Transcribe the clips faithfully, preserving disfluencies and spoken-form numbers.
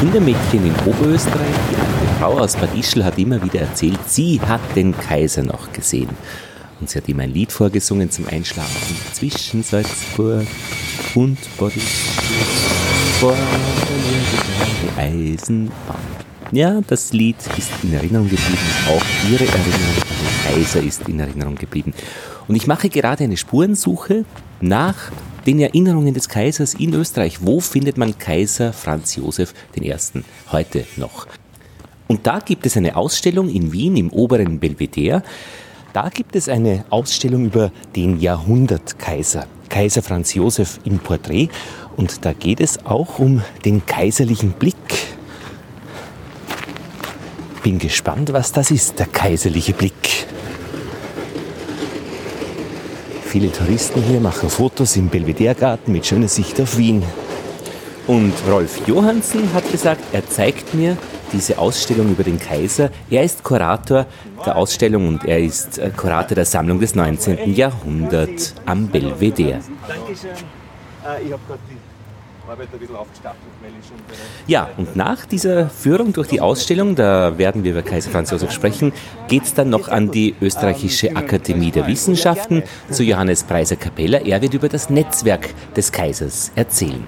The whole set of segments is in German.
Kindermädchen in Oberösterreich, die alte Frau aus Bad Ischl, hat immer wieder erzählt, sie hat den Kaiser noch gesehen. Und sie hat ihm ein Lied vorgesungen zum Einschlafen. Zwischen Salzburg und Bad Ischl vor der Eisenbahn. Ja, das Lied ist in Erinnerung geblieben. Auch ihre Erinnerung an den Kaiser ist in Erinnerung geblieben. Und ich mache gerade eine Spurensuche nach den Erinnerungen des Kaisers in Österreich. Wo findet man Kaiser Franz Josef der Erste heute noch? Und da gibt es eine Ausstellung in Wien im oberen Belvedere. Da gibt es eine Ausstellung über den Jahrhundertkaiser, Kaiser Franz Josef im Porträt. Und da geht es auch um den kaiserlichen Blick. Bin gespannt, was das ist, der kaiserliche Blick. Viele Touristen hier machen Fotos im Belvedere-Garten mit schöner Sicht auf Wien. Und Rolf Johansen hat gesagt, er zeigt mir diese Ausstellung über den Kaiser. Er ist Kurator der Ausstellung und er ist Kurator der Sammlung des neunzehnten Jahrhunderts am Belvedere. Dankeschön. Ich habe gerade die Arbeit ein bisschen aufgestapelt, weil ich schon... Ja, und nach dieser Führung durch die Ausstellung, da werden wir über Kaiser Franz Josef sprechen, geht es dann noch an die Österreichische Akademie der Wissenschaften zu Johannes Preiser-Capella. Er wird über das Netzwerk des Kaisers erzählen.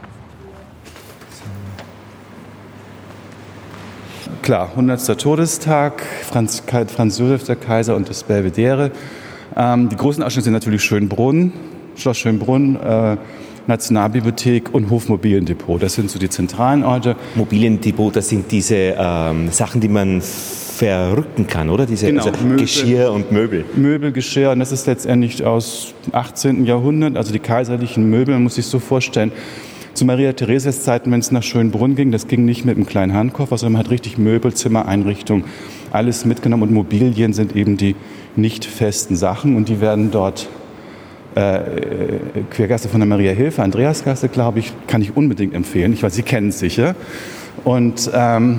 Klar, hundertster Todestag, Franz, Franz Josef der Kaiser und das Belvedere. Ähm, die großen Ausstellungen sind natürlich Schönbrunn, Schloss Schönbrunn, äh, Nationalbibliothek und Hofmobiliendepot. Das sind so die zentralen Orte. Mobiliendepot, das sind diese ähm, Sachen, die man verrücken kann, oder? Diese genau, also Möbel, Geschirr und Möbel. Möbel, Geschirr, und das ist letztendlich aus achtzehnten Jahrhundert, also die kaiserlichen Möbel, man muss sich so vorstellen. Zu Maria Theresias Zeiten, wenn es nach Schönbrunn ging, das ging nicht mit einem kleinen Handkoffer, sondern man hat richtig Möbel, Zimmer, Einrichtung, alles mitgenommen. Und Mobilien sind eben die nicht festen Sachen und die werden dort äh, Quergasse von der Maria Hilfe, Andreasgasse, glaube ich, kann ich unbedingt empfehlen. Ich weiß, Sie kennen es sicher. Und ähm,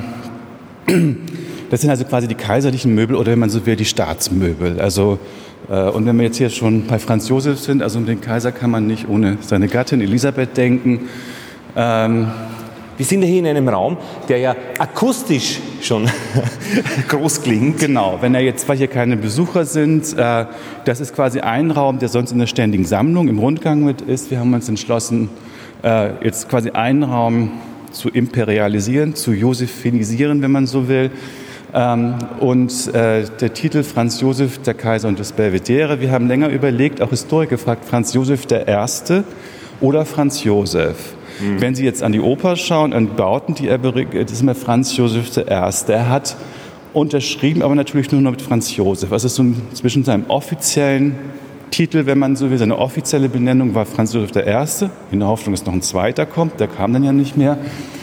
das sind also quasi die kaiserlichen Möbel oder wenn man so will, die Staatsmöbel. Also äh, und wenn wir jetzt hier schon bei Franz Josef sind, also um den Kaiser kann man nicht ohne seine Gattin Elisabeth denken. Ähm, Wir sind ja hier in einem Raum, der ja akustisch schon groß klingt. Genau, wenn da jetzt zwar hier keine Besucher sind, äh, das ist quasi ein Raum, der sonst in der ständigen Sammlung im Rundgang mit ist. Wir haben uns entschlossen, äh, jetzt quasi einen Raum zu imperialisieren, zu josephinisieren, wenn man so will. Ähm, und äh, der Titel Franz Josef, der Kaiser und das Belvedere. Wir haben länger überlegt, auch Historiker gefragt, Franz Josef der Erste oder Franz Josef. Mhm. Wenn Sie jetzt an die Oper schauen, an Bauten, die er beregt, das ist immer Franz Josef der Erste. Er hat unterschrieben, aber natürlich nur noch mit Franz Josef. Also so zwischen seinem offiziellen Titel, wenn man so will, seine offizielle Benennung war Franz Josef der Erste, in der Hoffnung, dass noch ein zweiter kommt. Der kam dann ja nicht mehr.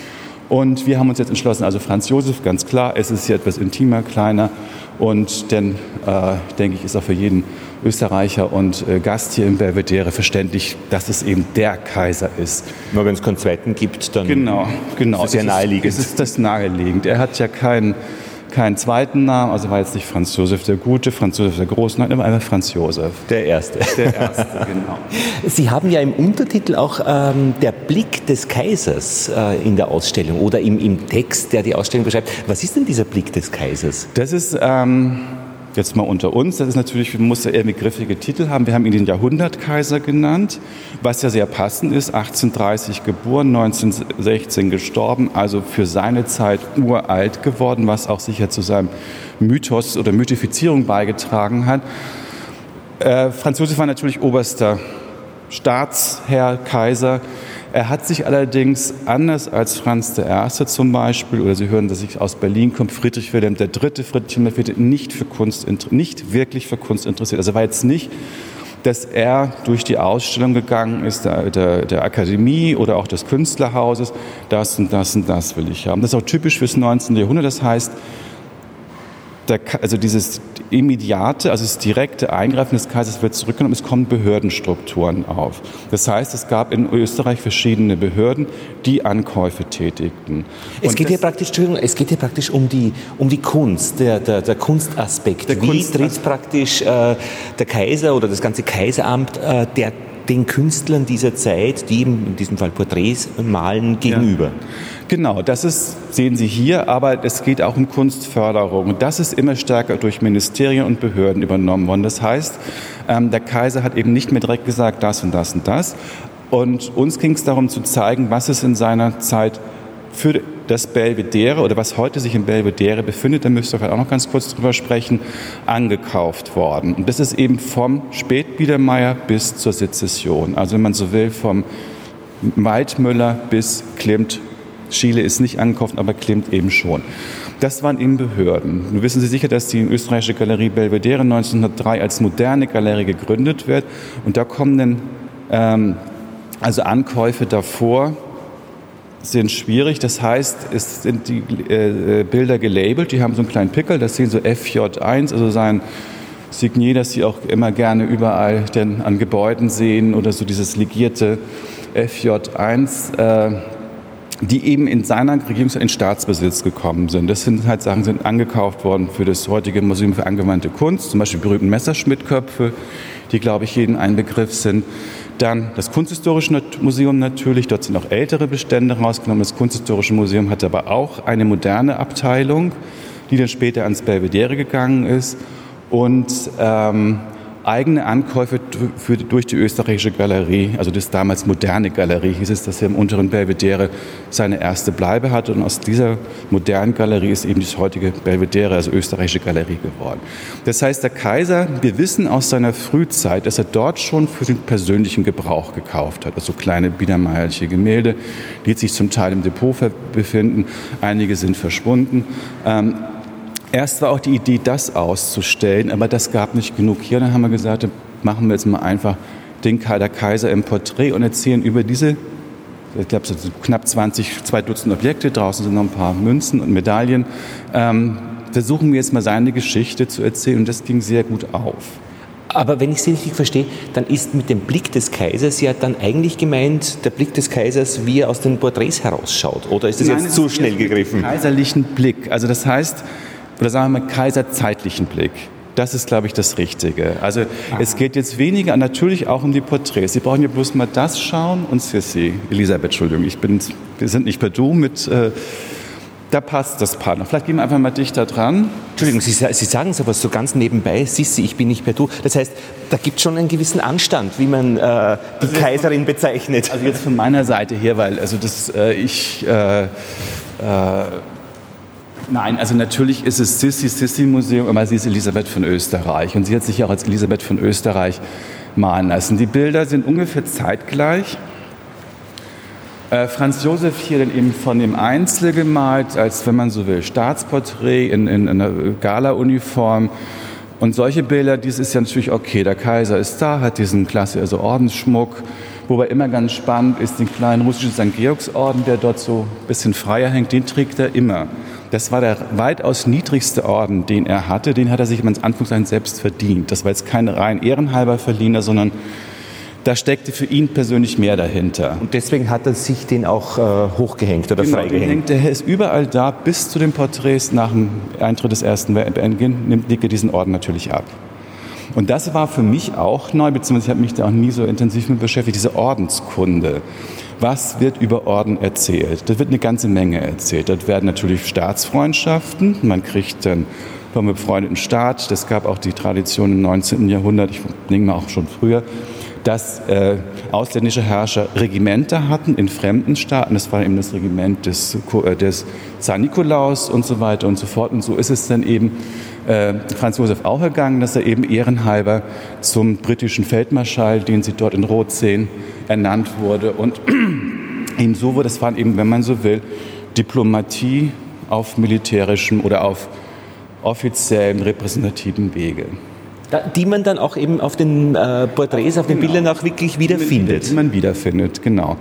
Und wir haben uns jetzt entschlossen, also Franz Josef, ganz klar, es ist hier etwas intimer, kleiner und denn, äh, denke ich, ist auch für jeden Österreicher und äh, Gast hier im Belvedere verständlich, dass es eben der Kaiser ist. Nur wenn es keinen zweiten gibt, dann genau, genau. ist es ja naheliegend. Es ist das naheliegend. Er hat ja keinen keinen zweiten Namen, also war jetzt nicht Franz Josef der Gute, Franz Josef der Große, nein, immer einfach Franz Josef. Der Erste. Der Erste, genau. Sie haben ja im Untertitel auch ähm, der Blick des Kaisers äh, in der Ausstellung oder im, im Text, der die Ausstellung beschreibt. Was ist denn dieser Blick des Kaisers? Das ist... Ähm Jetzt mal unter uns, das ist natürlich, muss ja eher begriffliche Titel haben. Wir haben ihn den Jahrhundertkaiser genannt, was ja sehr passend ist. achtzehnhundertdreißig geboren, neunzehnhundertsechzehn gestorben, also für seine Zeit uralt geworden, was auch sicher zu seinem Mythos oder Mythifizierung beigetragen hat. Äh, Franz Josef war natürlich oberster Staatsherr, Kaiser. Er hat sich allerdings, anders als Franz der Erste zum Beispiel, oder Sie hören, dass ich aus Berlin komme, Friedrich Wilhelm der Dritte, Friedrich Wilhelm der Vierte, nicht für Kunst, nicht wirklich für Kunst interessiert. Also war jetzt nicht, dass er durch die Ausstellung gegangen ist, der, der, der Akademie oder auch des Künstlerhauses, das und das und das will ich haben. Das ist auch typisch fürs neunzehnten Jahrhundert, das heißt, Der, also dieses immediate, also das direkte Eingreifen des Kaisers wird zurückgenommen, es kommen Behördenstrukturen auf. Das heißt, es gab in Österreich verschiedene Behörden, die Ankäufe tätigten. Es Und geht, das, hier praktisch, es geht hier praktisch um die, um die Kunst, der, der, der Kunstaspekt. Der Wie Kunst- tritt praktisch äh, der Kaiser oder das ganze Kaiseramt äh, der den Künstlern dieser Zeit, die in diesem Fall Porträts malen, gegenüber? Ja. Genau, das ist, sehen Sie hier, aber es geht auch um Kunstförderung. Und das ist immer stärker durch Ministerien und Behörden übernommen worden. Das heißt, ähm, der Kaiser hat eben nicht mehr direkt gesagt, das und das und das. Und uns ging es darum zu zeigen, was es in seiner Zeit für das Belvedere oder was heute sich im Belvedere befindet, da müsst ihr vielleicht auch noch ganz kurz drüber sprechen, angekauft worden. Und das ist eben vom Spätbiedermeier bis zur Sezession. Also wenn man so will, vom Waldmüller bis Klimt. Schiele ist nicht angekauft, aber Klimt eben schon. Das waren eben Behörden. Nun wissen Sie sicher, dass die österreichische Galerie Belvedere neunzehnhundertdrei als moderne Galerie gegründet wird. Und da kommen dann ähm, also Ankäufe davor, sind schwierig. Das heißt, es sind die äh, Bilder gelabelt, die haben so einen kleinen Pickel, das sehen so F J eins, also sein Signet, das Sie auch immer gerne überall denn an Gebäuden sehen oder so dieses ligierte F J eins, äh, die eben in seiner Regierungszeit in Staatsbesitz gekommen sind. Das sind halt Sachen, sind angekauft worden für das heutige Museum für angewandte Kunst, zum Beispiel die berühmten Messerschmitt-Köpfe, die, glaube ich, jedem ein Begriff sind. Dann das Kunsthistorische Museum natürlich, dort sind auch ältere Bestände rausgenommen. Das Kunsthistorische Museum hat aber auch eine moderne Abteilung, die dann später ans Belvedere gegangen ist. Und ähm, eigene Ankäufe für, durch die österreichische Galerie, also das damals moderne Galerie, hieß es, dass er im unteren Belvedere seine erste Bleibe hatte. Und aus dieser modernen Galerie ist eben die heutige Belvedere, also österreichische Galerie geworden. Das heißt, der Kaiser, wir wissen aus seiner Frühzeit, dass er dort schon für den persönlichen Gebrauch gekauft hat. Also kleine biedermeierliche Gemälde, die sich zum Teil im Depot befinden. Einige sind verschwunden. Ähm, Erst war auch die Idee, das auszustellen, aber das gab nicht genug hier. Dann haben wir gesagt, machen wir jetzt mal einfach den der Kaiser im Porträt und erzählen über diese, ich glaube, so knapp zwanzig, zwei Dutzend Objekte, draußen sind noch ein paar Münzen und Medaillen. Ähm, versuchen wir jetzt mal seine Geschichte zu erzählen und das ging sehr gut auf. Aber wenn ich Sie richtig verstehe, dann ist mit dem Blick des Kaisers ja dann eigentlich gemeint, der Blick des Kaisers, wie er aus den Porträts herausschaut. Oder ist das Nein, jetzt zu schnell gegriffen? Mit dem kaiserlichen Blick. Also das heißt, oder sagen wir mal kaiserzeitlichen Blick. Das ist, glaube ich, das Richtige. Also Aha. Es geht jetzt weniger, natürlich auch um die Porträts. Sie brauchen ja bloß mal das schauen und Sissi, Elisabeth, Entschuldigung, ich bin, wir sind nicht per Du mit, äh, da passt das Paar noch. Vielleicht gehen wir einfach mal dichter dran. Entschuldigung, Sie, Sie sagen es aber so ganz nebenbei, Sissi, ich bin nicht per Du. Das heißt, da gibt es schon einen gewissen Anstand, wie man äh, die also Kaiserin bezeichnet. Also jetzt von meiner Seite her, weil also das, äh, ich... Äh, äh, Nein, also natürlich ist es Sissi, Sissi-Museum, aber sie ist Elisabeth von Österreich und sie hat sich auch als Elisabeth von Österreich malen lassen. Die Bilder sind ungefähr zeitgleich. Äh, Franz Josef hier dann eben von dem Einzel gemalt, als, wenn man so will, Staatsporträt in, in, in einer Gala-Uniform. Und solche Bilder, dies ist ja natürlich okay, der Kaiser ist da, hat diesen klasse, also Ordensschmuck. Wobei immer ganz spannend ist, den kleinen russischen Sankt Georgsorden, der dort so ein bisschen freier hängt, den trägt er immer. Das war der weitaus niedrigste Orden, den er hatte. Den hat er sich in Anführungszeichen selbst verdient. Das war jetzt kein rein ehrenhalber Verliener, sondern da steckte für ihn persönlich mehr dahinter. Und deswegen hat er sich den auch äh, hochgehängt oder genau, freigehängt? Der ist überall da, bis zu den Porträts nach dem Eintritt des Ersten Weltkriegs, nimmt er diesen Orden natürlich ab. Und das war für mich auch neu, beziehungsweise ich habe mich da auch nie so intensiv mit beschäftigt, diese Ordenskunde. Was wird über Orden erzählt? Da wird eine ganze Menge erzählt. Dort werden natürlich Staatsfreundschaften. Man kriegt dann vom befreundeten Staat, das gab auch die Tradition im neunzehnten Jahrhundert, ich denke mal auch schon früher, dass äh, ausländische Herrscher Regimenter hatten in fremden Staaten. Das war eben das Regiment des, äh, des Zar Nikolaus und so weiter und so fort. Und so ist es dann eben äh, Franz Josef auch ergangen, dass er eben ehrenhalber zum britischen Feldmarschall, den Sie dort in Rot sehen, ernannt wurde. Und eben so wurde, das waren eben, wenn man so will, Diplomatie auf militärischem oder auf offiziellen, repräsentativen Wege. Die man dann auch eben auf den äh, Porträts, auf den genau. Bildern auch wirklich wiederfindet. Die man wiederfindet, genau.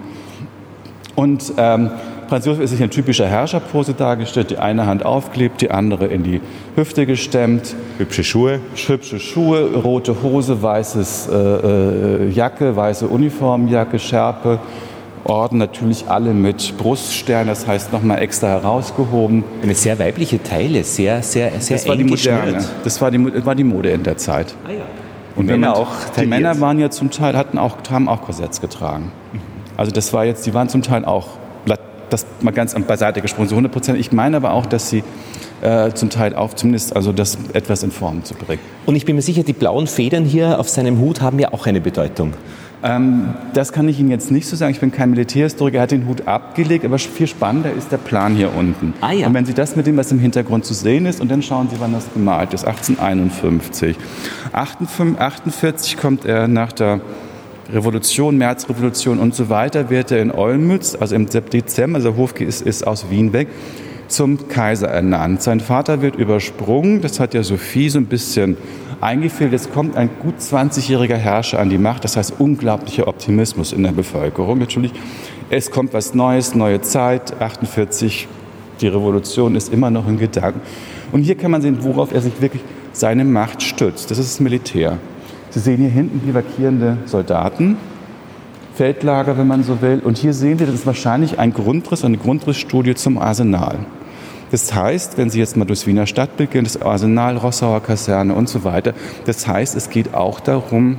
Und ähm, Franz Josef ist sich ein typischer Herrscherpose dargestellt, die eine Hand aufklebt, die andere in die Hüfte gestemmt. Hübsche Schuhe. Hübsche Schuhe, rote Hose, weißes äh, äh, Jacke, weiße Uniformjacke, Schärpe. Orden natürlich alle mit Bruststern, das heißt nochmal extra herausgehoben. Eine sehr weibliche Teile, sehr, sehr, sehr das war eng die moderne. Das war die, war die Mode in der Zeit. Ah ja. Und Männer man, auch die Männer waren ja zum Teil, hatten auch, haben auch Korsetts getragen. Mhm. Also das war jetzt, die waren zum Teil auch das mal ganz beiseite gesprochen, so hundert Prozent. Ich meine aber auch, dass sie äh, zum Teil auch zumindest also das etwas in Form zu bringen. Und ich bin mir sicher, die blauen Federn hier auf seinem Hut haben ja auch eine Bedeutung. Ähm, das kann ich Ihnen jetzt nicht so sagen. Ich bin kein Militärhistoriker, er hat den Hut abgelegt, aber viel spannender ist der Plan hier unten. Ah, ja. Und wenn Sie das mit dem, was im Hintergrund zu sehen ist, und dann schauen Sie, wann das gemalt ist, achtzehnhunderteinundfünfzig. achtundvierzig kommt er nach der Revolution, Märzrevolution und so weiter, wird er in Olmütz, also im Dezember, also Hofke ist, ist aus Wien weg, zum Kaiser ernannt. Sein Vater wird übersprungen, das hat ja Sophie so ein bisschen eingefehlt. Es kommt ein gut zwanzigjähriger Herrscher an die Macht, das heißt unglaublicher Optimismus in der Bevölkerung. Natürlich, es kommt was Neues, neue Zeit, achtundvierzig, die Revolution ist immer noch in Gedanken. Und hier kann man sehen, worauf er sich wirklich seine Macht stützt. Das ist das Militär. Sie sehen hier hinten bivakierende Soldaten, Feldlager, wenn man so will. Und hier sehen wir, das ist wahrscheinlich ein Grundriss, eine Grundrissstudie zum Arsenal. Das heißt, wenn Sie jetzt mal durchs Wiener Stadtbild gehen, das Arsenal, Rossauer Kaserne und so weiter, das heißt, es geht auch darum,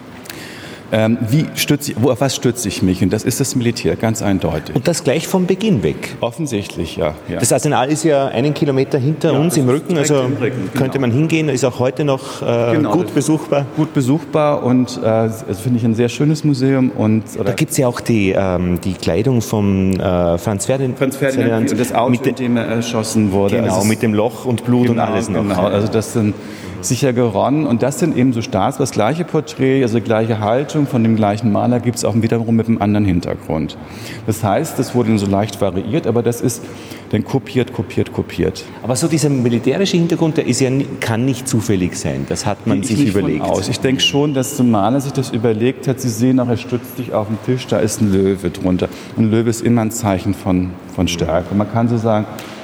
ähm, wie stütze ich, wo, auf was stütze ich mich? Und das ist das Militär, ganz eindeutig. Und das gleich vom Beginn weg? Offensichtlich, ja. ja. Das Arsenal ist ja einen Kilometer hinter ja, uns im Rücken, also Rücken, könnte genau. man hingehen, ist auch heute noch äh, genau, gut besuchbar. Gut besuchbar und äh, das finde ich ein sehr schönes Museum. Und, da gibt es ja auch die, ähm, die Kleidung von äh, Franz Ferdinand. Franz Ferdinand und das Auto, mit dem er erschossen wurde. Genau, also mit dem Loch und Blut genau, und alles noch. Genau, also das sind sicher geronnen. Und das sind eben so Stars, das gleiche Porträt, also die gleiche Haltung von dem gleichen Maler gibt es auch wiederum mit einem anderen Hintergrund. Das heißt, das wurde so leicht variiert, aber das ist dann kopiert, kopiert, kopiert. Aber so dieser militärische Hintergrund, der ist ja, kann nicht zufällig sein. Das hat man ich sich überlegt. Aus. Ich denke schon, dass der Maler sich das überlegt hat. Sie sehen auch, er stützt sich auf den Tisch, da ist ein Löwe drunter. Ein Löwe ist immer ein Zeichen von, von Stärke. Man kann so sagen,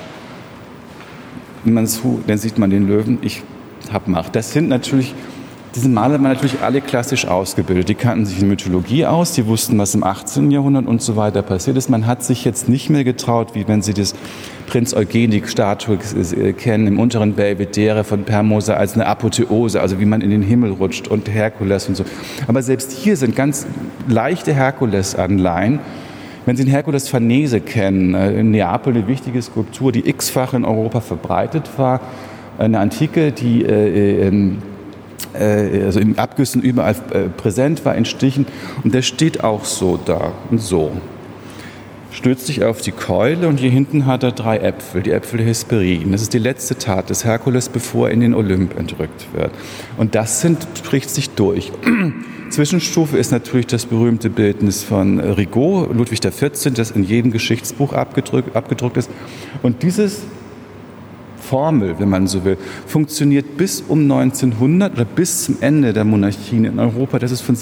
wenn man es, dann sieht man den Löwen, ich hab Macht. Das sind natürlich, diese Maler waren natürlich alle klassisch ausgebildet. Die kannten sich in Mythologie aus, die wussten, was im achtzehnten Jahrhundert und so weiter passiert ist. Man hat sich jetzt nicht mehr getraut, wie wenn Sie das Prinz Eugenik-Statue kennen, im unteren Belvedere von Permoser als eine Apotheose, also wie man in den Himmel rutscht und Herkules und so. Aber selbst hier sind ganz leichte Herkules-Anleihen. Wenn Sie den Herkules Farnese kennen, in Neapel eine wichtige Skulptur, die x-fach in Europa verbreitet war, eine Antike, die äh, äh, also in Abgüssen überall äh, präsent war, in Stichen. Und der steht auch so da und so. Stützt sich auf die Keule und hier hinten hat er drei Äpfel, die Äpfel der Hesperiden. Das ist die letzte Tat des Herkules, bevor er in den Olymp entrückt wird. Und das sind, spricht sich durch. Zwischenstufe ist natürlich das berühmte Bildnis von Rigaud, Ludwig der vierzehnte., das in jedem Geschichtsbuch abgedruckt, abgedruckt ist. Und dieses Formel, wenn man so will, funktioniert bis um neunzehnhundert oder bis zum Ende der Monarchien in Europa. Das ist von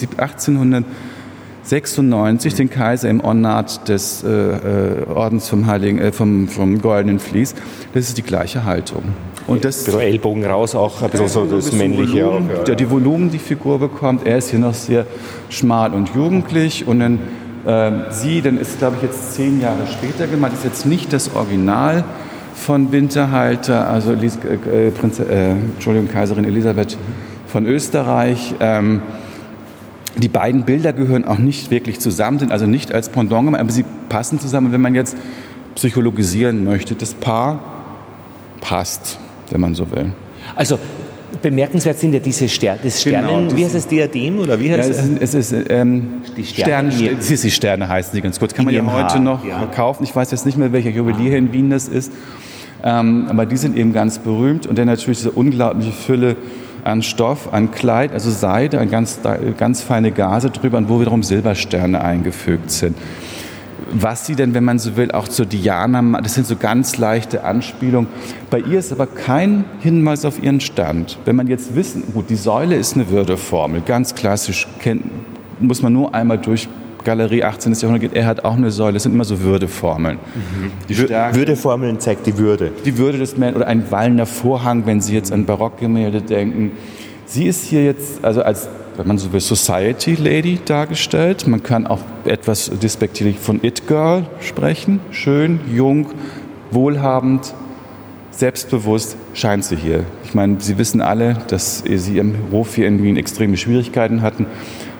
achtzehnhundertsechsundneunzig, den Kaiser im Ornat des äh, Ordens vom, Heiligen, äh, vom, vom Goldenen Vlies. Das ist die gleiche Haltung. Und das, ein Ellbogen raus, auch ein bisschen so das männliche. Volumen, auch, ja. Die Volumen, die Figur bekommt, er ist hier noch sehr schmal und jugendlich. Und dann äh, sie, dann ist, glaube ich, jetzt zehn Jahre später gemacht, ist jetzt nicht das Original von Winterhalter, also Elis, äh, Prinz, äh, Entschuldigung, Kaiserin Elisabeth von Österreich. Ähm, die beiden Bilder gehören auch nicht wirklich zusammen, sind also nicht als Pendant gemacht, aber sie passen zusammen. Wenn man jetzt psychologisieren möchte, das Paar passt, wenn man so will. Also bemerkenswert sind ja diese Ster das Sternen, genau, wie heißt es, Diadem oder wie heißt ja, es? Ist, es ist ähm, die Sterne, Sterne, die Sterne heißen sie ganz kurz. Kann man ja heute noch ja. kaufen. Ich weiß jetzt nicht mehr, welcher Juwelier in Wien das ist. Ähm, aber die sind eben ganz berühmt. Und dann natürlich diese unglaubliche Fülle an Stoff, an Kleid, also Seide, an ganz, ganz feine Gase drüber, und wo wiederum Silbersterne eingefügt sind. Was sie denn, wenn man so will, auch zur Diana, das sind so ganz leichte Anspielungen. Bei ihr ist aber kein Hinweis auf ihren Stand. Wenn man jetzt wissen, gut, die Säule ist eine Würdeformel, ganz klassisch, kennt, muss man nur einmal durch Galerie achtzehnten. Jahrhundert gehen, er hat auch eine Säule, das sind immer so Würdeformeln. Mhm. Die Stärke, Würdeformeln zeigt die Würde. Die Würde des Menschen, oder ein wallender Vorhang, wenn Sie jetzt an Barockgemälde denken. Sie ist hier jetzt, also als, wenn man so will, Society Lady dargestellt. Man kann auch etwas despektierlich von It Girl sprechen. Schön, jung, wohlhabend, selbstbewusst scheint sie hier. Ich meine, Sie wissen alle, dass Sie im Hof hier in Wien extreme Schwierigkeiten hatten.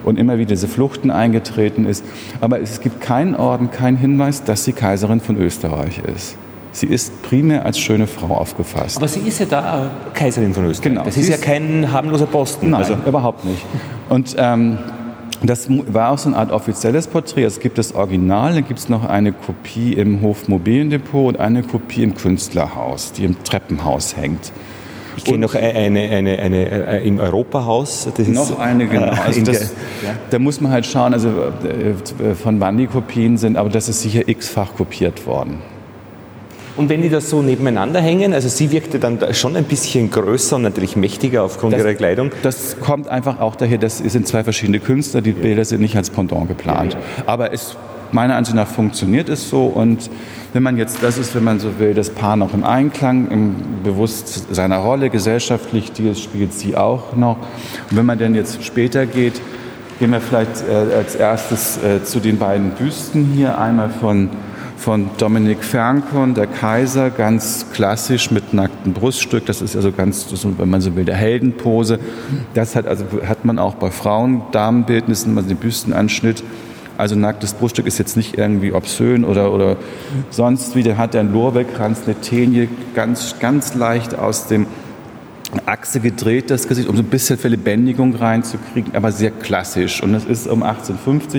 und immer wieder diese Fluchten eingetreten ist. Aber es gibt keinen Orden, keinen Hinweis, dass sie Kaiserin von Österreich ist. Sie ist primär als schöne Frau aufgefasst. Aber sie ist ja da Kaiserin von Österreich. Genau. Das ist ja kein harmloser Posten. Nein, also überhaupt nicht. Und ähm, das war auch so eine Art offizielles Porträt. Es gibt das Original, dann gibt es noch eine Kopie im Hofmobiliendepot und eine Kopie im Künstlerhaus, die im Treppenhaus hängt. Ich kenne noch eine, eine, eine, eine, eine im Europahaus. Das noch ist, eine, genau. Also das, ja. Da muss man halt schauen, also von wann die Kopien sind, aber das ist sicher x-fach kopiert worden. Und wenn die da so nebeneinander hängen, also sie wirkte dann schon ein bisschen größer und natürlich mächtiger aufgrund das, ihrer Kleidung. Das kommt einfach auch daher, das sind zwei verschiedene Künstler, die Bilder sind nicht als Pendant geplant. Ja, ja. Aber es, meiner Ansicht nach funktioniert es so, und wenn man jetzt, das ist, wenn man so will, das Paar noch im Einklang, im Bewusst seiner Rolle, gesellschaftlich, die spielt sie auch noch. Und wenn man dann jetzt später geht, gehen wir vielleicht äh, als erstes äh, zu den beiden Büsten hier, einmal von von Dominik Fernkon, der Kaiser, ganz klassisch mit nacktem Bruststück. Das ist also ganz, wenn man so will, der Heldenpose. Das hat, also, hat man auch bei Frauen, Damenbildnissen, also den Büstenanschnitt. Also nacktes Bruststück ist jetzt nicht irgendwie obszön oder, oder sonst wie. Der hat einen Lorbeerkranz, eine Tenie, ganz, ganz leicht aus dem Achse gedreht, das Gesicht, um so ein bisschen für Lebendigung reinzukriegen, aber sehr klassisch. Und das ist um achtzehnhundertfünfzig,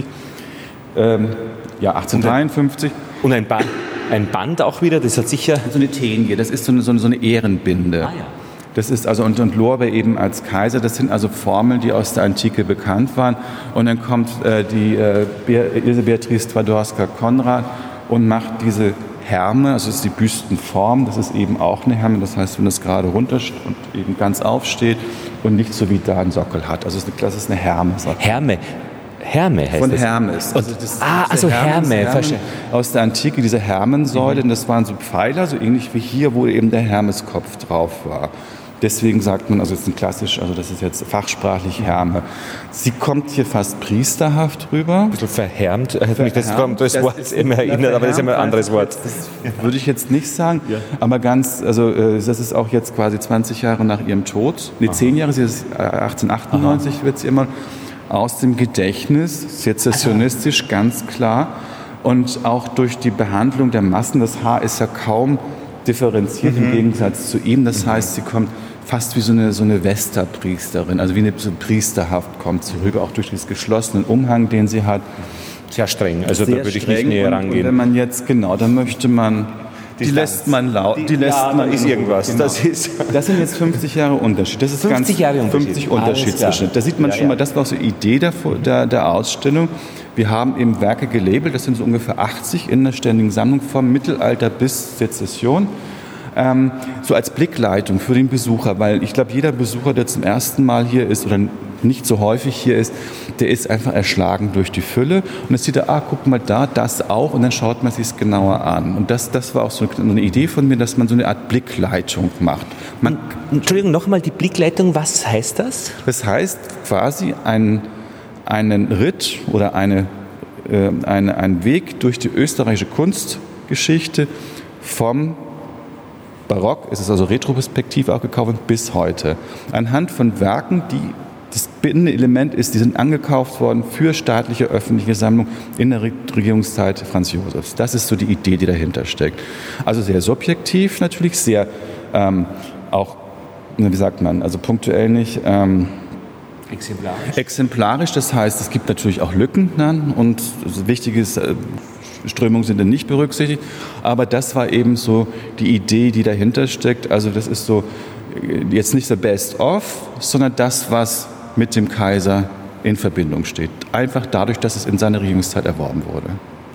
ähm, ja, achtzehnhundertdreiundfünfzig. Und ein Band, ein Band auch wieder, das hat sicher... So eine Tenie, das ist so eine, so eine Ehrenbinde. Ah, ja. Das ist also, und, und Lorbeer eben als Kaiser, das sind also Formeln, die aus der Antike bekannt waren. Und dann kommt äh, die äh, Ilse Beatrice Twardowska-Konrad und macht diese Herme, also das ist die Büstenform, das ist eben auch eine Herme, das heißt, wenn es gerade runter und eben ganz aufsteht und nicht so wie da einen Sockel hat. Also das ist eine Herme. Herme. Herme heißt Von das. Hermes. Also das, ah, also Hermes, Herme, verstehe. Aus der Antike, diese Hermensäule, mhm. Das waren so Pfeiler, so ähnlich wie hier, wo eben der Hermeskopf drauf war. Deswegen sagt man, also das ist ein klassisch, also das ist jetzt fachsprachlich Herme. Sie kommt hier fast priesterhaft rüber. Ein bisschen verhärmt, hat mich das, das, das Wort immer erinnert, aber das ist immer ein anderes Wort. Das würde ich jetzt nicht sagen, ja. Aber ganz, also das ist auch jetzt quasi zwanzig Jahre nach ihrem Tod, nee, zehn Jahre, sie ist achtzehnhundertachtundneunzig, Aha. wird sie immer aus dem Gedächtnis, sezessionistisch, also. Ganz klar. Und auch durch die Behandlung der Massen, das Haar ist ja kaum differenziert mhm. im Gegensatz zu ihm. Das mhm. heißt, sie kommt fast wie so eine, so eine Westerpriesterin, also wie eine so priesterhaft kommt sie rüber, auch durch diesen geschlossenen Umhang, den sie hat. Sehr streng, also Sehr da würde ich streng. nicht näher und, rangehen. Und wenn man jetzt, genau, dann möchte man... Die, die lässt man laut. Die, die lässt ja, man ist irgendwas. Genau. Das, ist das sind jetzt fünfzig Jahre Unterschied. Das ist fünfzig ganz Jahre Unterschied. fünfzig Unterschied zwischen. Da sieht man ja, schon ja. mal, das war so die Idee der, der, der Ausstellung. Wir haben eben Werke gelabelt, das sind so ungefähr achtzig in der ständigen Sammlung vom Mittelalter bis Sezession. Ähm, so als Blickleitung für den Besucher, weil ich glaube, jeder Besucher, der zum ersten Mal hier ist oder nicht so häufig hier ist, der ist einfach erschlagen durch die Fülle und dann sieht er, ah, guck mal da, das auch, und dann schaut man sich es genauer an. Und das, das war auch so eine Idee von mir, dass man so eine Art Blickleitung macht. Man, Entschuldigung, nochmal die Blickleitung, was heißt das? Das heißt quasi ein, einen Ritt oder eine, äh, eine, einen Weg durch die österreichische Kunstgeschichte vom Barock, es ist also retroperspektiv auch gekauft, bis heute. Anhand von Werken, die das bindende Element ist, die sind angekauft worden für staatliche öffentliche Sammlung in der Regierungszeit Franz Josefs. Das ist so die Idee, die dahinter steckt. Also sehr subjektiv natürlich, sehr ähm, auch, wie sagt man, also punktuell nicht... Ähm, exemplarisch. Exemplarisch, das heißt, es gibt natürlich auch Lücken, ne? Und wichtiges... Äh, Strömungen sind dann nicht berücksichtigt, aber das war eben so die Idee, die dahinter steckt. Also das ist so jetzt nicht the best of, sondern das, was mit dem Kaiser in Verbindung steht. Einfach dadurch, dass es in seiner Regierungszeit erworben wurde.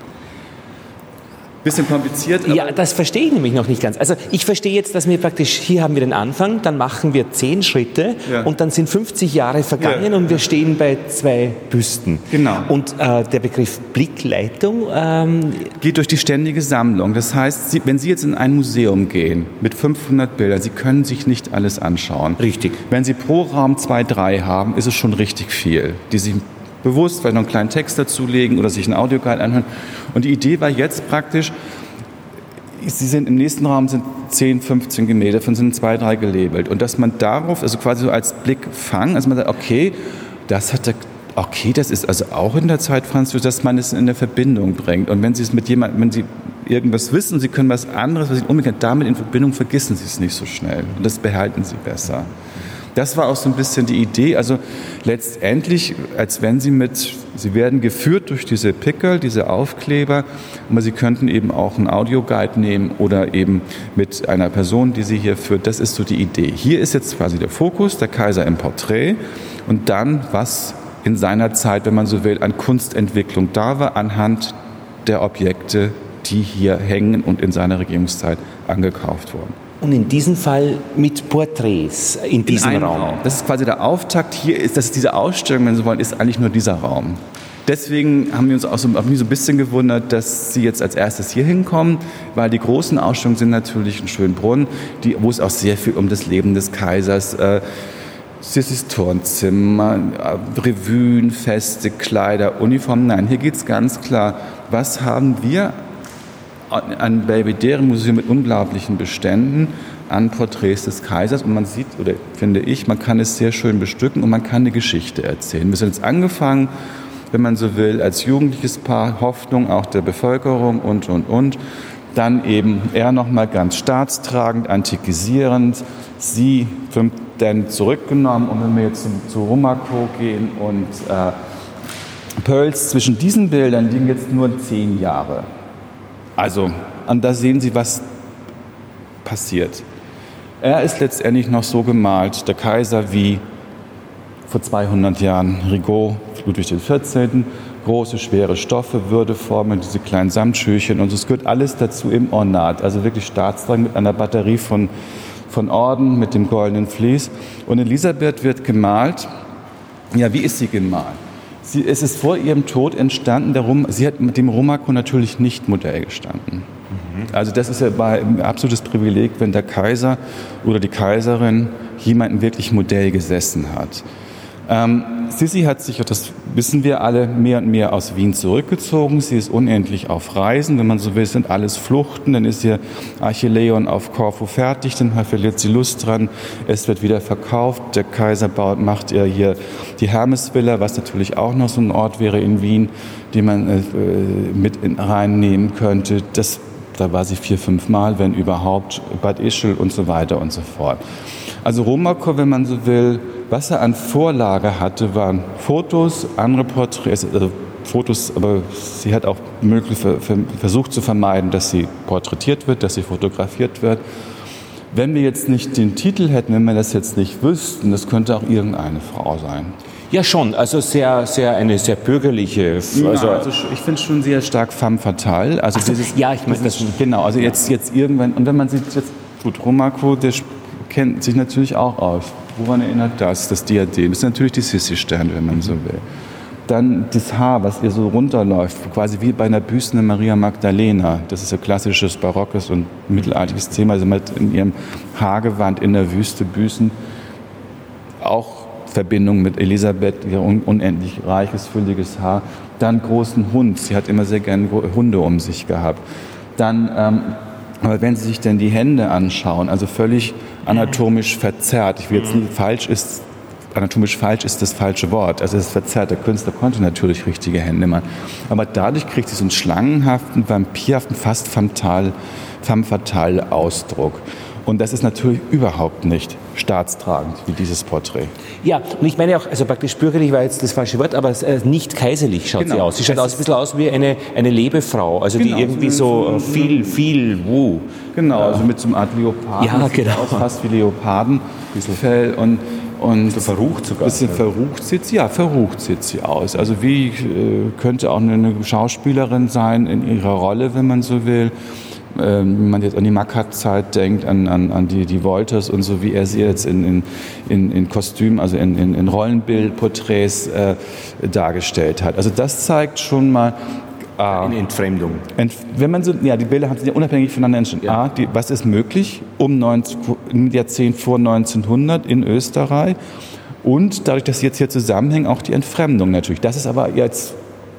Bisschen kompliziert. Aber ja, das verstehe ich nämlich noch nicht ganz. Also ich verstehe jetzt, dass wir praktisch, hier haben wir den Anfang, dann machen wir zehn Schritte ja. und dann sind fünfzig Jahre vergangen ja. und wir stehen bei zwei Büsten. Genau. Und äh, der Begriff Blickleitung ähm, geht durch die ständige Sammlung. Das heißt, Sie, wenn Sie jetzt in ein Museum gehen mit fünfhundert Bildern, Sie können sich nicht alles anschauen. Richtig. Wenn Sie pro Raum zwei, drei haben, ist es schon richtig viel, die Sie bewusst vielleicht noch einen kleinen Text dazulegen oder sich einen Audioguide anhören. Und die Idee war jetzt praktisch, Sie sind im nächsten Raum sind zehn, fünfzehn Gemälde, davon sind zwei, drei gelabelt. Und dass man darauf, also quasi so als Blickfang, also man sagt, okay, das hat der okay, das ist also auch in der Zeit Franz Josef, dass man es in eine Verbindung bringt. Und wenn Sie es mit jemandem, wenn Sie irgendwas wissen, Sie können was anderes, was Sie umgekehrt damit in Verbindung, vergessen Sie es nicht so schnell. Und das behalten Sie besser. Das war auch so ein bisschen die Idee. Also letztendlich, als wenn Sie mit, Sie werden geführt durch diese Pickel, diese Aufkleber, aber Sie könnten eben auch einen Audioguide nehmen oder eben mit einer Person, die Sie hier führt. Das ist so die Idee. Hier ist jetzt quasi der Fokus, der Kaiser im Porträt und dann, was in seiner Zeit, wenn man so will, an Kunstentwicklung da war, anhand der Objekte, die hier hängen und in seiner Regierungszeit angekauft wurden. Und in diesem Fall mit Porträts in diesem in Raum. Raum. Das ist quasi der Auftakt. Hier ist, das ist diese Ausstellung, wenn Sie wollen, ist eigentlich nur dieser Raum. Deswegen haben wir uns auch so, auch mich so ein bisschen gewundert, dass Sie jetzt als erstes hier hinkommen, weil die großen Ausstellungen sind natürlich in Schönbrunn, die, wo es auch sehr viel um das Leben des Kaisers äh, Sissis Turnzimmer, Revuen, Feste, Kleider, Uniformen. Nein, hier geht es ganz klar, was haben wir an Belvedere Museum mit unglaublichen Beständen an Porträts des Kaisers. Und man sieht, oder finde ich, man kann es sehr schön bestücken und man kann eine Geschichte erzählen. Wir sind jetzt angefangen, wenn man so will, als jugendliches Paar, Hoffnung auch der Bevölkerung und, und, und. Dann eben er nochmal ganz staatstragend, antikisierend, sie dann zurückgenommen. Und wenn wir jetzt zum, zu Rumako gehen und äh, Pölz, zwischen diesen Bildern liegen jetzt nur zehn Jahre. Also, und da sehen Sie, was passiert. Er ist letztendlich noch so gemalt, der Kaiser, wie vor zweihundert Jahren Rigaud, Ludwig der vierzehnte Große, schwere Stoffe, Würdeformen, diese kleinen Samtschüchen und es gehört alles dazu im Ornat. Also wirklich staatstragend mit einer Batterie von, von Orden, mit dem goldenen Vlies. Und Elisabeth wird gemalt. Ja, wie ist sie gemalt? Sie, es ist vor ihrem Tod entstanden, der Rum, sie hat mit dem Rumako natürlich nicht Modell gestanden. Mhm. Also das ist ja ein absolutes Privileg, wenn der Kaiser oder die Kaiserin jemanden wirklich Modell gesessen hat. Ähm, Sissi hat sich, das wissen wir alle, mehr und mehr aus Wien zurückgezogen. Sie ist unendlich auf Reisen, wenn man so will, sind alles Fluchten. Dann ist ihr Archileion auf Korfu fertig, dann verliert sie Lust dran. Es wird wieder verkauft. Der Kaiser baut, macht ihr hier die Hermesvilla, was natürlich auch noch so ein Ort wäre in Wien, den man äh, mit in, reinnehmen könnte. Das, da war sie vier, fünf Mal, wenn überhaupt, Bad Ischl und so weiter und so fort. Also Rumako, wenn man so will, was er an Vorlage hatte, waren Fotos, andere Porträts, also Fotos, aber sie hat auch möglich versucht zu vermeiden, dass sie porträtiert wird, dass sie fotografiert wird. Wenn wir jetzt nicht den Titel hätten, wenn wir das jetzt nicht wüssten, das könnte auch irgendeine Frau sein. Ja, schon. Also sehr, sehr eine sehr bürgerliche. Also, ja, also ich finde es schon sehr stark femme fatale. Also so, dieses, ja, ich meine das. Genau. Also jetzt, jetzt irgendwann. Und wenn man sieht jetzt, gut, Rumako, der kennt sich natürlich auch aus. Woran erinnert das? Das Diadem. Das ist natürlich die Sissi-Sterne, wenn man so will. Dann das Haar, was ihr so runterläuft, quasi wie bei einer büßenden Maria Magdalena. Das ist ein klassisches barockes und mittelalterliches Thema. Also mit in ihrem Haargewand in der Wüste büßen. Auch Verbindung mit Elisabeth, ihr unendlich reiches, fülliges Haar. Dann großen Hund. Sie hat immer sehr gerne Hunde um sich gehabt. Dann, ähm, aber wenn Sie sich denn die Hände anschauen, also völlig anatomisch verzerrt. Ich will jetzt nicht, falsch ist, anatomisch falsch ist das falsche Wort. Also es ist verzerrt. Der Künstler konnte natürlich richtige Hände machen. Aber dadurch kriegt sie so einen schlangenhaften, vampirhaften, fast femme fatale Ausdruck. Und das ist natürlich überhaupt nicht staatstragend wie dieses Porträt. Ja, und ich meine auch, also praktisch bürgerlich war jetzt das falsche Wort, aber nicht kaiserlich schaut genau. sie aus. Sie schaut aus, ein bisschen aus wie eine, eine Lebefrau, also genau, die irgendwie so, so viel, viel, wuh. Genau, ja. Also mit so einer Art Leoparden. Ja, genau. Aus, fast wie Leopardenfell und und so verrucht sogar. Ein bisschen verrucht sieht sie, ja, verrucht sieht sie aus. Also wie äh, könnte auch eine Schauspielerin sein in ihrer Rolle, wenn man so will. Wenn man jetzt an die Makat-Zeit denkt, an, an, an die, die Wolters und so, wie er sie jetzt in, in, in Kostüm, also in, in, in Rollenbildporträts äh, dargestellt hat. Also das zeigt schon mal äh, eine Entfremdung. Ent, wenn man so, ja, die Bilder haben sich ja unabhängig voneinander entstanden. Ja. A, die, was ist möglich um neunzehn, im Jahrzehnt vor neunzehnhundert in Österreich und dadurch, dass sie jetzt hier zusammenhängen, auch die Entfremdung natürlich. Das ist aber jetzt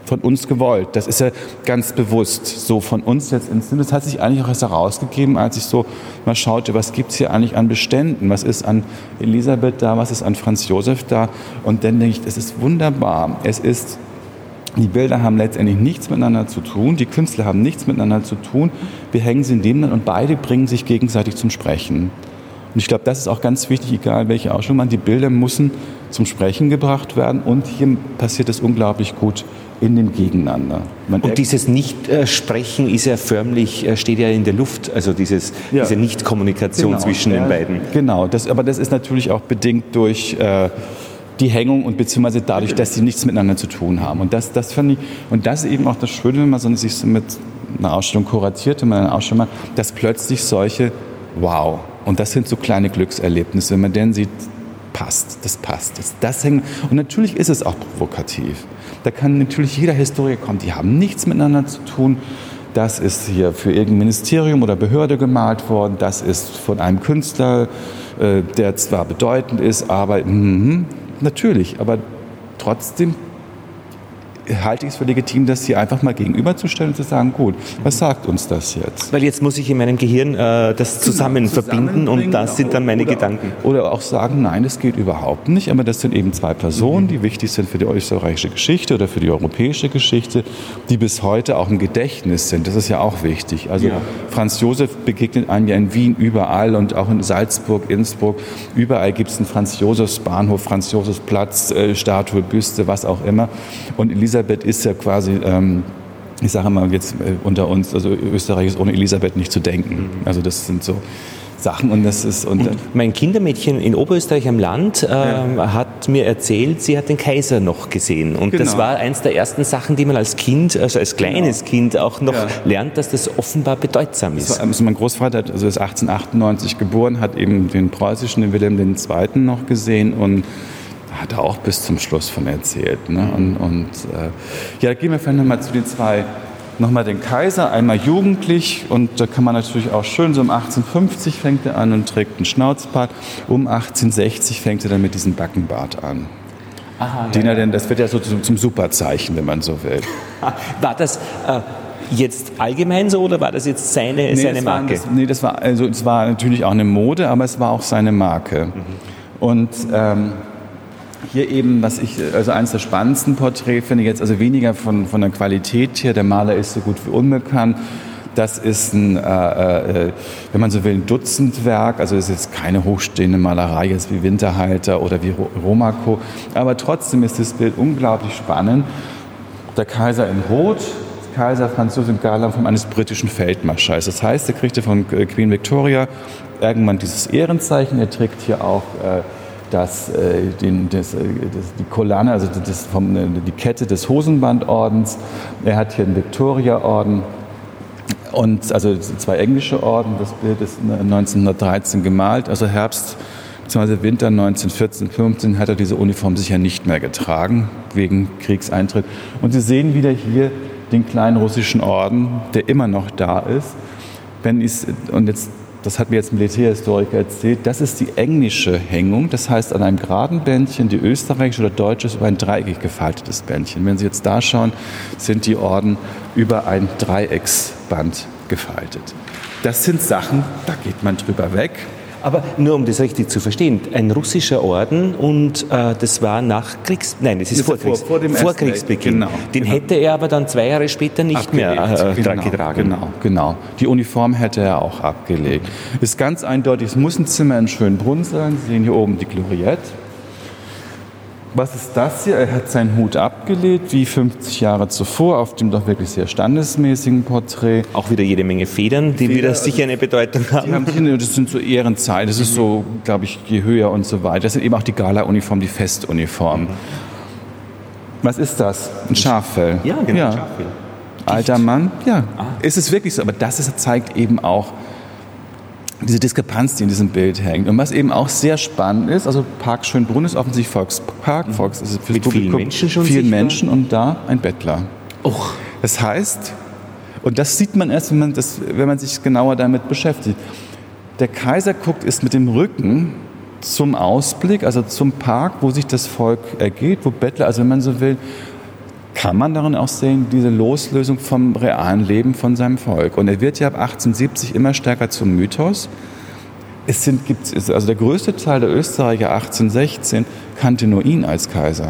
von uns gewollt. Das ist ja ganz bewusst so von uns jetzt inszeniert. Das hat sich eigentlich auch erst herausgegeben, als ich so mal schaute, was gibt es hier eigentlich an Beständen? Was ist an Elisabeth da? Was ist an Franz Josef da? Und dann denke ich, es ist wunderbar. Es ist, die Bilder haben letztendlich nichts miteinander zu tun. Die Künstler haben nichts miteinander zu tun. Wir hängen sie nebeneinander und beide bringen sich gegenseitig zum Sprechen. Und ich glaube, das ist auch ganz wichtig, egal welche Ausstellung man, die Bilder müssen zum Sprechen gebracht werden und hier passiert es unglaublich gut in dem Gegeneinander. Man und dieses Nicht-Sprechen ist ja förmlich, steht ja in der Luft, also dieses, ja. diese Nicht-Kommunikation genau. zwischen ja, den beiden. Genau, das, aber das ist natürlich auch bedingt durch äh, die Hängung und beziehungsweise dadurch, dass sie nichts miteinander zu tun haben. Und das, das fand ich, und das ist eben auch das Schöne, wenn man so, sich so mit einer Ausstellung kuratiert, wenn man eine Ausstellung macht, dass plötzlich solche, wow, und das sind so kleine Glückserlebnisse, wenn man den sieht, passt, das passt. Das, das hängt, und natürlich ist es auch provokativ. Da kann natürlich jeder Historiker kommen, die haben nichts miteinander zu tun. Das ist hier für irgendein Ministerium oder Behörde gemalt worden, das ist von einem Künstler, äh, der zwar bedeutend ist, aber mh, natürlich, aber trotzdem halte ich es für legitim, das hier einfach mal gegenüberzustellen und zu sagen, gut, was sagt uns das jetzt? Weil jetzt muss ich in meinem Gehirn äh, das zusammen genau, verbinden und das sind dann meine oder, Gedanken. Oder auch sagen, nein, das geht überhaupt nicht, aber das sind eben zwei Personen, die wichtig sind für die österreichische Geschichte oder für die europäische Geschichte, die bis heute auch im Gedächtnis sind. Das ist ja auch wichtig. Also ja. Franz Josef begegnet einem ja in Wien überall und auch in Salzburg, Innsbruck. Überall gibt es einen Franz-Josefs-Bahnhof, Franz-Josefs-Platz, äh, Statue, Büste, was auch immer. Und Elisabeth ist ja quasi, ähm, ich sage mal jetzt äh, unter uns, also Österreich ist ohne Elisabeth nicht zu denken. Also das sind so Sachen und das ist... Und, und mein Kindermädchen in Oberösterreich am Land ähm, ja. hat mir erzählt, sie hat den Kaiser noch gesehen. Und genau. das war eins der ersten Sachen, die man als Kind, also als kleines genau. Kind auch noch ja. lernt, dass das offenbar bedeutsam ist. War, also mein Großvater also ist achtzehnhundertachtundneunzig geboren, hat eben den preußischen, den Wilhelm der Zweite noch gesehen und hat er auch bis zum Schluss von erzählt. Ne? Und, und äh, ja, gehen wir vielleicht nochmal zu den zwei, nochmal den Kaiser, einmal jugendlich und da kann man natürlich auch schön, so um achtzehnhundertfünfzig fängt er an und trägt einen Schnauzbart, um achtzehnhundertsechzig fängt er dann mit diesem Backenbart an. Aha, den ja, er denn, das wird ja so zum, zum Superzeichen, wenn man so will. War das... Äh Jetzt allgemein so oder war das jetzt seine, nee, seine Marke? War, das, nee, das war, also, es war natürlich auch eine Mode, aber es war auch seine Marke. Mhm. Und ähm, hier eben, was ich, also eines der spannendsten Porträts finde ich jetzt, also weniger von, von der Qualität her, der Maler ist so gut wie unbekannt. Das ist ein, äh, äh, wenn man so will, ein Dutzendwerk, also es ist jetzt keine hochstehende Malerei, jetzt wie Winterhalter oder wie Romaco, aber trotzdem ist das Bild unglaublich spannend. Der Kaiser in Rot, Kaiser Franz Josef Garland eines britischen Feldmarschalls. Das heißt, er kriegte von Queen Victoria irgendwann dieses Ehrenzeichen. Er trägt hier auch äh, das, äh, den, das, das, die Collane, also das, vom, die Kette des Hosenbandordens. Er hat hier einen Victoria-Orden. Und also zwei englische Orden. Das Bild ist neunzehnhundertdreizehn gemalt, also Herbst bzw. Winter neunzehnhundertvierzehn fünfzehn hat er diese Uniform sicher nicht mehr getragen, wegen Kriegseintritt. Und Sie sehen wieder hier den kleinen russischen Orden, der immer noch da ist. Wenn ich, und jetzt, das hat mir jetzt ein Militärhistoriker erzählt, das ist die englische Hängung, das heißt an einem geraden Bändchen, die österreichische oder deutsche ist über ein dreieckig gefaltetes Bändchen. Wenn Sie jetzt da schauen, sind die Orden über ein Dreiecksband gefaltet. Das sind Sachen, da geht man drüber weg. Aber nur um das richtig zu verstehen, ein russischer Orden und äh, das war nach Kriegs... Nein, das ist vor, Kriegs, vor, vor dem vor Kriegsbeginn. Genau, Den genau. hätte er aber dann zwei Jahre später nicht abgelegt. mehr äh, genau, getragen. Genau, genau. Die Uniform hätte er auch abgelegt. Ist ganz eindeutig, es muss ein Zimmer in Schönbrunn sein. Sie sehen hier oben die Gloriette. Was ist das hier? Er hat seinen Hut abgelegt, wie fünfzig Jahre zuvor, auf dem doch wirklich sehr standesmäßigen Porträt. Auch wieder jede Menge Federn, die Feder, wieder sicher eine Bedeutung haben. Die haben das sind so Ehrenzeichen, das ist so, glaube ich, je höher und so weiter. Das sind eben auch die Gala-Uniform, die Festuniform. Mhm. Was ist das? Ein Schaffell. Ja, genau, ja. Schaffell. Alter Mann, ja. Ah. Ist es wirklich so, aber das ist, zeigt eben auch diese Diskrepanz, die in diesem Bild hängt. Und was eben auch sehr spannend ist, also Park Schönbrunn ist offensichtlich Volkspark, Volks ist für das Publikum, vielen Menschen schon vielen Menschen und da ein Bettler. Och. Das heißt, und das sieht man erst, wenn man, das, wenn man sich genauer damit beschäftigt, der Kaiser guckt, ist mit dem Rücken zum Ausblick, also zum Park, wo sich das Volk ergeht, wo Bettler, also wenn man so will, kann man darin auch sehen, diese Loslösung vom realen Leben von seinem Volk. Und er wird ja ab achtzehnhundertsiebzig immer stärker zum Mythos. Es sind, gibt's, also der größte Teil der Österreicher achtzehnhundertsechzehn kannte nur ihn als Kaiser.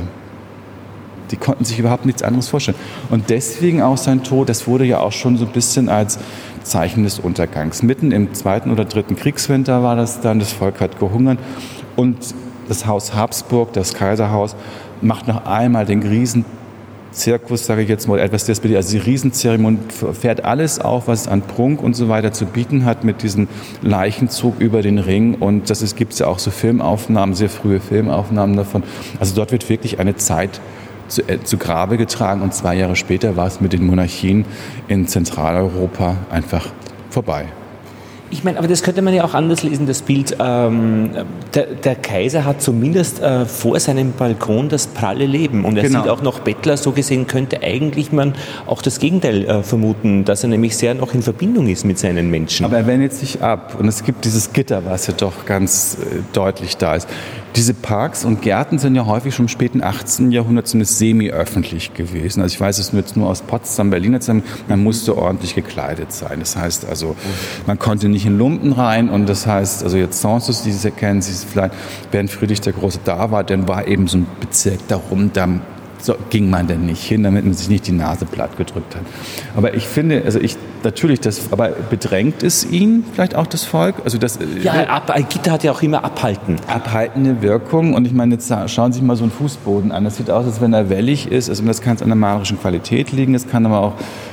Die konnten sich überhaupt nichts anderes vorstellen. Und deswegen auch sein Tod, das wurde ja auch schon so ein bisschen als Zeichen des Untergangs. Mitten im zweiten oder dritten Kriegswinter war das dann, das Volk hat gehungert. Und das Haus Habsburg, das Kaiserhaus, macht noch einmal den Riesenzirkus, sage ich jetzt mal etwas despektierlich, also die Riesenzeremonie, fährt alles auf, was es an Prunk und so weiter zu bieten hat mit diesem Leichenzug über den Ring. Und das gibt es ja auch so Filmaufnahmen, sehr frühe Filmaufnahmen davon. Also dort wird wirklich eine Zeit Zu, äh, zu Grabe getragen und zwei Jahre später war es mit den Monarchien in Zentraleuropa einfach vorbei. Ich meine, aber das könnte man ja auch anders lesen, das Bild. Ähm, der, der Kaiser hat zumindest äh, vor seinem Balkon das pralle Leben und er genau. sieht auch noch Bettler. So gesehen könnte eigentlich man auch das Gegenteil äh, vermuten, dass er nämlich sehr noch in Verbindung ist mit seinen Menschen. Aber er wendet sich ab und es gibt dieses Gitter, was ja doch ganz äh, deutlich da ist. Diese Parks und Gärten sind ja häufig schon im späten achtzehnten Jahrhundert zumindest semi-öffentlich gewesen. Also ich weiß es jetzt nur aus Potsdam, Berlin, man musste ordentlich gekleidet sein. Das heißt also, man konnte nicht in Lumpen rein und das heißt, also jetzt Sanssouci, Sie kennen Sie vielleicht, während Friedrich der Große da war, dann war eben so ein Bezirk darum, da so ging man denn nicht hin, damit man sich nicht die Nase platt gedrückt hat. Aber ich finde, also ich natürlich, das, aber bedrängt es ihn vielleicht auch das Volk? Also das, ja, ab, ein Gitter hat ja auch immer abhalten. Abhaltende Wirkung. Und ich meine, jetzt schauen Sie sich mal so einen Fußboden an. Das sieht aus, als wenn er wellig ist. Also das kann an der malerischen Qualität liegen. Das kann aber auch,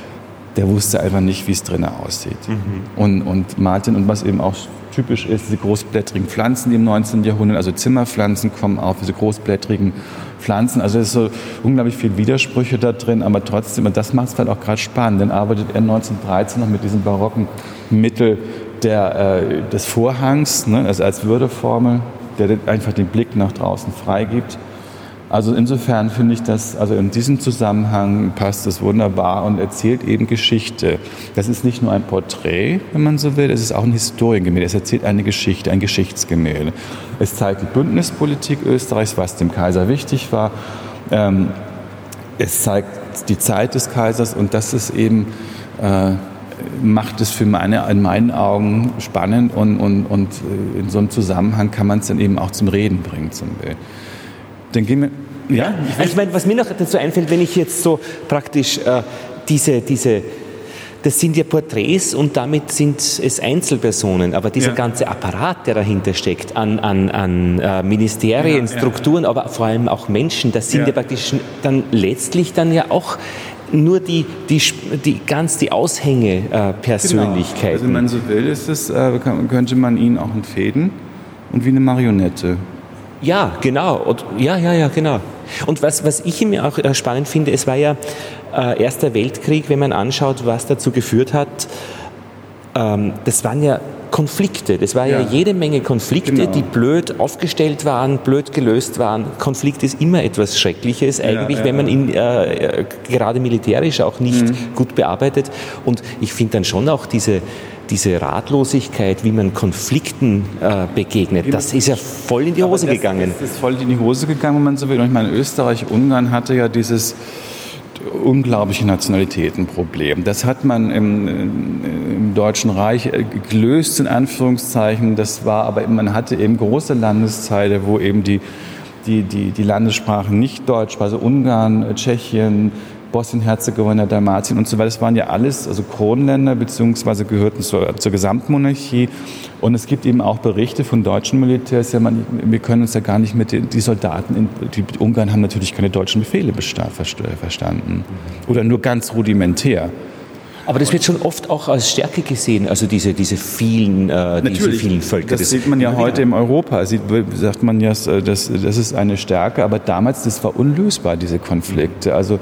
der wusste einfach nicht, wie es drinnen aussieht. Mhm. Und, und Martin, und was eben auch typisch ist, diese großblättrigen Pflanzen, die im neunzehnten Jahrhundert, also Zimmerpflanzen kommen auf, diese großblättrigen Pflanzen. Also es ist so unglaublich viel Widersprüche da drin, aber trotzdem, und das macht es halt auch gerade spannend, dann arbeitet er neunzehnhundertdreizehn noch mit diesem barocken Mittel der, äh, des Vorhangs, ne, also als Würdeformel, der einfach den Blick nach draußen freigibt. Also insofern finde ich das, also in diesem Zusammenhang passt es wunderbar und erzählt eben Geschichte. Das ist nicht nur ein Porträt, wenn man so will, es ist auch ein Historiengemälde. Es erzählt eine Geschichte, ein Geschichtsgemälde. Es zeigt die Bündnispolitik Österreichs, was dem Kaiser wichtig war. Ähm, es zeigt die Zeit des Kaisers und das ist eben, äh, macht es für meine, in meinen Augen spannend und, und, und in so einem Zusammenhang kann man es dann eben auch zum Reden bringen, zum Bild. Dann gehen wir, ja, ja, ich, ich meine, was mir noch dazu einfällt, wenn ich jetzt so praktisch äh, diese, diese, das sind ja Porträts und damit sind es Einzelpersonen, aber dieser ja. ganze Apparat, der dahinter steckt, an, an, an äh, Ministerien, ja, Strukturen, ja. aber vor allem auch Menschen, das sind ja, ja praktisch dann letztlich dann ja auch nur die, die, die ganz die Aushänge-Persönlichkeiten. Genau. Also wenn man so will, ist es, äh, könnte man ihn auch entfäden und wie eine Marionette. Ja, genau. Und, ja, ja, ja, genau. Und was, was ich mir auch äh, spannend finde, es war ja äh, Erster Weltkrieg, wenn man anschaut, was dazu geführt hat, ähm, das waren ja Konflikte. Das war ja, ja jede Menge Konflikte, genau. die blöd aufgestellt waren, blöd gelöst waren. Konflikt ist immer etwas Schreckliches eigentlich, ja, ja, wenn man ihn äh, gerade militärisch auch nicht mhm. gut bearbeitet. Und ich finde dann schon auch diese diese Ratlosigkeit, wie man Konflikten äh, begegnet, das ist ja voll in die Hose das, gegangen. Das ist voll in die Hose gegangen, wenn man so will. Und ich meine, Österreich, Ungarn hatte ja dieses unglaubliche Nationalitätenproblem. Das hat man im, im Deutschen Reich gelöst, in Anführungszeichen. Das war aber, man hatte eben große Landesteile, wo eben die, die, die, die Landessprachen nicht Deutsch war, also Ungarn, Tschechien, Bosnien-Herzegowina, Dalmatien und so weiter. Das waren ja alles also Kronländer beziehungsweise gehörten zur, zur Gesamtmonarchie. Und es gibt eben auch Berichte von deutschen Militärs. Ja, man, wir können uns ja gar nicht mit den die Soldaten, in, die Ungarn haben natürlich keine deutschen Befehle verstanden. Oder nur ganz rudimentär. Aber das wird schon oft auch als Stärke gesehen, also diese, diese, vielen, äh, diese vielen Völker. Das, das sieht man ja heute im Europa, sieht, sagt man ja, das, das ist eine Stärke, aber damals, das war unlösbar, diese Konflikte. Also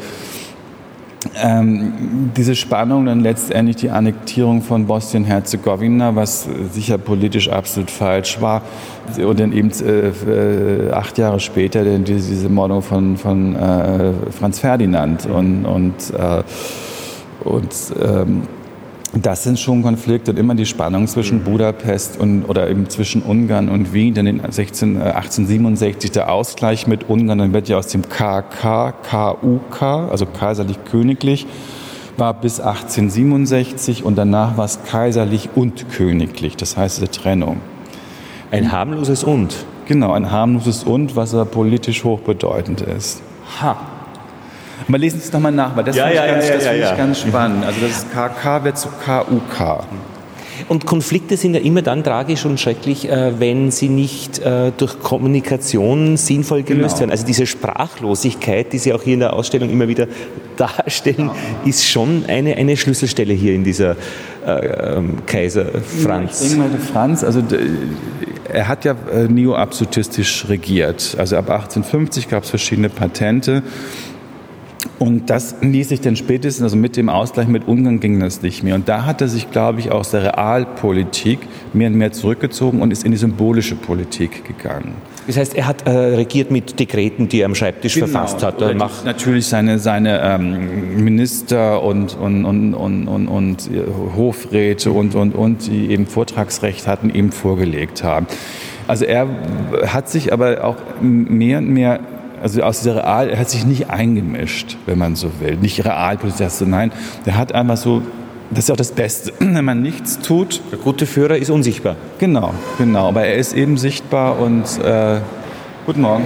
Ähm, diese Spannung, dann letztendlich die Annektierung von Bosnien-Herzegowina, was sicher politisch absolut falsch war, und dann eben äh, acht Jahre später dann diese, diese Mordung von, von äh, Franz Ferdinand und, und, äh, und ähm, Das sind schon Konflikte und immer die Spannung zwischen mhm. Budapest und oder eben zwischen Ungarn und Wien. Dann in achtzehnhundertsiebenundsechzig der Ausgleich mit Ungarn, dann wird ja aus dem K K, K U K, also kaiserlich-königlich, war bis achtzehnhundertsiebenundsechzig und danach war es kaiserlich und königlich, das heißt eine Trennung. Ein harmloses Und. Genau, ein harmloses Und, was aber politisch hochbedeutend ist. Ha. Aber lesen Sie es nochmal nach, weil das ja, finde ja, ich, ganz, ja, das ja, find ja. ich ganz spannend. Also das K K wird zu K U K. Und Konflikte sind ja immer dann tragisch und schrecklich, wenn sie nicht durch Kommunikation sinnvoll gelöst genau. werden. Also diese Sprachlosigkeit, die Sie auch hier in der Ausstellung immer wieder darstellen, ja. ist schon eine, eine Schlüsselstelle hier in dieser äh, Kaiser Franz. Ich denke mal, der Franz, also er hat ja neoabsolutistisch regiert. Also ab achtzehnhundertfünfzig gab es verschiedene Patente. Und das ließ sich dann spätestens, also mit dem Ausgleich mit Ungarn ging das nicht mehr. Und da hat er sich, glaube ich, aus der Realpolitik mehr und mehr zurückgezogen und ist in die symbolische Politik gegangen. Das heißt, er hat äh, regiert mit Dekreten, die er am Schreibtisch genau. verfasst hat. Oder macht natürlich seine, seine ähm, Minister und, und, und, und, und, und Hofräte und, und, und, die eben Vortragsrecht hatten, ihm vorgelegt haben. Also er hat sich aber auch mehr und mehr Also aus dieser Real, er hat sich nicht eingemischt, wenn man so will. Nicht Realpolitik, nein, der hat einfach so, das ist auch das Beste, wenn man nichts tut. Der gute Führer ist unsichtbar. Genau, genau, aber er ist eben sichtbar und, äh, guten Morgen.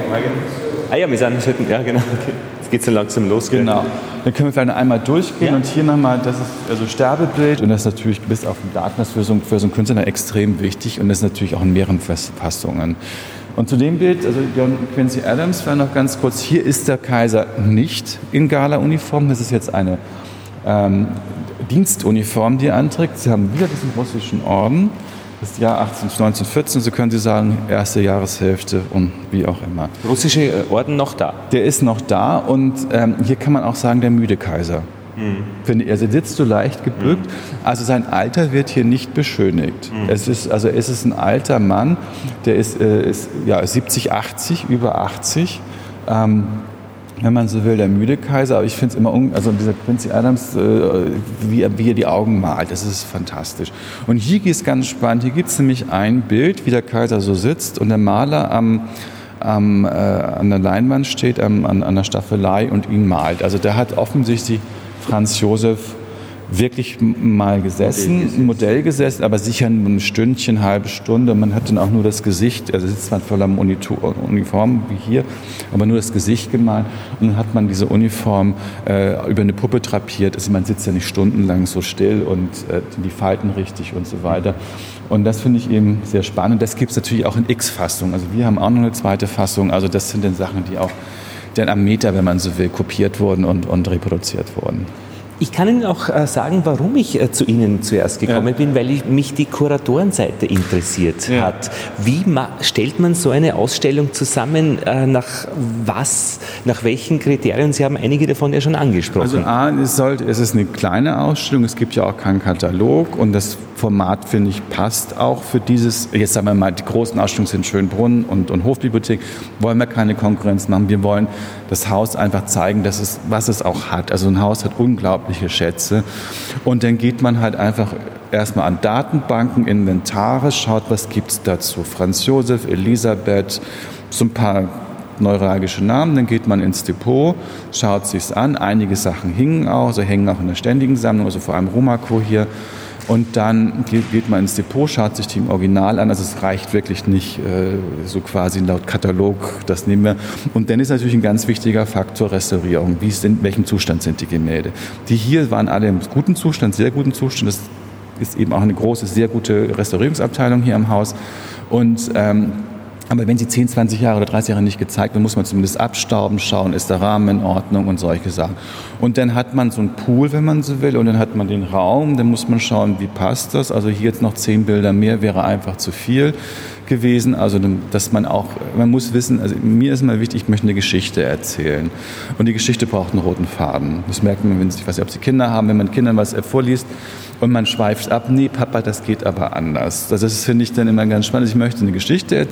Ah ja, wir sind, ja genau, okay. Jetzt geht es so langsam los. Genau, dann können wir vielleicht noch einmal durchgehen ja. und hier nochmal, das ist also Sterbebild und das ist natürlich bis auf den Darkness für so, für so einen Künstler extrem wichtig und das ist natürlich auch in mehreren Fassungen. Und zu dem Bild, also John Quincy Adams, vielleicht noch ganz kurz, hier ist der Kaiser nicht in Gala-Uniform, das ist jetzt eine ähm, Dienstuniform, die er anträgt. Sie haben wieder diesen russischen Orden, das Jahr neunzehnhundertvierzehn, so können Sie sagen, erste Jahreshälfte und wie auch immer. Russische Orden noch da? Der ist noch da und ähm, hier kann man auch sagen, der müde Kaiser. Mhm. Er sitzt so leicht gebückt, also sein Alter wird hier nicht beschönigt. Mhm. Es ist, also es ist ein alter Mann, der ist, äh, ist ja, siebzig, achtzig, über achtzig. Ähm, wenn man so will, der müde Kaiser, aber ich finde es immer, un- also dieser Quincy Adams, äh, wie, er, wie er die Augen malt, das ist fantastisch. Und hier ist es ganz spannend, hier gibt es nämlich ein Bild, wie der Kaiser so sitzt und der Maler am am, äh, an der Leinwand steht, am, an, an der Staffelei und ihn malt. Also der hat offensichtlich Franz Josef wirklich mal gesessen, Modell gesessen. Modell gesessen, aber sicher nur ein Stündchen, eine halbe Stunde. Man hat dann auch nur das Gesicht, also sitzt man voller Uniform wie hier, aber nur das Gesicht gemalt. Und dann hat man diese Uniform äh, über eine Puppe drapiert. Also man sitzt ja nicht stundenlang so still und äh, die Falten richtig und so weiter. Und das finde ich eben sehr spannend. Das gibt es natürlich auch in X-Fassung. Also wir haben auch noch eine zweite Fassung. Also das sind dann Sachen, die auch dann am Meter, wenn man so will, kopiert wurden und, und reproduziert wurden. Ich kann Ihnen auch äh, sagen, warum ich äh, zu Ihnen zuerst gekommen ja. bin, weil ich, mich die Kuratorenseite interessiert ja. hat. Wie ma- stellt man so eine Ausstellung zusammen? Äh, nach was, nach welchen Kriterien? Sie haben einige davon ja schon angesprochen. Also A, es, sollte, es ist eine kleine Ausstellung, es gibt ja auch keinen Katalog und das Format, finde ich, passt auch für dieses, jetzt sagen wir mal, die großen Ausstellungen sind Schönbrunn und, und Hofbibliothek, wollen wir keine Konkurrenz machen. Wir wollen das Haus einfach zeigen, dass es, was es auch hat. Also ein Haus hat unglaubliche Schätze. Und dann geht man halt einfach erstmal an Datenbanken, Inventare, schaut, was gibt es dazu. Franz Josef, Elisabeth, so ein paar neuralgische Namen, dann geht man ins Depot, schaut sich's an. Einige Sachen hingen auch, so hängen auch in der ständigen Sammlung, also vor allem Romako hier. Und dann geht, geht man ins Depot, schaut sich die im Original an. Also es reicht wirklich nicht äh, so quasi laut Katalog, das nehmen wir. Und dann ist natürlich ein ganz wichtiger Faktor Restaurierung. Wie sind, in welchem Zustand sind die Gemälde? Die hier waren alle im guten Zustand, sehr guten Zustand. Das ist eben auch eine große, sehr gute Restaurierungsabteilung hier im Haus. Und ähm, aber wenn sie zehn, zwanzig Jahre oder dreißig Jahre nicht gezeigt werden, muss man zumindest abstauben, schauen, ist der Rahmen in Ordnung und solche Sachen. Und dann hat man so einen Pool, wenn man so will, und dann hat man den Raum, dann muss man schauen, wie passt das. Also hier jetzt noch zehn Bilder mehr wäre einfach zu viel gewesen. Also dass man auch, man muss wissen, also mir ist immer wichtig, ich möchte eine Geschichte erzählen. Und die Geschichte braucht einen roten Faden. Das merkt man, wenn Sie, ich weiß nicht, ob Sie Kinder haben, wenn man Kindern was vorliest, und man schweift ab, nee, Papa, das geht aber anders. Also das finde ich dann immer ganz spannend. Ich möchte eine Geschichte erzählen, das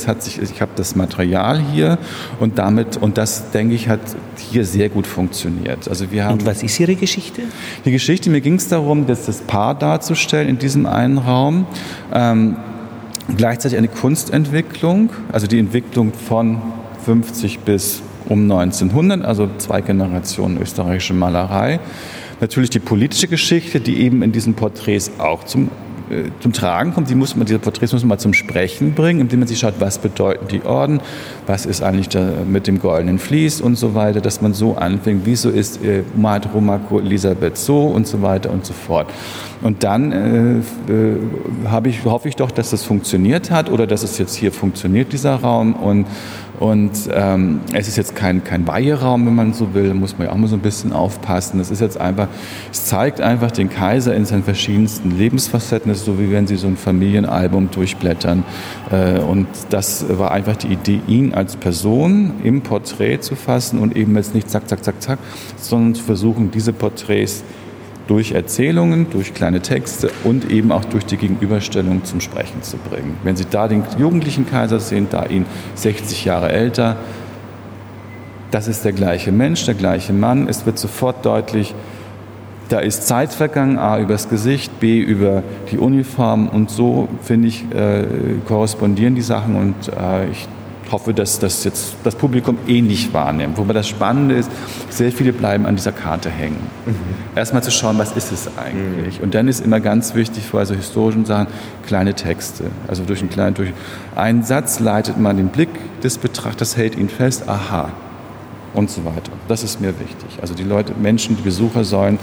hat sich, ich habe das Material hier und damit, und das, denke ich, hat hier sehr gut funktioniert. Also wir haben, und was ist Ihre Geschichte? Die Geschichte, mir ging es darum, das, das Paar darzustellen in diesem einen Raum. Ähm, gleichzeitig eine Kunstentwicklung, also die Entwicklung von fünfzig bis um neunzehnhundert, also zwei Generationen österreichische Malerei. Natürlich die politische Geschichte, die eben in diesen Porträts auch zum, äh, zum Tragen kommt. Die muss man, diese Porträts muss man mal zum Sprechen bringen, indem man sich schaut, was bedeuten die Orden, was ist eigentlich da mit dem goldenen Vlies und so weiter, dass man so anfängt, wieso ist äh, Maat Romako Elisabeth so und so weiter und so fort. Und dann äh, äh, habe ich, hoffe ich doch, dass das funktioniert hat oder dass es jetzt hier funktioniert, dieser Raum. Und, und ähm, es ist jetzt kein, kein Weiheraum, wenn man so will, da muss man ja auch mal so ein bisschen aufpassen. Es ist jetzt einfach, es zeigt einfach den Kaiser in seinen verschiedensten Lebensfacetten, das ist so wie wenn Sie so ein Familienalbum durchblättern. Äh, und das war einfach die Idee, ihn als Person im Porträt zu fassen und eben jetzt nicht zack, zack, zack, zack, sondern zu versuchen, diese Porträts durch Erzählungen, durch kleine Texte und eben auch durch die Gegenüberstellung zum Sprechen zu bringen. Wenn Sie da den jugendlichen Kaiser sehen, da ihn sechzig Jahre älter, das ist der gleiche Mensch, der gleiche Mann. Es wird sofort deutlich, da ist Zeit vergangen, A, übers Gesicht, B, über die Uniform und so, finde ich, äh, korrespondieren die Sachen und äh, ich hoffe, dass das jetzt das Publikum ähnlich wahrnimmt. Wobei das Spannende ist, sehr viele bleiben an dieser Karte hängen. Mhm. Erstmal zu schauen, was ist es eigentlich? Mhm. Und dann ist immer ganz wichtig, vor also historischen Sachen, kleine Texte. Also durch einen kleinen, durch einen Satz leitet man den Blick des Betrachters, hält ihn fest, aha, und so weiter. Das ist mir wichtig. Also die Leute, Menschen, die Besucher sollen,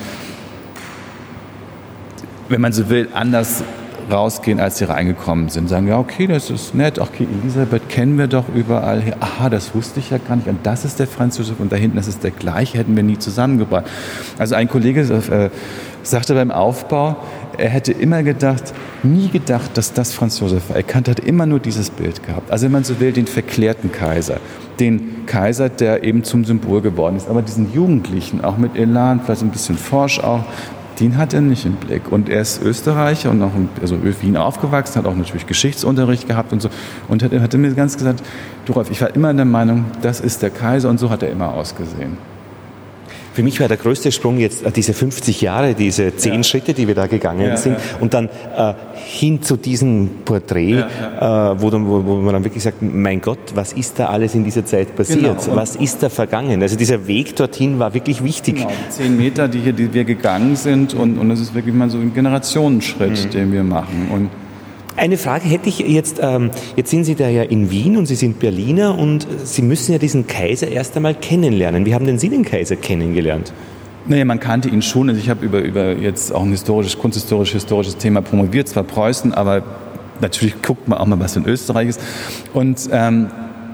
wenn man so will, anders rausgehen, als sie reingekommen sind. Sagen, ja, okay, das ist nett, okay, Elisabeth kennen wir doch überall hier. Aha, das wusste ich ja gar nicht. Und das ist der Franz Josef und da hinten, das ist der gleiche, hätten wir nie zusammengebracht. Also ein Kollege äh, sagte beim Aufbau, er hätte immer gedacht, nie gedacht, dass das Franz Josef war. Er kannte, hat immer nur dieses Bild gehabt. Also wenn man so will, den verklärten Kaiser. Den Kaiser, der eben zum Symbol geworden ist. Aber diesen Jugendlichen, auch mit Elan, vielleicht ein bisschen forsch auch, den hat er nicht im Blick. Und er ist Österreicher und auch in also Wien aufgewachsen, hat auch natürlich Geschichtsunterricht gehabt und so. Und hat, hat mir ganz gesagt, du Rolf, ich war immer der Meinung, das ist der Kaiser und so hat er immer ausgesehen. Für mich war der größte Sprung jetzt diese fünfzig Jahre, diese zehn ja. Schritte, die wir da gegangen ja, sind ja. und dann äh, hin zu diesem Porträt, ja, ja. Äh, wo, dann, wo, wo man dann wirklich sagt, mein Gott, was ist da alles in dieser Zeit passiert? Genau. Was ist da vergangen? Also dieser Weg dorthin war wirklich wichtig. Genau, die zehn Meter, die, hier, die wir gegangen sind und, und das ist wirklich mal so ein Generationenschritt, mhm. den wir machen. Und eine Frage hätte ich jetzt, ähm, jetzt sind Sie da ja in Wien und Sie sind Berliner und Sie müssen ja diesen Kaiser erst einmal kennenlernen. Wie haben denn Sie den Kaiser kennengelernt? Naja, man kannte ihn schon. Also ich habe über, über jetzt auch ein historisches, kunsthistorisch historisches Thema promoviert, zwar Preußen, aber natürlich guckt man auch mal, was in Österreich ist. Und ähm,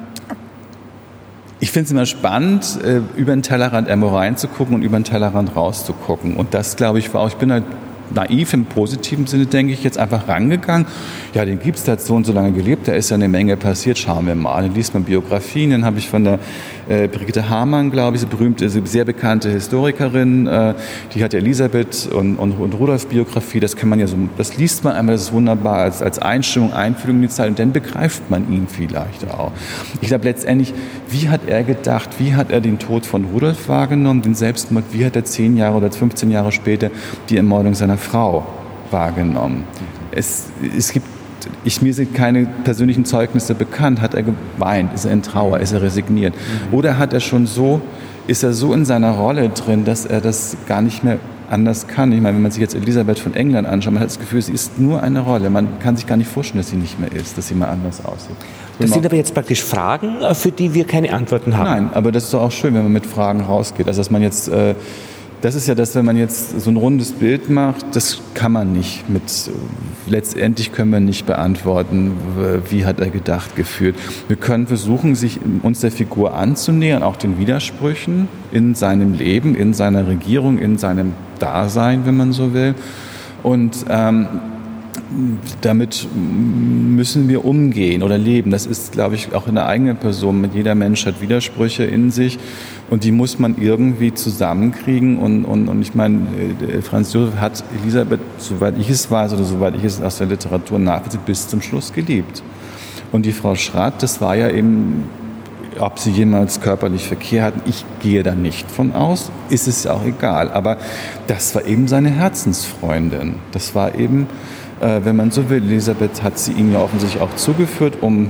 ich finde es immer spannend, äh, über den Tellerrand irgendwo reinzugucken und über den Tellerrand rauszugucken. Und das, glaube ich, war auch, ich bin halt naiv im positiven Sinne, denke ich, jetzt einfach rangegangen. Ja, den gibt es, der hat so und so lange gelebt, da ist ja eine Menge passiert, schauen wir mal. Dann liest man Biografien, dann habe ich von der äh, Brigitte Hamann, glaube ich, eine berühmte, sehr bekannte Historikerin, äh, die hat Elisabeth und, und, und Rudolf Biografie, das kann man ja so, das liest man einmal, das ist wunderbar, als, als Einstimmung, Einführung in die Zeit und dann begreift man ihn vielleicht auch. Ich glaube letztendlich, wie hat er gedacht, wie hat er den Tod von Rudolf wahrgenommen, den Selbstmord, wie hat er zehn Jahre oder fünfzehn Jahre später die Ermordung seiner Frau wahrgenommen. Es, es gibt, ich, mir sind keine persönlichen Zeugnisse bekannt. Hat er geweint? Ist er in Trauer? Ist er resigniert? Mhm. Oder hat er schon so, ist er so in seiner Rolle drin, dass er das gar nicht mehr anders kann? Ich meine, wenn man sich jetzt Elisabeth von England anschaut, man hat das Gefühl, sie ist nur eine Rolle. Man kann sich gar nicht vorstellen, dass sie nicht mehr ist, dass sie mal anders aussieht. Das sind aber jetzt praktisch Fragen, für die wir keine Antworten haben. Nein, aber das ist doch auch schön, wenn man mit Fragen rausgeht. Also dass man jetzt äh, Das ist ja das, wenn man jetzt so ein rundes Bild macht, das kann man nicht mit, letztendlich können wir nicht beantworten, wie hat er gedacht, gefühlt. Wir können versuchen, sich uns der Figur anzunähern, auch den Widersprüchen in seinem Leben, in seiner Regierung, in seinem Dasein, wenn man so will. Und ähm, damit müssen wir umgehen oder leben. Das ist, glaube ich, auch in der eigenen Person. Jeder Mensch hat Widersprüche in sich und die muss man irgendwie zusammenkriegen. Und, und, und ich meine, Franz Josef hat Elisabeth, soweit ich es weiß oder soweit ich es aus der Literatur nachvollziehe, bis zum Schluss geliebt. Und die Frau Schratt, das war ja eben, ob sie jemals körperlich Verkehr hatten, ich gehe da nicht von aus, ist es ja auch egal. Aber das war eben seine Herzensfreundin. Das war eben, äh, wenn man so will, Elisabeth hat sie ihm ja offensichtlich auch zugeführt, um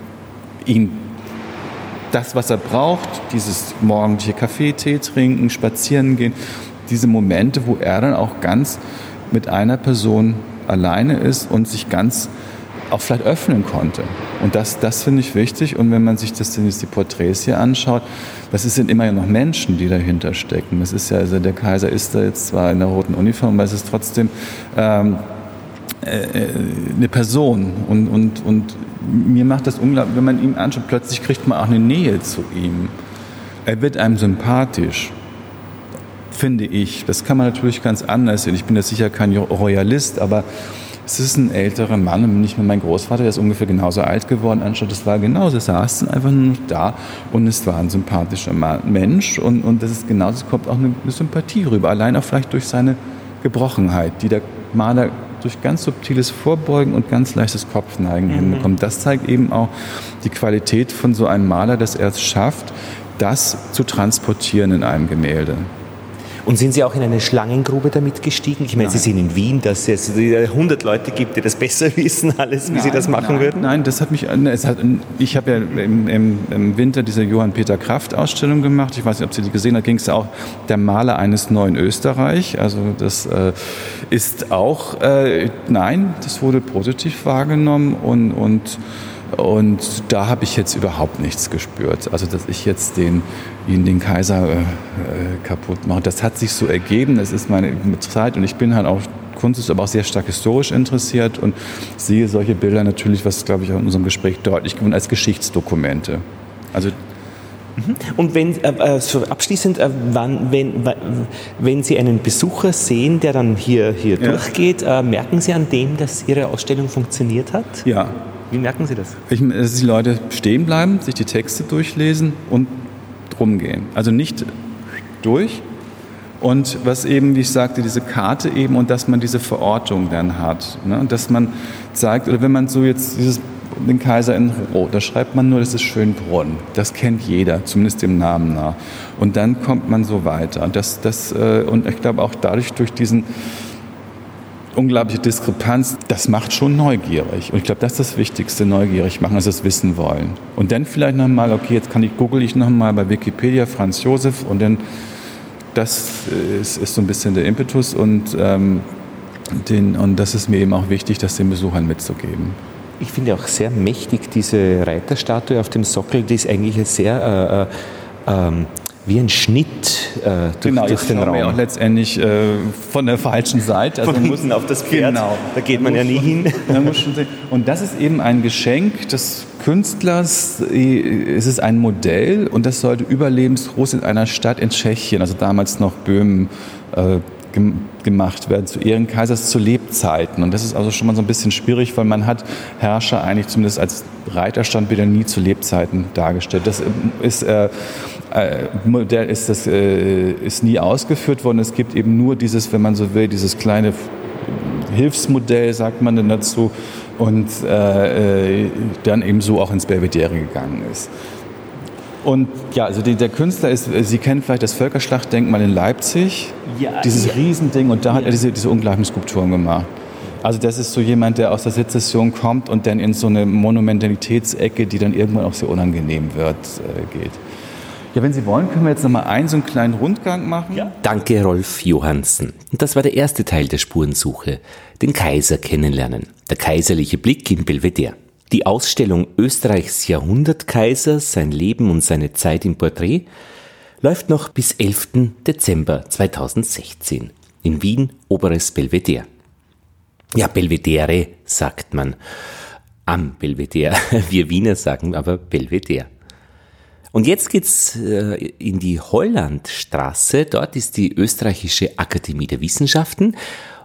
ihn das, was er braucht, dieses morgendliche Kaffee, Tee trinken, spazieren gehen, diese Momente, wo er dann auch ganz mit einer Person alleine ist und sich ganz auch vielleicht öffnen konnte. Und das, das finde ich wichtig. Und wenn man sich das jetzt die Porträts hier anschaut, das sind immer ja noch Menschen, die dahinter stecken. Das ist ja, also der Kaiser ist da jetzt zwar in der roten Uniform, aber es ist trotzdem ähm, äh, eine Person. Und, und, und mir macht das unglaublich, wenn man ihn anschaut, plötzlich kriegt man auch eine Nähe zu ihm. Er wird einem sympathisch, finde ich. Das kann man natürlich ganz anders sehen. Ich bin jetzt sicher kein Royalist, aber es ist ein älterer Mann und nicht mehr mein Großvater, der ist ungefähr genauso alt geworden. Anstatt das war genauso, er saß dann einfach nur noch da und es war ein sympathischer Mensch und, und das ist genauso, es kommt auch eine, eine Sympathie rüber, allein auch vielleicht durch seine Gebrochenheit, die der Maler durch ganz subtiles Vorbeugen und ganz leichtes Kopfneigen mhm. hinbekommt. Das zeigt eben auch die Qualität von so einem Maler, dass er es schafft, das zu transportieren in einem Gemälde. Und sind Sie auch in eine Schlangengrube damit gestiegen? Ich meine, nein. Sie sind in Wien, dass es hundert Leute gibt, die das besser wissen, alles, wie nein, Sie das machen nein, würden? Nein, das hat mich, es hat, ich habe ja im, im, im Winter diese Johann-Peter-Kraft-Ausstellung gemacht. Ich weiß nicht, ob Sie die gesehen haben. Da ging es auch der Maler eines neuen Österreich. Also das äh, ist auch, äh, nein, das wurde positiv wahrgenommen und, und Und da habe ich jetzt überhaupt nichts gespürt. Also, dass ich jetzt den, ihn, den Kaiser äh, kaputt mache. Das hat sich so ergeben. Das ist meine Zeit. Und ich bin halt auch Kunst, ist aber auch sehr stark historisch interessiert und sehe solche Bilder natürlich, was, glaube ich, auch in unserem Gespräch deutlich geworden, als Geschichtsdokumente. Also Und wenn, äh, so abschließend, äh, wann, wenn, wenn Sie einen Besucher sehen, der dann hier, hier ja. durchgeht, äh, merken Sie an dem, dass Ihre Ausstellung funktioniert hat? Ja. Wie merken Sie das? Ich, dass die Leute stehen bleiben, sich die Texte durchlesen und rumgehen. Also nicht durch. Und was eben, wie ich sagte, diese Karte eben und dass man diese Verortung dann hat. Ne? Und dass man zeigt, oder wenn man so jetzt dieses, den Kaiser in Rot, da schreibt man nur, das ist Schönbrunn. Das kennt jeder, zumindest dem Namen nach. Und dann kommt man so weiter. Und, das, das, und ich glaube auch dadurch, durch diesen unglaubliche Diskrepanz, das macht schon neugierig. Und ich glaube, das ist das Wichtigste, neugierig machen, also das wissen wollen. Und dann vielleicht nochmal, okay, jetzt kann ich, google ich nochmal bei Wikipedia Franz Josef und dann, das ist, ist so ein bisschen der Impetus und, ähm, den, und das ist mir eben auch wichtig, das den Besuchern mitzugeben. Ich finde auch sehr mächtig diese Reiterstatue auf dem Sockel, die ist eigentlich sehr äh, äh, wie ein Schnitt äh, durch, genau, durch den Raum. Ja, auch letztendlich äh, von der falschen Seite. Also von hinten auf das Pferd, genau. Da geht man ja nie hin. Und das ist eben ein Geschenk des Künstlers. Es ist ein Modell und das sollte überlebensgroß in einer Stadt in Tschechien, also damals noch Böhmen, äh, gemacht werden, zu Ehren Kaisers zu Lebzeiten. Und das ist also schon mal so ein bisschen schwierig, weil man hat Herrscher eigentlich zumindest als Reiterstandbilder nie zu Lebzeiten dargestellt. Das ist, äh, Modell ist, das, äh, ist nie ausgeführt worden. Es gibt eben nur dieses, wenn man so will, dieses kleine Hilfsmodell, sagt man dann dazu, und äh, dann eben so auch ins Belvedere gegangen ist. Und ja, also der Künstler ist, Sie kennen vielleicht das Völkerschlachtdenkmal in Leipzig, ja, dieses ja. Riesending, und da hat ja. er diese, diese unglaublichen Skulpturen gemacht. Also das ist so jemand, der aus der Sezession kommt und dann in so eine Monumentalitätsecke, die dann irgendwann auch sehr unangenehm wird, äh, geht. Ja, wenn Sie wollen, können wir jetzt noch mal einen so einen kleinen Rundgang machen. Ja. Danke, Rolf Johansen. Und das war der erste Teil der Spurensuche, den Kaiser kennenlernen, der kaiserliche Blick im Belvedere. Die Ausstellung Österreichs Jahrhundertkaiser, sein Leben und seine Zeit im Porträt läuft noch bis elften Dezember zweitausendsechzehn in Wien, Oberes Belvedere. Ja, Belvedere sagt man. Am Belvedere. Wir Wiener sagen aber Belvedere. Und jetzt geht's äh, in die Hollandstraße. Dort ist die Österreichische Akademie der Wissenschaften.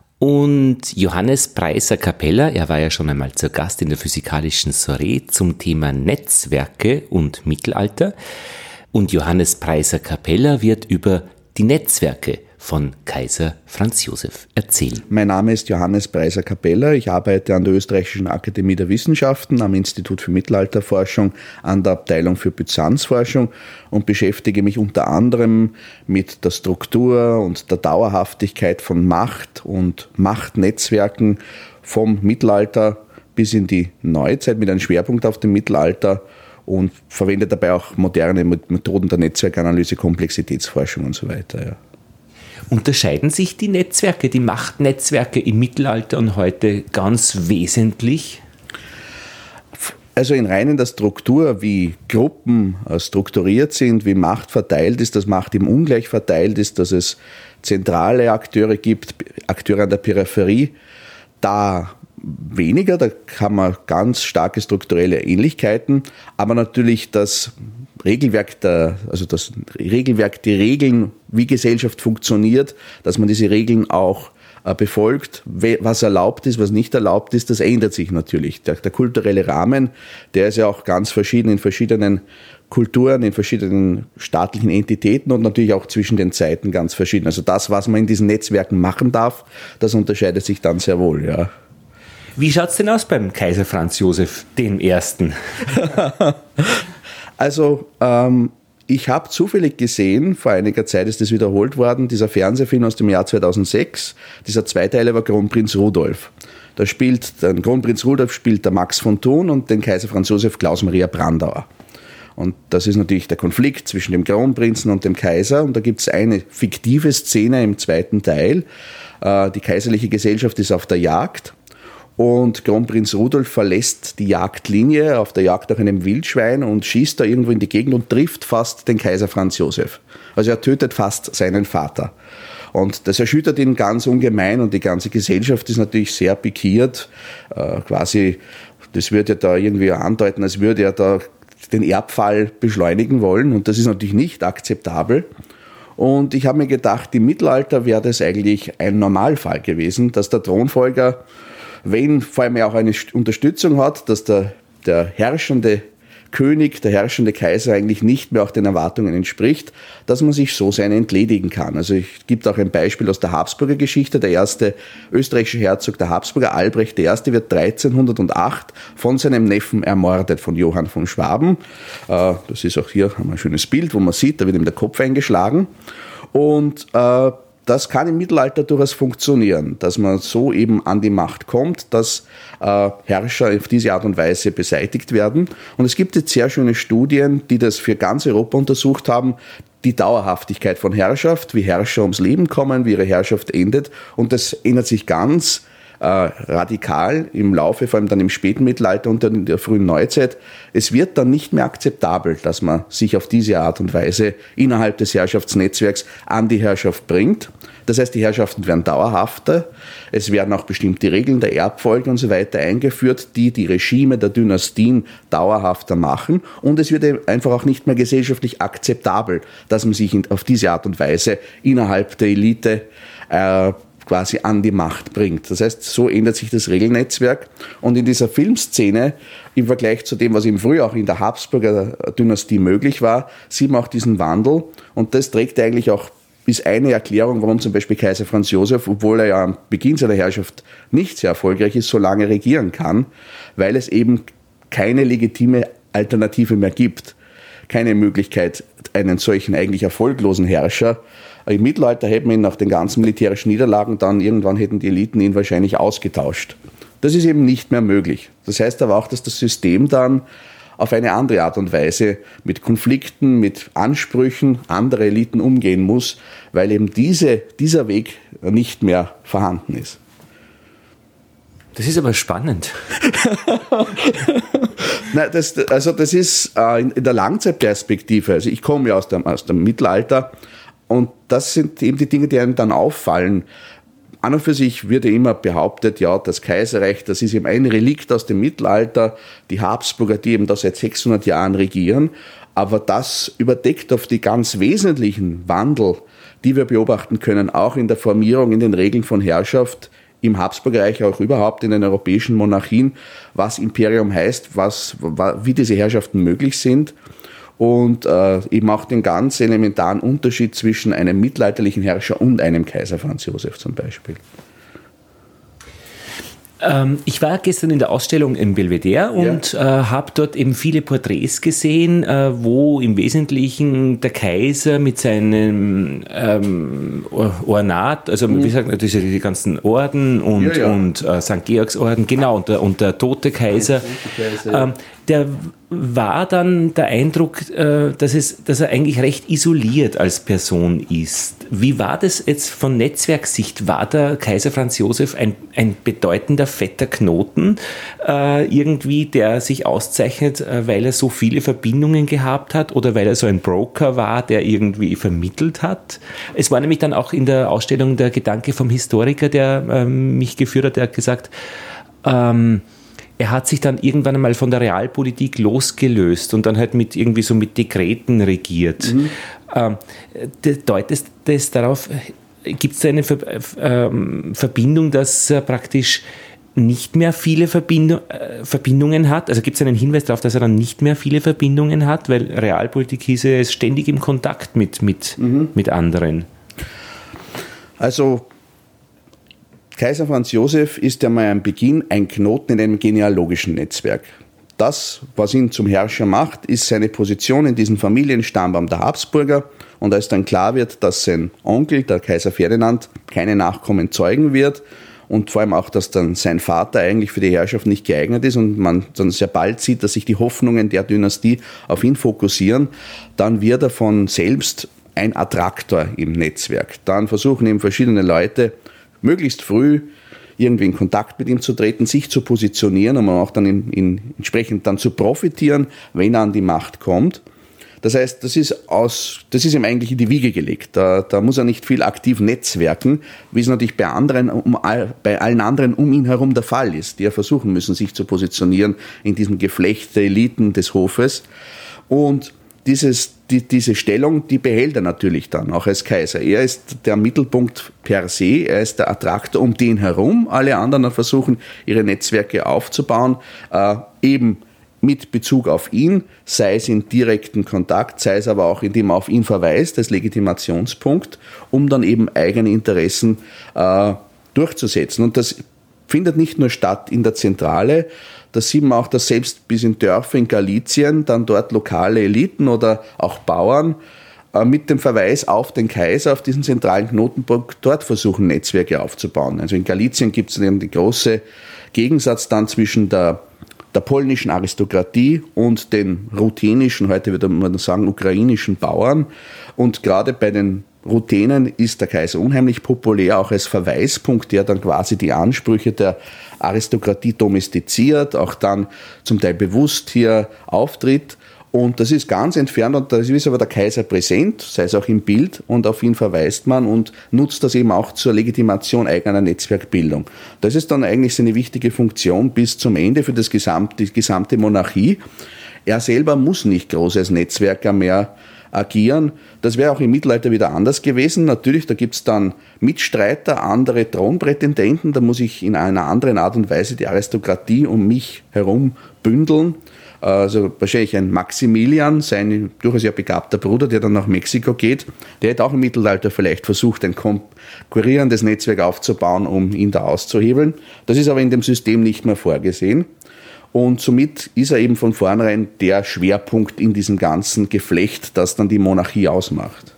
Und Johannes Preiser-Capella, er war ja schon einmal zu Gast in der physikalischen Soiree zum Thema Netzwerke und Mittelalter. Und Johannes Preiser-Capella wird über die Netzwerke von Kaiser Franz Joseph erzählen. Mein Name ist Johannes Preiser-Capella. Ich arbeite an der Österreichischen Akademie der Wissenschaften, am Institut für Mittelalterforschung, an der Abteilung für Byzanzforschung und beschäftige mich unter anderem mit der Struktur und der Dauerhaftigkeit von Macht und Machtnetzwerken vom Mittelalter bis in die Neuzeit mit einem Schwerpunkt auf dem Mittelalter und verwende dabei auch moderne Methoden der Netzwerkanalyse, Komplexitätsforschung und so weiter. Ja. Unterscheiden sich die Netzwerke, die Machtnetzwerke im Mittelalter und heute ganz wesentlich? Also in rein in der Struktur, wie Gruppen strukturiert sind, wie Macht verteilt ist, dass Macht eben ungleich verteilt ist, dass es zentrale Akteure gibt, Akteure an der Peripherie, da weniger, da kann man ganz starke strukturelle Ähnlichkeiten, aber natürlich das Regelwerk, der, also das Regelwerk, die Regeln, wie Gesellschaft funktioniert, dass man diese Regeln auch äh, befolgt, was erlaubt ist, was nicht erlaubt ist, das ändert sich natürlich. Der, der kulturelle Rahmen, der ist ja auch ganz verschieden in verschiedenen Kulturen, in verschiedenen staatlichen Entitäten und natürlich auch zwischen den Zeiten ganz verschieden. Also das, was man in diesen Netzwerken machen darf, das unterscheidet sich dann sehr wohl, ja. Wie schaut es denn aus beim Kaiser Franz Joseph dem Ersten? Also ähm, ich habe zufällig gesehen, vor einiger Zeit ist das wiederholt worden, dieser Fernsehfilm aus dem Jahr zweitausendsechs, dieser Zweiteiler war Kronprinz Rudolf. Da spielt, den Kronprinz Rudolf spielt der Max von Thun und den Kaiser Franz Joseph Klaus Maria Brandauer. Und das ist natürlich der Konflikt zwischen dem Kronprinzen und dem Kaiser. Und da gibt es eine fiktive Szene im zweiten Teil. Äh, die kaiserliche Gesellschaft ist auf der Jagd. Und Kronprinz Rudolf verlässt die Jagdlinie auf der Jagd nach einem Wildschwein und schießt da irgendwo in die Gegend und trifft fast den Kaiser Franz Joseph. Also er tötet fast seinen Vater. Und das erschüttert ihn ganz ungemein und die ganze Gesellschaft ist natürlich sehr pikiert. Äh, quasi, das würde ja da irgendwie andeuten, als würde er da den Erbfall beschleunigen wollen und das ist natürlich nicht akzeptabel. Und ich habe mir gedacht, im Mittelalter wäre das eigentlich ein Normalfall gewesen, dass der Thronfolger, wenn vor allem er auch eine Unterstützung hat, dass der, der herrschende König, der herrschende Kaiser eigentlich nicht mehr auch den Erwartungen entspricht, dass man sich so seine entledigen kann. Also es gibt auch ein Beispiel aus der Habsburger Geschichte. Der erste österreichische Herzog der Habsburger, Albrecht der Erste, wird dreizehnhundertacht von seinem Neffen ermordet, von Johann von Schwaben. Das ist auch hier haben wir ein schönes Bild, wo man sieht, da wird ihm der Kopf eingeschlagen. Und äh, das kann im Mittelalter durchaus funktionieren, dass man so eben an die Macht kommt, dass äh, Herrscher auf diese Art und Weise beseitigt werden. Und es gibt jetzt sehr schöne Studien, die das für ganz Europa untersucht haben, die Dauerhaftigkeit von Herrschaft, wie Herrscher ums Leben kommen, wie ihre Herrschaft endet. Und das ändert sich ganz äh, radikal im Laufe, vor allem dann im späten Mittelalter und dann in der frühen Neuzeit. Es wird dann nicht mehr akzeptabel, dass man sich auf diese Art und Weise innerhalb des Herrschaftsnetzwerks an die Herrschaft bringt. Das heißt, die Herrschaften werden dauerhafter. Es werden auch bestimmte Regeln der Erbfolge und so weiter eingeführt, die die Regime der Dynastien dauerhafter machen. Und es wird einfach auch nicht mehr gesellschaftlich akzeptabel, dass man sich auf diese Art und Weise innerhalb der Elite äh, quasi an die Macht bringt. Das heißt, so ändert sich das Regelnetzwerk. Und in dieser Filmszene, im Vergleich zu dem, was im Frühjahr auch in der Habsburger Dynastie möglich war, sieht man auch diesen Wandel. Und das trägt eigentlich auch ist eine Erklärung, warum zum Beispiel Kaiser Franz Joseph, obwohl er ja am Beginn seiner Herrschaft nicht sehr erfolgreich ist, so lange regieren kann, weil es eben keine legitime Alternative mehr gibt. Keine Möglichkeit, einen solchen eigentlich erfolglosen Herrscher. Im Mittelalter hätten wir ihn nach den ganzen militärischen Niederlagen dann irgendwann hätten die Eliten ihn wahrscheinlich ausgetauscht. Das ist eben nicht mehr möglich. Das heißt aber auch, dass das System dann auf eine andere Art und Weise mit Konflikten, mit Ansprüchen anderer Eliten umgehen muss, weil eben diese, dieser Weg nicht mehr vorhanden ist. Das ist aber spannend. Nein, das, also das ist äh, in, in der Langzeitperspektive, also ich komme ja aus dem, aus dem Mittelalter und das sind eben die Dinge, die einem dann auffallen. An und für sich wird ja immer behauptet, ja, das Kaiserreich, das ist eben ein Relikt aus dem Mittelalter, die Habsburger, die eben da seit sechshundert Jahren regieren, aber das überdeckt auf die ganz wesentlichen Wandel, die wir beobachten können, auch in der Formierung, in den Regeln von Herrschaft im Habsburgerreich, auch überhaupt in den europäischen Monarchien, was Imperium heißt, was, wie diese Herrschaften möglich sind. Und äh, ich mache den ganz elementaren Unterschied zwischen einem mittelalterlichen Herrscher und einem Kaiser Franz Josef zum Beispiel. Ich war gestern in der Ausstellung im Belvedere und ja. äh, habe dort eben viele Porträts gesehen, äh, wo im Wesentlichen der Kaiser mit seinem ähm, Ornat, also mhm. wie sagt man, diese, die ganzen Orden und, ja, ja. und äh, Sankt Georgsorden, genau, und der, und der tote Kaiser, ähm, der war dann der Eindruck, äh, dass, es, dass er eigentlich recht isoliert als Person ist. Wie war das jetzt von Netzwerksicht? War der Kaiser Franz Josef ein, ein bedeutender, fetter Knoten, äh, irgendwie, der sich auszeichnet, äh, weil er so viele Verbindungen gehabt hat oder weil er so ein Broker war, der irgendwie vermittelt hat? Es war nämlich dann auch in der Ausstellung der Gedanke vom Historiker, der äh, mich geführt hat, der hat gesagt, ähm, er hat sich dann irgendwann einmal von der Realpolitik losgelöst und dann halt mit irgendwie so mit Dekreten regiert. Mhm. Ähm, deutet das darauf, gibt es da eine Ver ähm, Verbindung, dass er praktisch nicht mehr viele Verbindung, äh, Verbindungen hat? Also gibt es einen Hinweis darauf, dass er dann nicht mehr viele Verbindungen hat? Weil Realpolitik hieß, er ist ständig im Kontakt mit, mit, mhm. mit anderen. Also Kaiser Franz Josef ist ja mal am Beginn ein Knoten in einem genealogischen Netzwerk. Das, was ihn zum Herrscher macht, ist seine Position in diesem Familienstammbaum der Habsburger. Und als dann klar wird, dass sein Onkel, der Kaiser Ferdinand, keine Nachkommen zeugen wird und vor allem auch, dass dann sein Vater eigentlich für die Herrschaft nicht geeignet ist und man dann sehr bald sieht, dass sich die Hoffnungen der Dynastie auf ihn fokussieren, dann wird er von selbst ein Attraktor im Netzwerk. Dann versuchen eben verschiedene Leute, möglichst früh irgendwie in Kontakt mit ihm zu treten, sich zu positionieren, um auch dann in, in, entsprechend dann zu profitieren, wenn er an die Macht kommt. Das heißt, das ist, aus, das ist ihm eigentlich in die Wiege gelegt. Da, da muss er nicht viel aktiv netzwerken, wie es natürlich bei, anderen, um, bei allen anderen um ihn herum der Fall ist, die ja versuchen müssen, sich zu positionieren in diesem Geflecht der Eliten des Hofes. Und dieses, die, diese Stellung, die behält er natürlich dann auch als Kaiser. Er ist der Mittelpunkt per se, er ist der Attraktor um den herum. Alle anderen versuchen, ihre Netzwerke aufzubauen, äh, eben mit Bezug auf ihn, sei es in direkten Kontakt, sei es aber auch, indem er auf ihn verweist, als Legitimationspunkt, um dann eben eigene Interessen äh, durchzusetzen. Und das findet nicht nur statt in der Zentrale, da sieht man auch, dass selbst bis in Dörfer in Galizien dann dort lokale Eliten oder auch Bauern äh, mit dem Verweis auf den Kaiser, auf diesen zentralen Knotenpunkt, dort versuchen, Netzwerke aufzubauen. Also in Galizien gibt es den großen Gegensatz dann zwischen der, der polnischen Aristokratie und den ruthenischen, heute würde man sagen, ukrainischen Bauern. Und gerade bei den Ruthenen ist der Kaiser unheimlich populär, auch als Verweispunkt, der dann quasi die Ansprüche der Aristokratie domestiziert, auch dann zum Teil bewusst hier auftritt. Und das ist ganz entfernt und da ist aber der Kaiser präsent, sei es auch im Bild, und auf ihn verweist man und nutzt das eben auch zur Legitimation eigener Netzwerkbildung. Das ist dann eigentlich seine wichtige Funktion bis zum Ende für das gesamte, die gesamte Monarchie. Er selber muss nicht groß als Netzwerker mehr agieren. Das wäre auch im Mittelalter wieder anders gewesen. Natürlich, da gibt es dann Mitstreiter, andere Thronprätendenten, da muss ich in einer anderen Art und Weise die Aristokratie um mich herum bündeln. Also wahrscheinlich ein Maximilian, sein durchaus ja begabter Bruder, der dann nach Mexiko geht, der hätte auch im Mittelalter vielleicht versucht, ein konkurrierendes Netzwerk aufzubauen, um ihn da auszuhebeln. Das ist aber in dem System nicht mehr vorgesehen. Und somit ist er eben von vornherein der Schwerpunkt in diesem ganzen Geflecht, das dann die Monarchie ausmacht.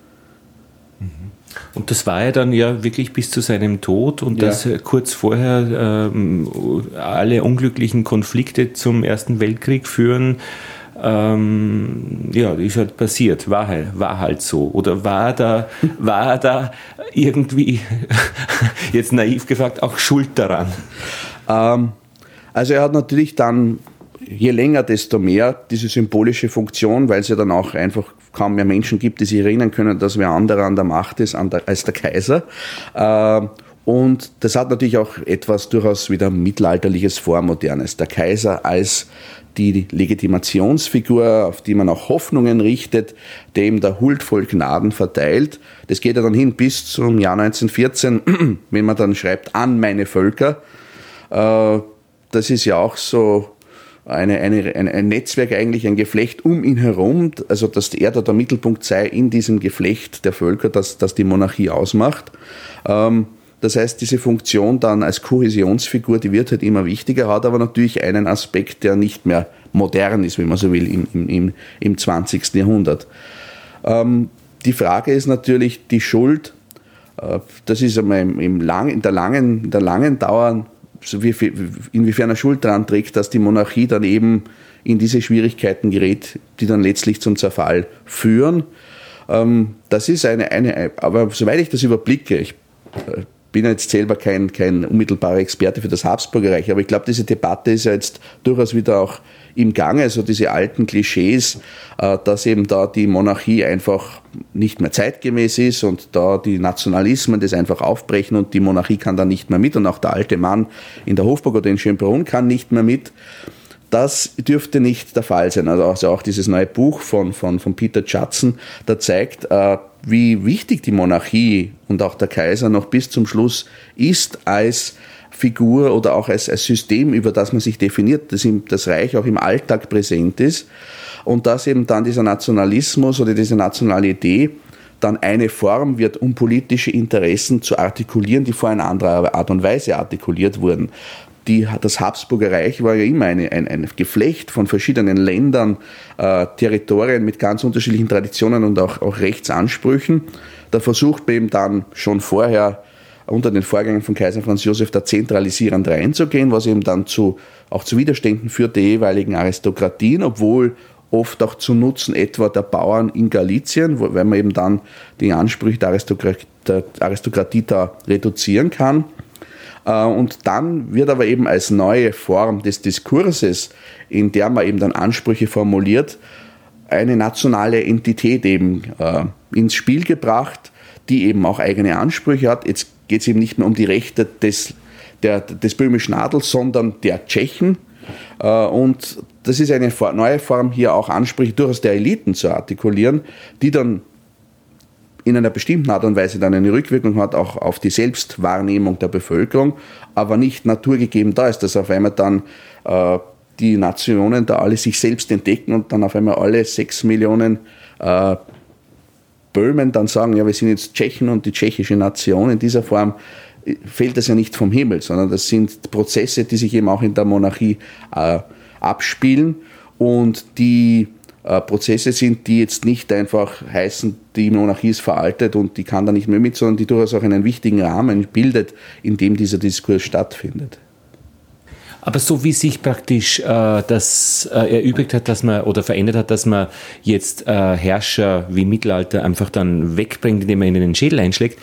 Und das war ja dann ja wirklich bis zu seinem Tod und ja. dass kurz vorher ähm, alle unglücklichen Konflikte zum Ersten Weltkrieg führen. Ähm, ja, ist halt passiert, war halt, war halt so. Oder war da, war da irgendwie, jetzt naiv gefragt, auch Schuld daran? Ähm, also er hat natürlich dann, je länger, desto mehr diese symbolische Funktion, weil es ja dann auch einfach kaum mehr Menschen gibt, die sich erinnern können, dass wer anderer an der Macht ist als der Kaiser. Und das hat natürlich auch etwas durchaus wieder mittelalterliches, vormodernes. Der Kaiser als die Legitimationsfigur, auf die man auch Hoffnungen richtet, dem der huldvoll Gnaden verteilt. Das geht ja dann hin bis zum Jahr neunzehnhundertvierzehn, wenn man dann schreibt, an meine Völker. Das ist ja auch so eine, eine, ein, ein Netzwerk, eigentlich ein Geflecht um ihn herum, also dass er da der Mittelpunkt sei in diesem Geflecht der Völker, das, das die Monarchie ausmacht. Ähm, das heißt, diese Funktion dann als Kohäsionsfigur, die wird halt immer wichtiger, hat aber natürlich einen Aspekt, der nicht mehr modern ist, wenn man so will, im, im, im zwanzigsten Jahrhundert. Ähm, die Frage ist natürlich die Schuld, äh, das ist einmal im, im lang, in, der langen, in der langen Dauer, so wie, inwiefern er Schuld daran trägt, dass die Monarchie dann eben in diese Schwierigkeiten gerät, die dann letztlich zum Zerfall führen. Ähm, das ist eine, eine, aber soweit ich das überblicke, ich äh, bin jetzt selber kein, kein unmittelbarer Experte für das Habsburgerreich, aber ich glaube, diese Debatte ist ja jetzt durchaus wieder auch im Gange, also diese alten Klischees, äh, dass eben da die Monarchie einfach nicht mehr zeitgemäß ist und da die Nationalismen das einfach aufbrechen und die Monarchie kann dann nicht mehr mit und auch der alte Mann in der Hofburg oder in Schönbrunn kann nicht mehr mit. Das dürfte nicht der Fall sein. Also, also auch dieses neue Buch von, von, von Peter Judson, da zeigt, äh, wie wichtig die Monarchie und auch der Kaiser noch bis zum Schluss ist als Figur oder auch als, als System, über das man sich definiert, dass ihm das Reich auch im Alltag präsent ist und dass eben dann dieser Nationalismus oder diese nationale Idee dann eine Form wird, um politische Interessen zu artikulieren, die vor einer anderen Art und Weise artikuliert wurden. Die, das Habsburger Reich war ja immer eine, ein, ein Geflecht von verschiedenen Ländern, äh, Territorien mit ganz unterschiedlichen Traditionen und auch, auch Rechtsansprüchen. Da versucht man eben dann schon vorher unter den Vorgängen von Kaiser Franz Josef da zentralisierend reinzugehen, was eben dann zu, auch zu Widerständen führt der jeweiligen Aristokratien, obwohl oft auch zu Nutzen etwa der Bauern in Galizien, wo, weil man eben dann die Ansprüche der Aristokratie, der Aristokratie da reduzieren kann. Und dann wird aber eben als neue Form des Diskurses, in der man eben dann Ansprüche formuliert, eine nationale Entität eben äh, ins Spiel gebracht, die eben auch eigene Ansprüche hat. Jetzt geht es eben nicht mehr um die Rechte des, der, des böhmischen Adels, sondern der Tschechen. Äh, und das ist eine neue Form, hier auch Ansprüche durchaus der Eliten zu artikulieren, die dann in einer bestimmten Art und Weise dann eine Rückwirkung hat, auch auf die Selbstwahrnehmung der Bevölkerung, aber nicht naturgegeben da ist, dass auf einmal dann äh, die Nationen da alle sich selbst entdecken und dann auf einmal alle sechs Millionen äh, Böhmen dann sagen, ja, wir sind jetzt Tschechen und die tschechische Nation. In dieser Form fällt das ja nicht vom Himmel, sondern das sind Prozesse, die sich eben auch in der Monarchie äh, abspielen und die Prozesse sind, die jetzt nicht einfach heißen, die Monarchie ist veraltet und die kann da nicht mehr mit, sondern die durchaus auch einen wichtigen Rahmen bildet, in dem dieser Diskurs stattfindet. Aber so wie sich praktisch äh, das äh, erübrigt hat, dass man oder verändert hat, dass man jetzt äh, Herrscher wie im Mittelalter einfach dann wegbringt, indem man ihnen den Schädel einschlägt,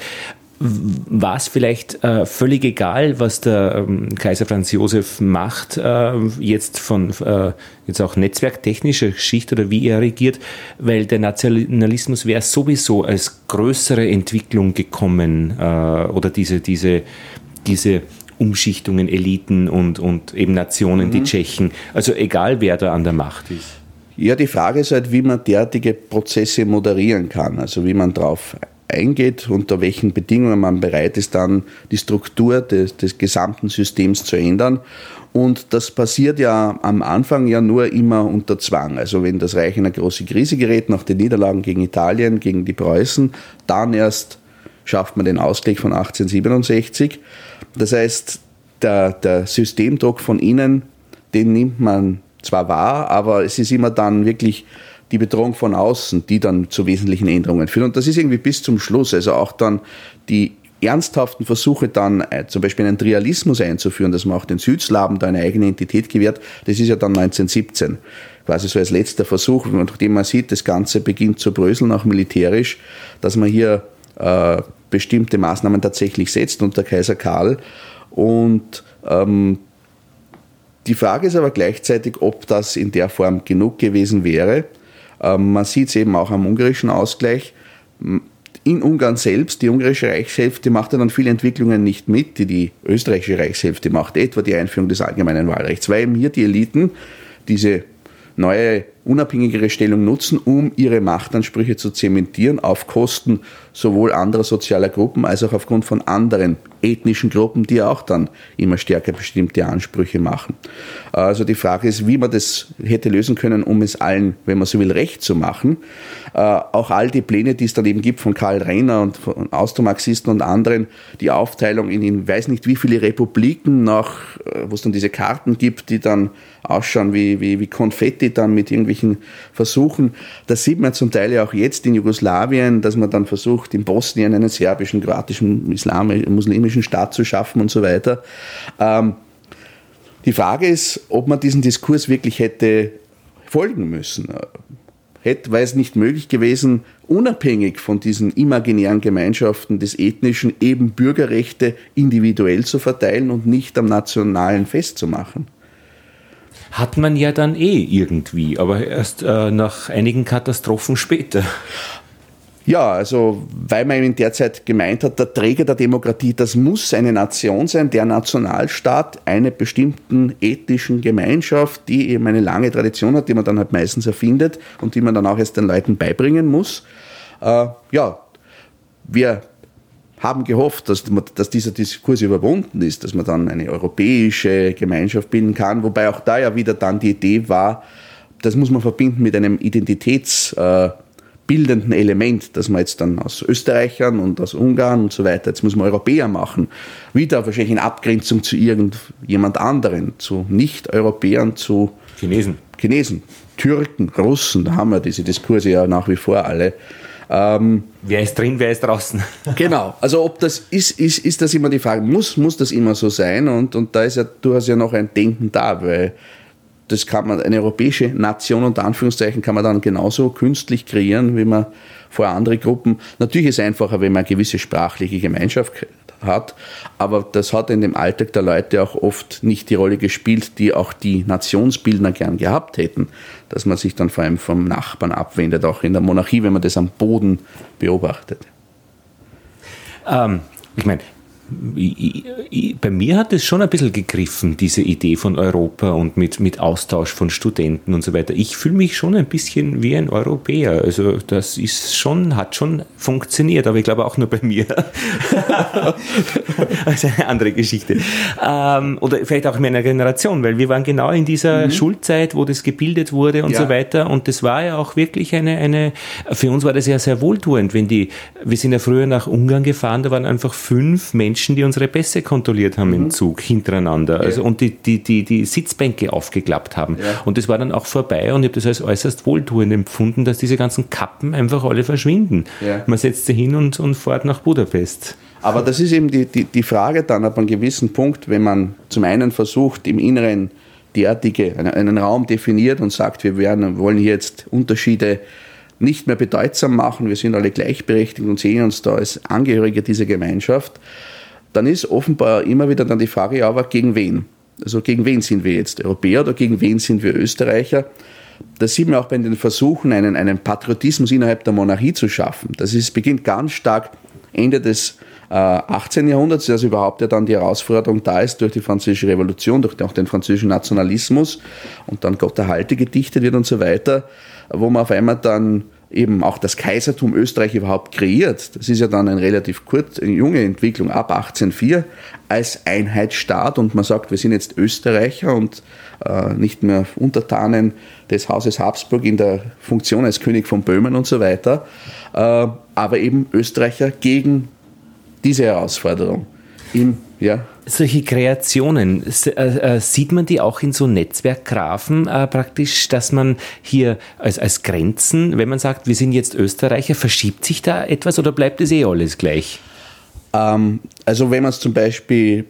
war es vielleicht äh, völlig egal, was der ähm, Kaiser Franz Josef macht, äh, jetzt von äh, jetzt auch netzwerktechnischer Schicht oder wie er regiert, weil der Nationalismus wäre sowieso als größere Entwicklung gekommen äh, oder diese, diese, diese Umschichtungen, Eliten und, und eben Nationen, mhm. die Tschechen, also egal wer da an der Macht ist. Ja, die Frage ist halt, wie man derartige Prozesse moderieren kann, also wie man drauf eingeht, unter welchen Bedingungen man bereit ist, dann die Struktur des, des gesamten Systems zu ändern. Und das passiert ja am Anfang ja nur immer unter Zwang. Also wenn das Reich in eine große Krise gerät, nach den Niederlagen gegen Italien, gegen die Preußen, dann erst schafft man den Ausgleich von achtzehnhundertsiebenundsechzig. Das heißt, der, der Systemdruck von innen, den nimmt man zwar wahr, aber es ist immer dann wirklich die Bedrohung von außen, die dann zu wesentlichen Änderungen führt. Und das ist irgendwie bis zum Schluss, also auch dann die ernsthaften Versuche dann äh, zum Beispiel einen Trialismus einzuführen, dass man auch den Südslawen da eine eigene Entität gewährt, das ist ja dann neunzehnhundertsiebzehn. Quasi so als letzter Versuch, nachdem man sieht, das Ganze beginnt zu bröseln, auch militärisch, dass man hier äh, bestimmte Maßnahmen tatsächlich setzt unter Kaiser Karl. Und ähm, die Frage ist aber gleichzeitig, ob das in der Form genug gewesen wäre. Man sieht es eben auch am ungarischen Ausgleich. In Ungarn selbst, die ungarische Reichshälfte macht ja dann viele Entwicklungen nicht mit, die die österreichische Reichshälfte macht, etwa die Einführung des allgemeinen Wahlrechts, weil eben hier die Eliten diese neue unabhängigere Stellung nutzen, um ihre Machtansprüche zu zementieren, auf Kosten sowohl anderer sozialer Gruppen als auch aufgrund von anderen ethnischen Gruppen, die auch dann immer stärker bestimmte Ansprüche machen. Also die Frage ist, wie man das hätte lösen können, um es allen, wenn man so will, recht zu machen. Auch all die Pläne, die es dann eben gibt von Karl Renner und von Austromarxisten und anderen, die Aufteilung in, in weiß nicht wie viele Republiken, nach, wo es dann diese Karten gibt, die dann ausschauen wie, wie, wie Konfetti dann mit irgendwelchen Versuchen. Das sieht man zum Teil ja auch jetzt in Jugoslawien, dass man dann versucht, in Bosnien einen serbischen, kroatischen, islamischen, muslimischen Staat zu schaffen und so weiter. Ähm, die Frage ist, ob man diesen Diskurs wirklich hätte folgen müssen. Hätte, wäre es nicht möglich gewesen, unabhängig von diesen imaginären Gemeinschaften des Ethnischen eben Bürgerrechte individuell zu verteilen und nicht am Nationalen festzumachen? Hat man ja dann eh irgendwie, aber erst äh, nach einigen Katastrophen später. Ja, also weil man in der Zeit gemeint hat, der Träger der Demokratie, das muss eine Nation sein, der Nationalstaat einer bestimmten ethnischen Gemeinschaft, die eben eine lange Tradition hat, die man dann halt meistens erfindet und die man dann auch erst den Leuten beibringen muss. Äh, ja, wir haben gehofft, dass, dass dieser Diskurs überwunden ist, dass man dann eine europäische Gemeinschaft bilden kann, wobei auch da ja wieder dann die Idee war, das muss man verbinden mit einem identitätsbildenden äh, Element, dass man jetzt dann aus Österreichern und aus Ungarn und so weiter, jetzt muss man Europäer machen, wieder wahrscheinlich in Abgrenzung zu irgendjemand anderen, zu Nicht-Europäern, zu Chinesen. Chinesen, Türken, Russen, da haben wir diese Diskurse ja nach wie vor alle. Ähm, wer ist drin, wer ist draußen? Genau, also ob das ist, ist, ist das immer die Frage, muss, muss das immer so sein? Und, und da ist ja durchaus ja noch ein Denken da, weil das kann man, eine europäische Nation unter Anführungszeichen kann man dann genauso künstlich kreieren, wie man vor andere Gruppen. Natürlich ist es einfacher, wenn man eine gewisse sprachliche Gemeinschaft hat, aber das hat in dem Alltag der Leute auch oft nicht die Rolle gespielt, die auch die Nationsbildner gern gehabt hätten, dass man sich dann vor allem vom Nachbarn abwendet, auch in der Monarchie, wenn man das am Boden beobachtet. Ähm, ich meine, Ich, ich, bei mir hat es schon ein bisschen gegriffen, diese Idee von Europa und mit, mit Austausch von Studenten und so weiter. Ich fühle mich schon ein bisschen wie ein Europäer. Also das ist schon, hat schon funktioniert, aber ich glaube auch nur bei mir. Also eine andere Geschichte. Ähm, oder vielleicht auch in meiner Generation, weil wir waren genau in dieser mhm. Schulzeit, wo das gebildet wurde und ja. so weiter. Und das war ja auch wirklich eine, eine, für uns war das ja sehr wohltuend, wenn die, wir sind ja früher nach Ungarn gefahren, da waren einfach fünf Menschen, die unsere Pässe kontrolliert haben mhm. im Zug hintereinander, also ja. und die, die, die, die Sitzbänke aufgeklappt haben. Ja. Und das war dann auch vorbei und ich habe das als äußerst wohltuend empfunden, dass diese ganzen Kappen einfach alle verschwinden. Ja. Man setzt sie hin und, und fährt nach Budapest. Aber das ist eben die, die, die Frage dann ab einem gewissen Punkt, wenn man zum einen versucht, im Inneren derartige, einen, einen Raum definiert und sagt, wir werden, wollen hier jetzt Unterschiede nicht mehr bedeutsam machen, wir sind alle gleichberechtigt und sehen uns da als Angehörige dieser Gemeinschaft, dann ist offenbar immer wieder dann die Frage, ja, aber gegen wen? Also gegen wen sind wir jetzt? Europäer oder gegen wen sind wir Österreicher? Das sieht man auch bei den Versuchen, einen, einen Patriotismus innerhalb der Monarchie zu schaffen. Das ist, beginnt ganz stark Ende des äh, achtzehnten Jahrhunderts, dass überhaupt ja dann die Herausforderung da ist durch die Französische Revolution, durch auch den französischen Nationalismus und dann Gott erhalte gedichtet wird und so weiter, wo man auf einmal dann eben auch das Kaisertum Österreich überhaupt kreiert. Das ist ja dann eine relativ kurz, eine junge Entwicklung ab achtzehnhundertvier als Einheitsstaat und man sagt, wir sind jetzt Österreicher und äh, nicht mehr Untertanen des Hauses Habsburg in der Funktion als König von Böhmen und so weiter, äh, aber eben Österreicher gegen diese Herausforderung. Im, ja, Solche Kreationen, äh, sieht man die auch in so Netzwerkgrafen äh, praktisch, dass man hier als, als Grenzen, wenn man sagt, wir sind jetzt Österreicher, verschiebt sich da etwas oder bleibt es eh alles gleich? Ähm, also wenn man es zum Beispiel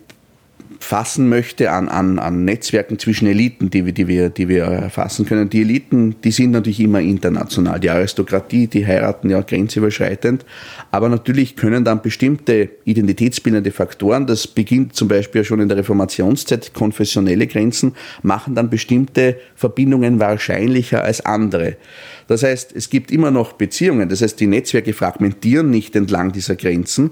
fassen möchte an, an, an Netzwerken zwischen Eliten, die wir, die, wir, die wir erfassen können. Die Eliten, die sind natürlich immer international. Die Aristokratie, die heiraten ja grenzüberschreitend. Aber natürlich können dann bestimmte identitätsbildende Faktoren, das beginnt zum Beispiel schon in der Reformationszeit, konfessionelle Grenzen, machen dann bestimmte Verbindungen wahrscheinlicher als andere. Das heißt, es gibt immer noch Beziehungen. Das heißt, die Netzwerke fragmentieren nicht entlang dieser Grenzen,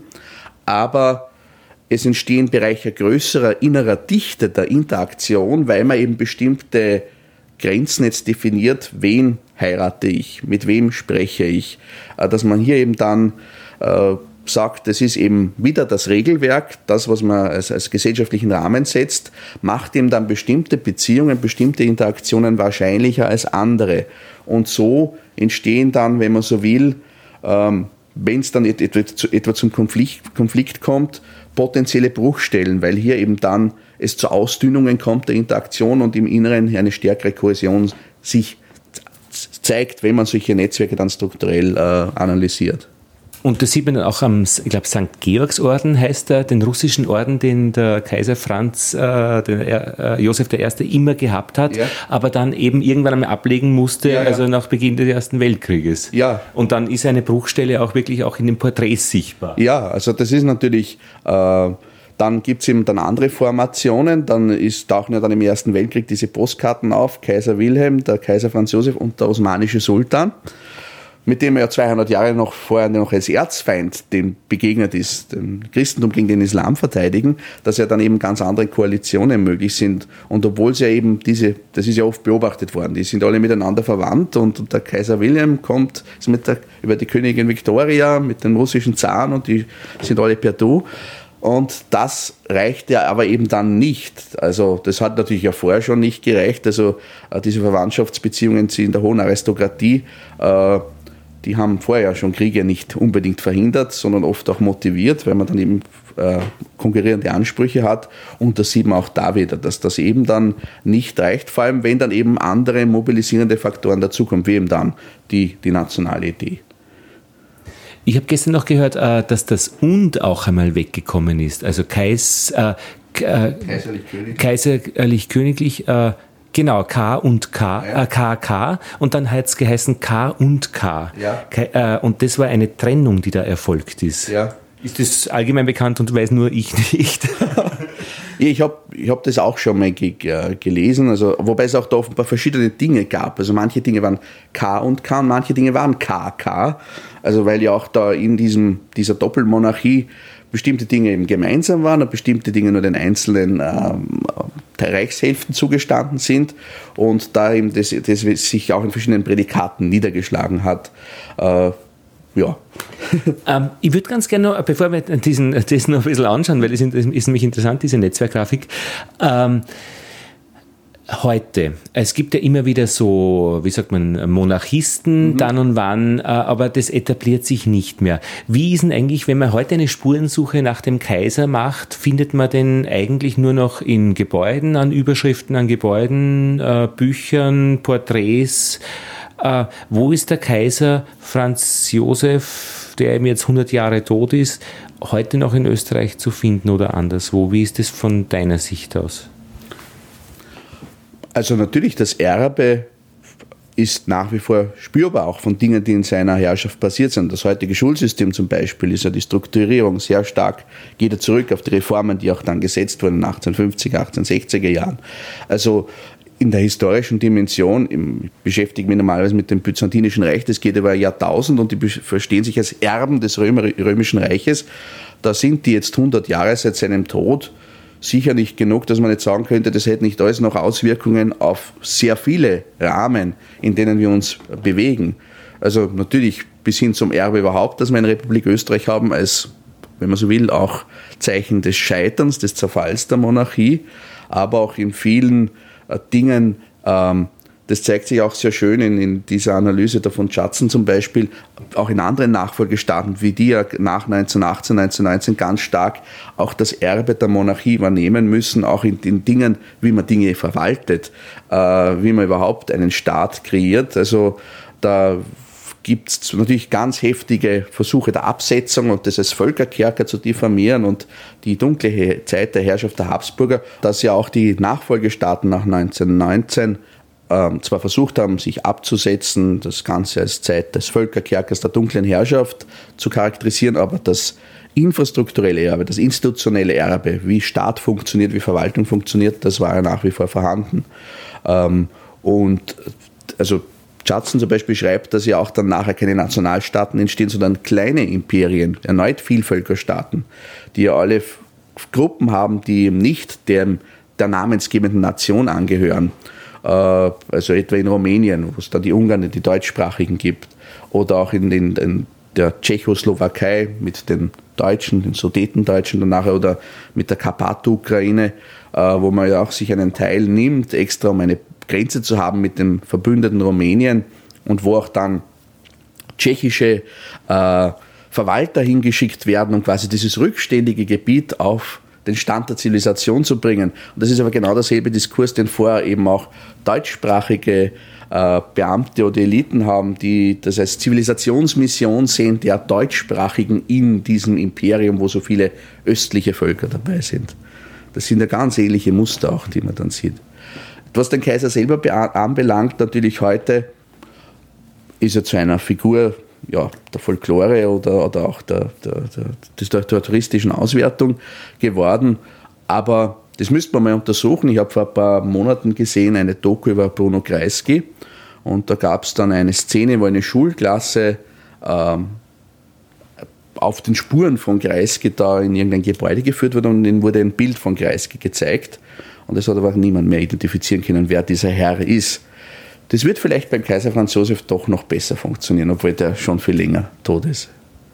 aber es entstehen Bereiche größerer innerer Dichte der Interaktion, weil man eben bestimmte Grenzen jetzt definiert, wen heirate ich, mit wem spreche ich, äh, dass man hier eben dann äh, sagt, das ist eben wieder das Regelwerk, das, was man als, als gesellschaftlichen Rahmen setzt, macht eben dann bestimmte Beziehungen, bestimmte Interaktionen wahrscheinlicher als andere. Und so entstehen dann, wenn man so will, ähm, wenn es dann et- etwa, zu, etwa zum Konflikt, Konflikt kommt, potenzielle Bruchstellen, weil hier eben dann es zu Ausdünnungen kommt der Interaktion und im Inneren eine stärkere Kohäsion sich zeigt, wenn man solche Netzwerke dann strukturell äh, analysiert. Und das sieht man dann auch am, ich glaube, Sankt Georgsorden heißt er, den russischen Orden, den der Kaiser Franz, äh, der, äh, Josef der Erste immer gehabt hat, ja. aber dann eben irgendwann einmal ablegen musste, ja, ja. also nach Beginn des Ersten Weltkrieges. Ja. Und dann ist eine Bruchstelle auch wirklich auch in den Porträts sichtbar. Ja, also das ist natürlich... Äh, Dann gibt es eben dann andere Formationen, dann ist, tauchen ja dann im Ersten Weltkrieg diese Postkarten auf, Kaiser Wilhelm, der Kaiser Franz Josef und der osmanische Sultan, mit dem er ja zweihundert Jahre noch vorher noch als Erzfeind dem begegnet ist, dem Christentum gegen den Islam verteidigen, dass ja dann eben ganz andere Koalitionen möglich sind. Und obwohl es ja eben diese, das ist ja oft beobachtet worden, die sind alle miteinander verwandt und der Kaiser Wilhelm kommt ist mit der, über die Königin Victoria, mit dem russischen Zaren und die sind alle per Du. Und das reicht ja aber eben dann nicht. Also das hat natürlich ja vorher schon nicht gereicht. Also äh, diese Verwandtschaftsbeziehungen in der hohen Aristokratie, äh, die haben vorher ja schon Kriege nicht unbedingt verhindert, sondern oft auch motiviert, weil man dann eben äh, konkurrierende Ansprüche hat. Und das sieht man auch da wieder, dass das eben dann nicht reicht, vor allem wenn dann eben andere mobilisierende Faktoren dazukommen, wie eben dann die, die nationale Idee. Ich habe gestern noch gehört, dass das Und auch einmal weggekommen ist. Also Kais, äh, äh, kaiserlich-königlich. Kaiserlich-königlich, äh, genau, K und K, ja. äh, K, K. Und dann hat es geheißen K und K. Ja. K äh, und das war eine Trennung, die da erfolgt ist. Ja. Ist das allgemein bekannt und weiß nur ich nicht? Ich habe ich hab das auch schon mal ge- gelesen, also, wobei es auch da offenbar verschiedene Dinge gab. Also manche Dinge waren K und K und manche Dinge waren K K. Also weil ja auch da in diesem, dieser Doppelmonarchie bestimmte Dinge eben gemeinsam waren und bestimmte Dinge nur den einzelnen ähm, Reichshälften zugestanden sind und da eben das, das sich auch in verschiedenen Prädikaten niedergeschlagen hat. Äh, Ja. ähm, ich würde ganz gerne noch, bevor wir diesen, das noch ein bisschen anschauen, weil das ist nämlich interessant, diese Netzwerkgrafik. Ähm, heute, es gibt ja immer wieder so, wie sagt man, Monarchisten, mhm. dann und wann, äh, aber das etabliert sich nicht mehr. Wie ist denn eigentlich, wenn man heute eine Spurensuche nach dem Kaiser macht, findet man den eigentlich nur noch in Gebäuden, an Überschriften an Gebäuden, äh, Büchern, Porträts? Uh, wo ist der Kaiser Franz Josef, der eben jetzt hundert Jahre tot ist, heute noch in Österreich zu finden oder anderswo? Wie ist das von deiner Sicht aus? Also natürlich, das Erbe ist nach wie vor spürbar, auch von Dingen, die in seiner Herrschaft passiert sind. Das heutige Schulsystem zum Beispiel ist ja die Strukturierung sehr stark, geht ja zurück auf die Reformen, die auch dann gesetzt wurden in den achtzehnhundertfünfziger, achtzehnhundertsechziger Jahren. Also in der historischen Dimension, ich beschäftige mich normalerweise mit dem Byzantinischen Reich, das geht über ein Jahrtausend und die verstehen sich als Erben des Römer, Römischen Reiches. Da sind die jetzt hundert Jahre seit seinem Tod sicher nicht genug, dass man jetzt sagen könnte, das hätte nicht alles noch Auswirkungen auf sehr viele Rahmen, in denen wir uns bewegen. Also natürlich bis hin zum Erbe überhaupt, dass wir in der Republik Österreich haben, als, wenn man so will, auch Zeichen des Scheiterns, des Zerfalls der Monarchie, aber auch in vielen Dingen, ähm, das zeigt sich auch sehr schön in, in dieser Analyse der von Schatzen zum Beispiel, auch in anderen Nachfolgestaaten, wie die ja nach neunzehnhundertachtzehn, neunzehnhundertneunzehn ganz stark auch das Erbe der Monarchie übernehmen müssen, auch in den Dingen, wie man Dinge verwaltet, äh, wie man überhaupt einen Staat kreiert. Also da gibt es natürlich ganz heftige Versuche der Absetzung und das als Völkerkerker zu diffamieren und die dunkle Zeit der Herrschaft der Habsburger, dass ja auch die Nachfolgestaaten nach neunzehnhundertneunzehn ähm, zwar versucht haben, sich abzusetzen, das Ganze als Zeit des Völkerkerkers, der dunklen Herrschaft zu charakterisieren, aber das infrastrukturelle Erbe, das institutionelle Erbe, wie Staat funktioniert, wie Verwaltung funktioniert, das war ja nach wie vor vorhanden. Ähm, und also Schatzen zum Beispiel schreibt, dass ja auch dann nachher keine Nationalstaaten entstehen, sondern kleine Imperien, erneut Vielvölkerstaaten, die ja alle Gruppen haben, die nicht dem, der namensgebenden Nation angehören. also etwa in Rumänien, wo es dann die Ungarn, die deutschsprachigen gibt, oder auch in, den, in der Tschechoslowakei mit den Deutschen, den Sudetendeutschen danach, oder mit der Karpato-Ukraine, wo man ja auch sich einen Teil nimmt, extra um eine Grenze zu haben mit dem verbündeten Rumänien, und wo auch dann tschechische äh, Verwalter hingeschickt werden, um quasi dieses rückständige Gebiet auf den Stand der Zivilisation zu bringen. Und das ist aber genau derselbe Diskurs, den vorher eben auch deutschsprachige äh, Beamte oder Eliten haben, die das als Zivilisationsmission sehen, der Deutschsprachigen in diesem Imperium, wo so viele östliche Völker dabei sind. Das sind ja ganz ähnliche Muster auch, die man dann sieht. Was den Kaiser selber anbelangt, natürlich heute ist er zu einer Figur, ja, der Folklore oder, oder auch der, der, der, der, der touristischen Auswertung geworden. Aber das müsste man mal untersuchen. Ich habe vor ein paar Monaten gesehen eine Doku über Bruno Kreisky, und da gab es dann eine Szene, wo eine Schulklasse ähm, auf den Spuren von Kreisky da in irgendein Gebäude geführt wurde, und ihnen wurde ein Bild von Kreisky gezeigt. Und es hat aber niemand mehr identifizieren können, wer dieser Herr ist. Das wird vielleicht beim Kaiser Franz Josef doch noch besser funktionieren, obwohl der schon viel länger tot ist.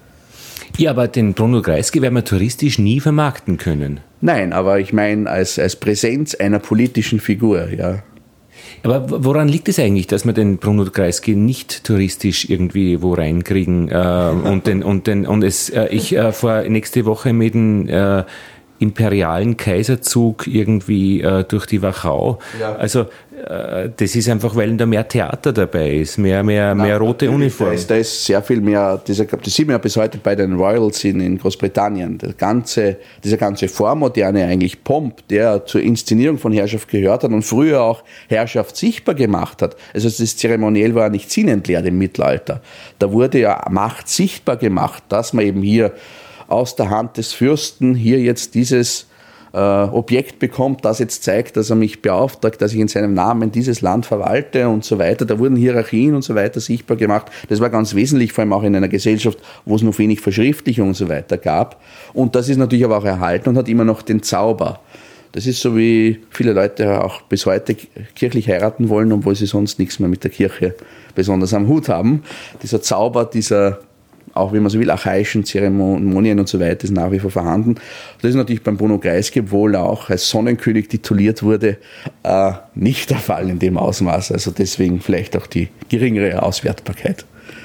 Ja, aber den Bruno Kreisky werden wir touristisch nie vermarkten können. Nein, aber ich meine als, als Präsenz einer politischen Figur, ja. Aber woran liegt es eigentlich, dass wir den Bruno Kreisky nicht touristisch irgendwie wo reinkriegen? Äh, und, den, und, den, und es, äh, ich äh, vor nächste Woche mit dem äh, imperialen Kaiserzug irgendwie äh, durch die Wachau. Ja. Also äh, das ist einfach, weil da mehr Theater dabei ist, mehr, mehr, Nein, mehr rote Uniformen. Da ist, da ist sehr viel mehr, dieser, das sieht man ja bis heute bei den Royals in, in Großbritannien, der ganze, dieser ganze vormoderne eigentlich Pomp, der zur Inszenierung von Herrschaft gehört hat und früher auch Herrschaft sichtbar gemacht hat. Also das Zeremoniell war nicht sinnentleert im Mittelalter. Da wurde ja Macht sichtbar gemacht, dass man eben hier aus der Hand des Fürsten hier jetzt dieses äh, Objekt bekommt, das jetzt zeigt, dass er mich beauftragt, dass ich in seinem Namen dieses Land verwalte und so weiter. Da wurden Hierarchien und so weiter sichtbar gemacht. Das war ganz wesentlich, vor allem auch in einer Gesellschaft, wo es noch wenig Verschriftlichung und so weiter gab. Und das ist natürlich aber auch erhalten und hat immer noch den Zauber. Das ist so, wie viele Leute auch bis heute kirchlich heiraten wollen, obwohl sie sonst nichts mehr mit der Kirche besonders am Hut haben. Dieser Zauber, dieser auch, wenn man so will, archaischen Zeremonien und so weiter ist nach wie vor vorhanden. Das ist natürlich beim Bruno Kreisky, obwohl er auch als Sonnenkönig tituliert wurde, äh, nicht der Fall in dem Ausmaß. Also deswegen vielleicht auch die geringere Auswertbarkeit.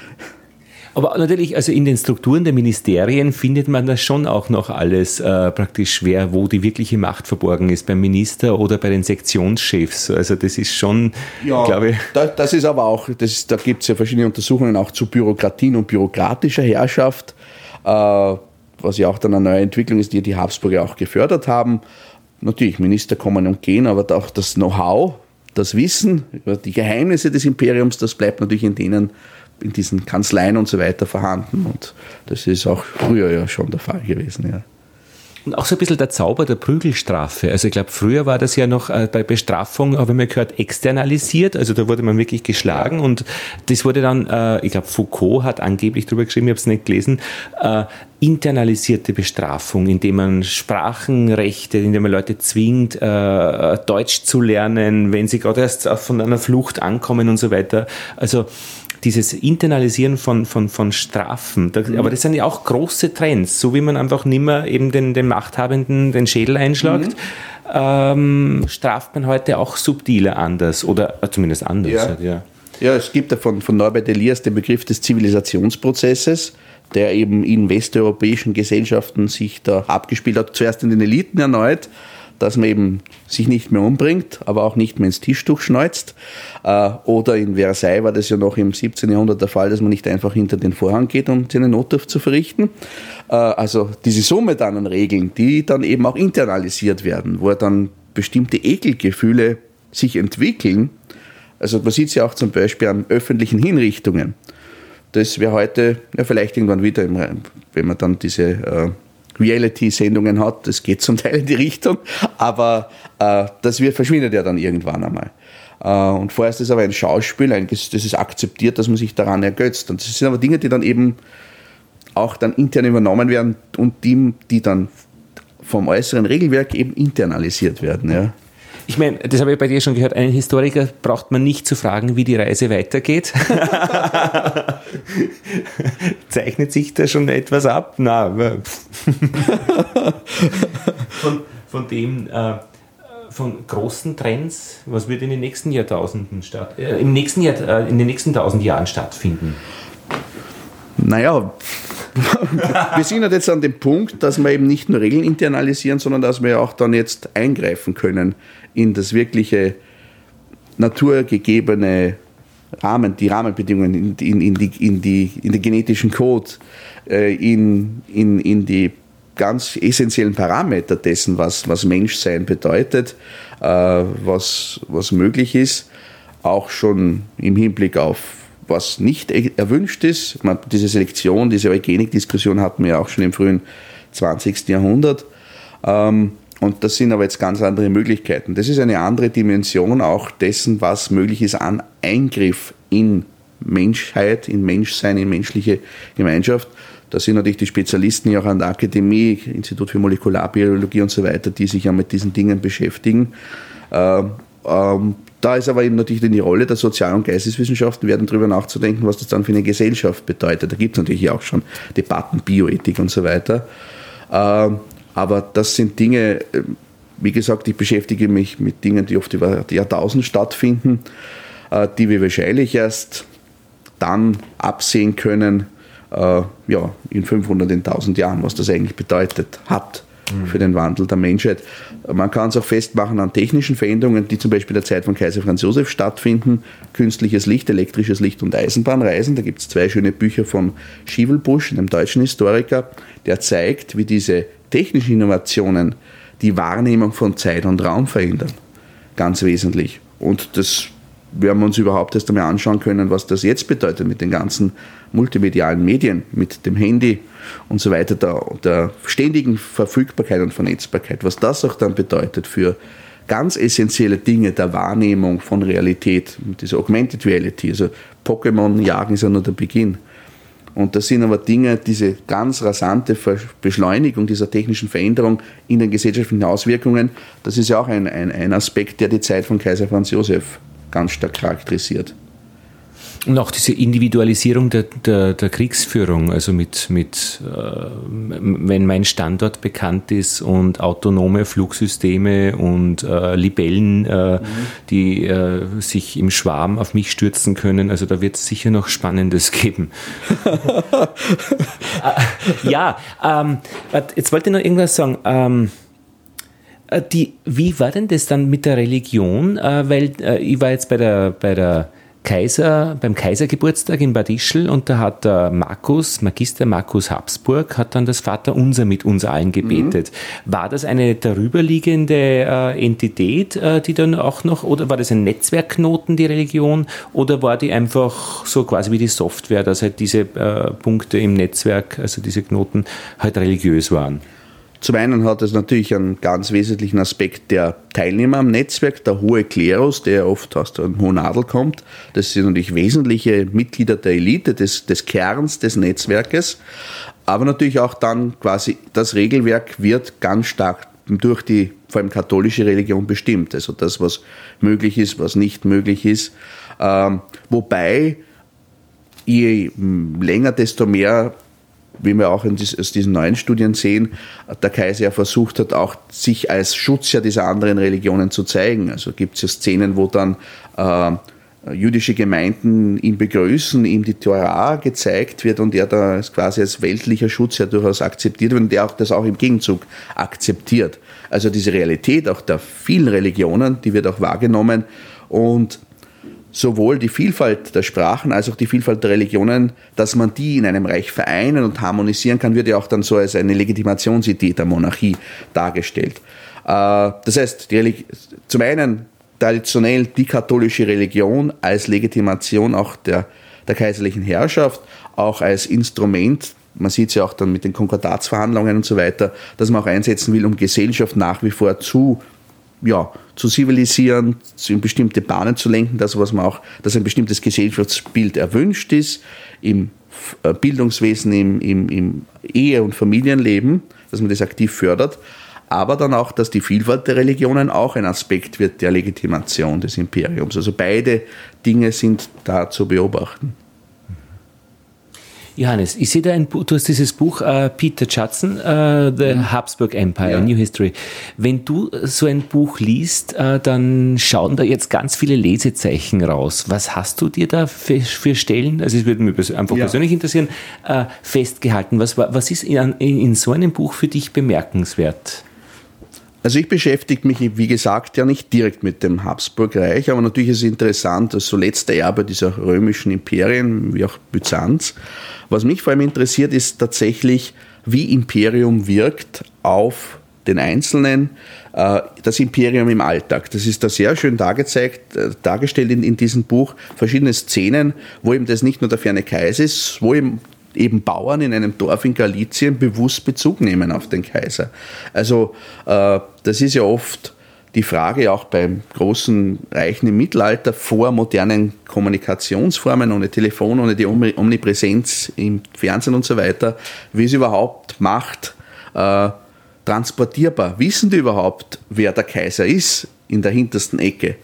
Aber natürlich, also in den Strukturen der Ministerien findet man das schon auch noch alles äh, praktisch schwer, wo die wirkliche Macht verborgen ist, beim Minister oder bei den Sektionschefs. Also das ist schon, ja, glaube ich... Da, das ist aber auch, das ist, da gibt es ja verschiedene Untersuchungen auch zu Bürokratien und bürokratischer Herrschaft, äh, was ja auch dann eine neue Entwicklung ist, die die Habsburger auch gefördert haben. Natürlich, Minister kommen und gehen, aber auch das Know-how, das Wissen über die Geheimnisse des Imperiums, das bleibt natürlich in denen, in diesen Kanzleien und so weiter vorhanden. Und das ist auch früher ja schon der Fall gewesen, ja. Und auch so ein bisschen der Zauber der Prügelstrafe. Also ich glaube, früher war das ja noch äh, bei Bestrafung, habe ich mal gehört, externalisiert. Also da wurde man wirklich geschlagen und das wurde dann, äh, ich glaube, Foucault hat angeblich drüber geschrieben, ich habe es nicht gelesen, äh, internalisierte Bestrafung, indem man Sprachenrechte, indem man Leute zwingt, äh, Deutsch zu lernen, wenn sie gerade erst von einer Flucht ankommen und so weiter. Also dieses Internalisieren von, von, von Strafen, da, mhm. aber das sind ja auch große Trends, so wie man einfach nimmer eben den, den Machthabenden den Schädel einschlagt, mhm. ähm, straft man heute auch subtiler anders oder zumindest anders. Ja, halt, ja. ja es gibt ja von, von Norbert Elias den Begriff des Zivilisationsprozesses, der eben in westeuropäischen Gesellschaften sich da abgespielt hat, zuerst in den Eliten erneut, dass man eben sich nicht mehr umbringt, aber auch nicht mehr ins Tischtuch schneuzt. Oder in Versailles war das ja noch im siebzehnten Jahrhundert der Fall, dass man nicht einfach hinter den Vorhang geht, um seine Notdurft zu verrichten. Also diese Summe dann an Regeln, die dann eben auch internalisiert werden, wo dann bestimmte Ekelgefühle sich entwickeln. Also man sieht es ja auch zum Beispiel an öffentlichen Hinrichtungen. Das wäre heute ja vielleicht irgendwann wieder, wenn man dann diese äh, Reality-Sendungen hat, das geht zum Teil in die Richtung, aber äh, das wird, verschwindet ja dann irgendwann einmal. Äh, und vorher ist das aber ein Schauspiel, ein, das ist akzeptiert, dass man sich daran ergötzt. Und das sind aber Dinge, die dann eben auch dann intern übernommen werden und die, die dann vom äußeren Regelwerk eben internalisiert werden. Ja. Ich meine, das habe ich bei dir schon gehört, einen Historiker braucht man nicht zu fragen, wie die Reise weitergeht. Zeichnet sich da schon etwas ab? Na, von, von dem, äh, von großen Trends, was wird in den nächsten Jahrtausenden statt, äh, im nächsten Jahr, äh, in den nächsten tausend Jahren stattfinden? Naja, wir sind halt jetzt an dem Punkt, dass wir eben nicht nur Regeln internalisieren, sondern dass wir auch dann jetzt eingreifen können in das wirkliche naturgegebene Rahmen, die Rahmenbedingungen, in, in, in, die, in, die, in den genetischen Code, äh, in, in, in die ganz essentiellen Parameter dessen, was, was Menschsein bedeutet, äh, was, was möglich ist, auch schon im Hinblick auf was nicht erwünscht ist. Man, diese Selektion, diese Eugenik-Diskussion hatten wir ja auch schon im frühen zwanzigsten Jahrhundert. Ähm, und das sind aber jetzt ganz andere Möglichkeiten. Das ist eine andere Dimension auch dessen, was möglich ist an Eingriff in Menschheit, in Menschsein, in menschliche Gemeinschaft. Da sind natürlich die Spezialisten ja auch an der Akademie, Institut für Molekularbiologie und so weiter, die sich ja mit diesen Dingen beschäftigen. Ähm, ähm, Da ist aber eben natürlich die Rolle der Sozial- und Geisteswissenschaften, werden darüber nachzudenken, was das dann für eine Gesellschaft bedeutet. Da gibt es natürlich auch schon Debatten, Bioethik und so weiter. Aber das sind Dinge, wie gesagt, ich beschäftige mich mit Dingen, die oft über die Jahrtausende stattfinden, die wir wahrscheinlich erst dann absehen können, ja, in fünfhundert, in tausend Jahren, was das eigentlich bedeutet hat für den Wandel der Menschheit. Man kann es auch festmachen an technischen Veränderungen, die zum Beispiel in der Zeit von Kaiser Franz Josef stattfinden. Künstliches Licht, elektrisches Licht und Eisenbahnreisen. Da gibt es zwei schöne Bücher von Schivelbusch, einem deutschen Historiker, der zeigt, wie diese technischen Innovationen die Wahrnehmung von Zeit und Raum verändern. Ganz wesentlich. Und das werden wir uns überhaupt erst einmal anschauen können, was das jetzt bedeutet mit den ganzen multimedialen Medien, mit dem Handy und so weiter, der, der ständigen Verfügbarkeit und Vernetzbarkeit, was das auch dann bedeutet für ganz essentielle Dinge der Wahrnehmung von Realität, diese Augmented Reality, also Pokémon-Jagen ist ja nur der Beginn. Und das sind aber Dinge, diese ganz rasante Beschleunigung dieser technischen Veränderung in den gesellschaftlichen Auswirkungen, das ist ja auch ein, ein, ein Aspekt, der die Zeit von Kaiser Franz Josef ganz stark charakterisiert. Und auch diese Individualisierung der, der, der Kriegsführung, also mit, mit äh, wenn mein Standort bekannt ist und autonome Flugsysteme und äh, Libellen, äh, mhm. die äh, sich im Schwarm auf mich stürzen können, also da wird es sicher noch Spannendes geben. äh, ja, ähm, jetzt wollte ich noch irgendwas sagen. Ähm, die, wie war denn das dann mit der Religion? Äh, weil äh, ich war jetzt bei der, bei der Kaiser, beim Kaisergeburtstag in Bad Ischl und da hat der Markus, Magister Markus Habsburg, hat dann das Vaterunser mit uns allen gebetet. Mhm. War das eine darüberliegende äh, Entität, äh, die dann auch noch, oder war das ein Netzwerkknoten, die Religion, oder war die einfach so quasi wie die Software, dass halt diese äh, Punkte im Netzwerk, also diese Knoten, halt religiös waren? Zum einen hat es natürlich einen ganz wesentlichen Aspekt der Teilnehmer am Netzwerk, der hohe Klerus, der oft aus dem hohen Adel kommt. Das sind natürlich wesentliche Mitglieder der Elite, des, des Kerns des Netzwerkes. Aber natürlich auch dann quasi das Regelwerk wird ganz stark durch die vor allem katholische Religion bestimmt. Also das, was möglich ist, was nicht möglich ist. Ähm, wobei je länger, desto mehr, wie wir auch aus diesen neuen Studien sehen, der Kaiser ja versucht hat, auch sich als Schutzherr dieser anderen Religionen zu zeigen. Also gibt es ja Szenen, wo dann äh, jüdische Gemeinden ihn begrüßen, ihm die Tora gezeigt wird und er da quasi als weltlicher Schutzherr durchaus akzeptiert wird und der auch das auch im Gegenzug akzeptiert. Also diese Realität auch der vielen Religionen, die wird auch wahrgenommen und sowohl die Vielfalt der Sprachen als auch die Vielfalt der Religionen, dass man die in einem Reich vereinen und harmonisieren kann, wird ja auch dann so als eine Legitimationsidee der Monarchie dargestellt. Das heißt, die Religi- zum einen traditionell die katholische Religion als Legitimation auch der, der kaiserlichen Herrschaft, auch als Instrument, man sieht es ja auch dann mit den Konkordatsverhandlungen und so weiter, dass man auch einsetzen will, um Gesellschaft nach wie vor zu ja, zu zivilisieren, in bestimmte Bahnen zu lenken, das, was man auch, dass ein bestimmtes Gesellschaftsbild erwünscht ist, im Bildungswesen, im, im, im Ehe- und Familienleben, dass man das aktiv fördert, aber dann auch, dass die Vielfalt der Religionen auch ein Aspekt wird der Legitimation des Imperiums. Also beide Dinge sind da zu beobachten. Johannes, ich sehe da ein Buch, du hast dieses Buch uh, Peter Judson, uh, The Habsburg Empire, ja. New History. Wenn du so ein Buch liest, uh, dann schauen da jetzt ganz viele Lesezeichen raus. Was hast du dir da für, für Stellen, also es würde mich einfach ja. persönlich interessieren, uh, festgehalten? Was, was ist in, in so einem Buch für dich bemerkenswert? Also ich beschäftige mich, wie gesagt, ja nicht direkt mit dem Habsburgreich, aber natürlich ist es interessant, das so letzte Erbe dieser römischen Imperien, wie auch Byzanz. Was mich vor allem interessiert, ist tatsächlich, wie Imperium wirkt auf den Einzelnen, das Imperium im Alltag. Das ist da sehr schön dargezeigt, dargestellt in, in diesem Buch, verschiedene Szenen, wo eben das nicht nur der ferne Kaiser ist, wo eben eben Bauern in einem Dorf in Galizien bewusst Bezug nehmen auf den Kaiser. Also äh, das ist ja oft die Frage auch beim großen Reichen im Mittelalter vor modernen Kommunikationsformen, ohne Telefon, ohne die Omnipräsenz im Fernsehen und so weiter, wie es überhaupt Macht äh, transportierbar. Wissen die überhaupt, wer der Kaiser ist in der hintersten Ecke?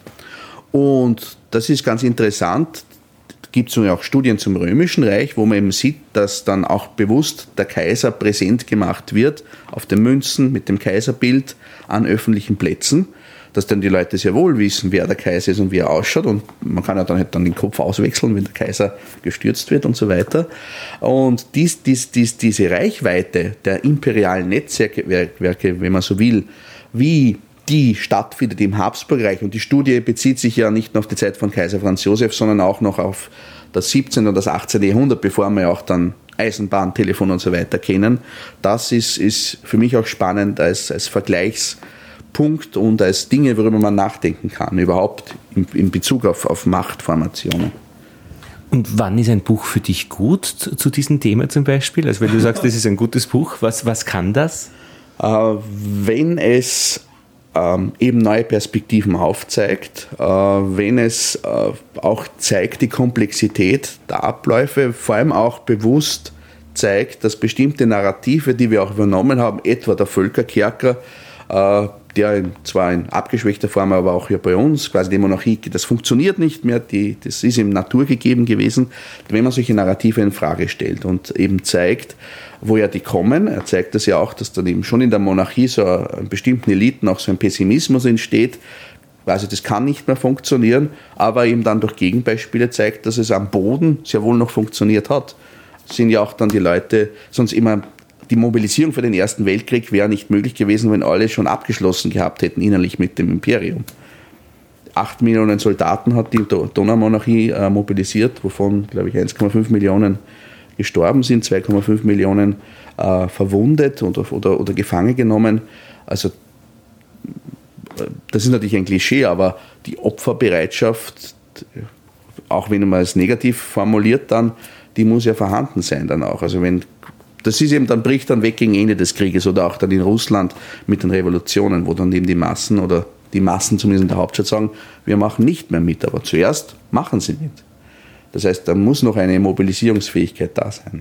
Und das ist ganz interessant. Gibt es auch Studien zum Römischen Reich, wo man eben sieht, dass dann auch bewusst der Kaiser präsent gemacht wird auf den Münzen mit dem Kaiserbild an öffentlichen Plätzen, dass dann die Leute sehr wohl wissen, wer der Kaiser ist und wie er ausschaut, und man kann ja dann halt dann den Kopf auswechseln, wenn der Kaiser gestürzt wird und so weiter. Und dies, dies, dies, diese Reichweite der imperialen Netzwerke, wenn man so will, wie die stattfindet im Habsburgreich, und die Studie bezieht sich ja nicht nur auf die Zeit von Kaiser Franz Josef, sondern auch noch auf das siebzehnte und das achtzehnte Jahrhundert, bevor wir auch dann Eisenbahn, Telefon und so weiter kennen. Das ist, ist für mich auch spannend als, als Vergleichspunkt und als Dinge, worüber man nachdenken kann, überhaupt in, in Bezug auf, auf Machtformationen. Und wann ist ein Buch für dich gut zu, zu diesem Thema zum Beispiel? Also wenn du sagst, das ist ein gutes Buch, was, was kann das? Äh, wenn es Ähm, eben neue Perspektiven aufzeigt, äh, wenn es äh, auch zeigt die Komplexität der Abläufe, vor allem auch bewusst zeigt, dass bestimmte Narrative, die wir auch übernommen haben, etwa der Völkerkerker, äh, der in, zwar in abgeschwächter Form, aber auch hier bei uns, quasi die Monarchie, das funktioniert nicht mehr, die, das ist ihm naturgegeben gewesen, wenn man solche Narrative in Frage stellt und eben zeigt, woher die kommen. Er zeigt das ja auch, dass dann eben schon in der Monarchie so in bestimmten Eliten auch so ein Pessimismus entsteht. Also das kann nicht mehr funktionieren, aber eben dann durch Gegenbeispiele zeigt, dass es am Boden sehr wohl noch funktioniert hat. Das sind ja auch dann die Leute, sonst immer die Mobilisierung für den Ersten Weltkrieg wäre nicht möglich gewesen, wenn alle schon abgeschlossen gehabt hätten innerlich mit dem Imperium. Acht Millionen Soldaten hat die Donaumonarchie äh, mobilisiert, wovon, glaube ich, eins Komma fünf Millionen gestorben sind, zwei Komma fünf Millionen äh, verwundet oder, oder, oder gefangen genommen. Also das ist natürlich ein Klischee, aber die Opferbereitschaft, auch wenn man es negativ formuliert, dann, die muss ja vorhanden sein dann auch. Also wenn das ist eben, dann bricht dann weg gegen Ende des Krieges, oder auch dann in Russland mit den Revolutionen, wo dann eben die Massen oder die Massen zumindest in der Hauptstadt sagen, wir machen nicht mehr mit, aber zuerst machen sie mit. Das heißt, da muss noch eine Mobilisierungsfähigkeit da sein.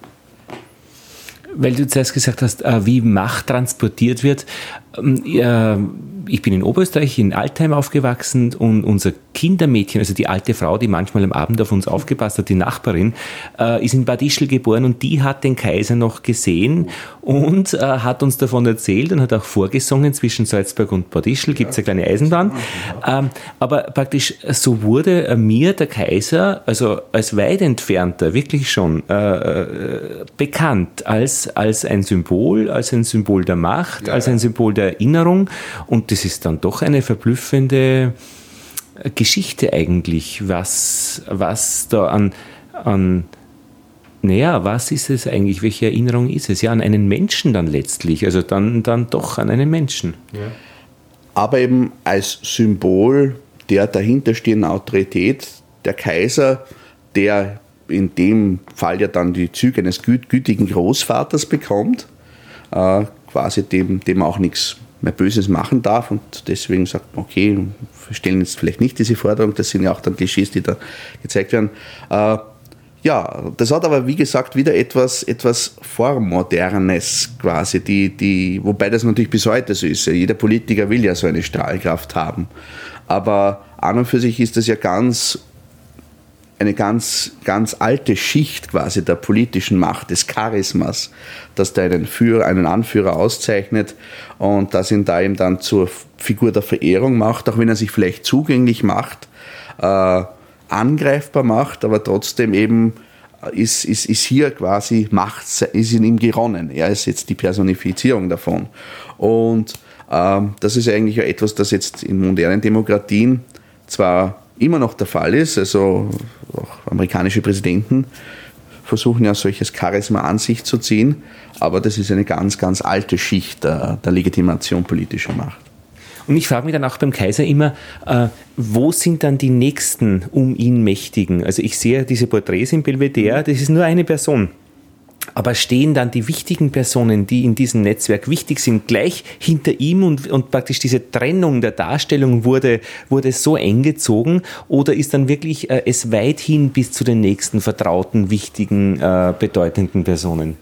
Weil du zuerst gesagt hast, wie Macht transportiert wird. Ich bin in Oberösterreich, in Altheim aufgewachsen, und unser Kindermädchen, also die alte Frau, die manchmal am Abend auf uns aufgepasst hat, die Nachbarin, ist in Bad Ischl geboren, und die hat den Kaiser noch gesehen und hat uns davon erzählt und hat auch vorgesungen. Zwischen Salzburg und Bad Ischl gibt es eine kleine Eisenbahn. Aber praktisch so wurde mir der Kaiser, also als weit entfernter, wirklich schon bekannt als, als ein Symbol, als ein Symbol der Macht, ja, als ein Symbol der Erinnerung. Und das ist dann doch eine verblüffende Geschichte eigentlich, was, was da an, an, naja, was ist es eigentlich, welche Erinnerung ist es? Ja, an einen Menschen dann letztlich, also dann, dann doch an einen Menschen. Ja. Aber eben als Symbol der dahinterstehenden Autorität, der Kaiser, der in dem Fall ja dann die Züge eines güt- gütigen Großvaters bekommt, äh, quasi dem, dem auch nichts mehr Böses machen darf, und deswegen sagt man, okay, wir stellen jetzt vielleicht nicht diese Forderung, das sind ja auch dann Klischees, die da gezeigt werden. Äh, Ja, das hat aber, wie gesagt, wieder etwas, etwas Vormodernes quasi, die, die, wobei das natürlich bis heute so ist. Jeder Politiker will ja so eine Strahlkraft haben. Aber an und für sich ist das ja ganz, eine ganz, ganz alte Schicht quasi der politischen Macht, des Charismas, das da einen, Führer, einen Anführer auszeichnet und das ihn da eben dann zur Figur der Verehrung macht, auch wenn er sich vielleicht zugänglich macht, äh, angreifbar macht, aber trotzdem eben ist, ist, ist hier quasi Macht, ist in ihm geronnen. Er ist jetzt die Personifizierung davon. Und ähm, das ist eigentlich ja etwas, das jetzt in modernen Demokratien zwar immer noch der Fall ist, also auch amerikanische Präsidenten versuchen ja solches Charisma an sich zu ziehen, aber das ist eine ganz, ganz alte Schicht der, der Legitimation politischer Macht. Und ich frage mich dann auch beim Kaiser immer, äh, wo sind dann die Nächsten um ihn Mächtigen? Also ich sehe diese Porträts im Belvedere, das ist nur eine Person. Aber stehen dann die wichtigen Personen, die in diesem Netzwerk wichtig sind, gleich hinter ihm und, und praktisch diese Trennung der Darstellung wurde, wurde so eng gezogen? Oder ist dann wirklich äh, es weit hin bis zu den nächsten vertrauten, wichtigen, äh, bedeutenden Personen?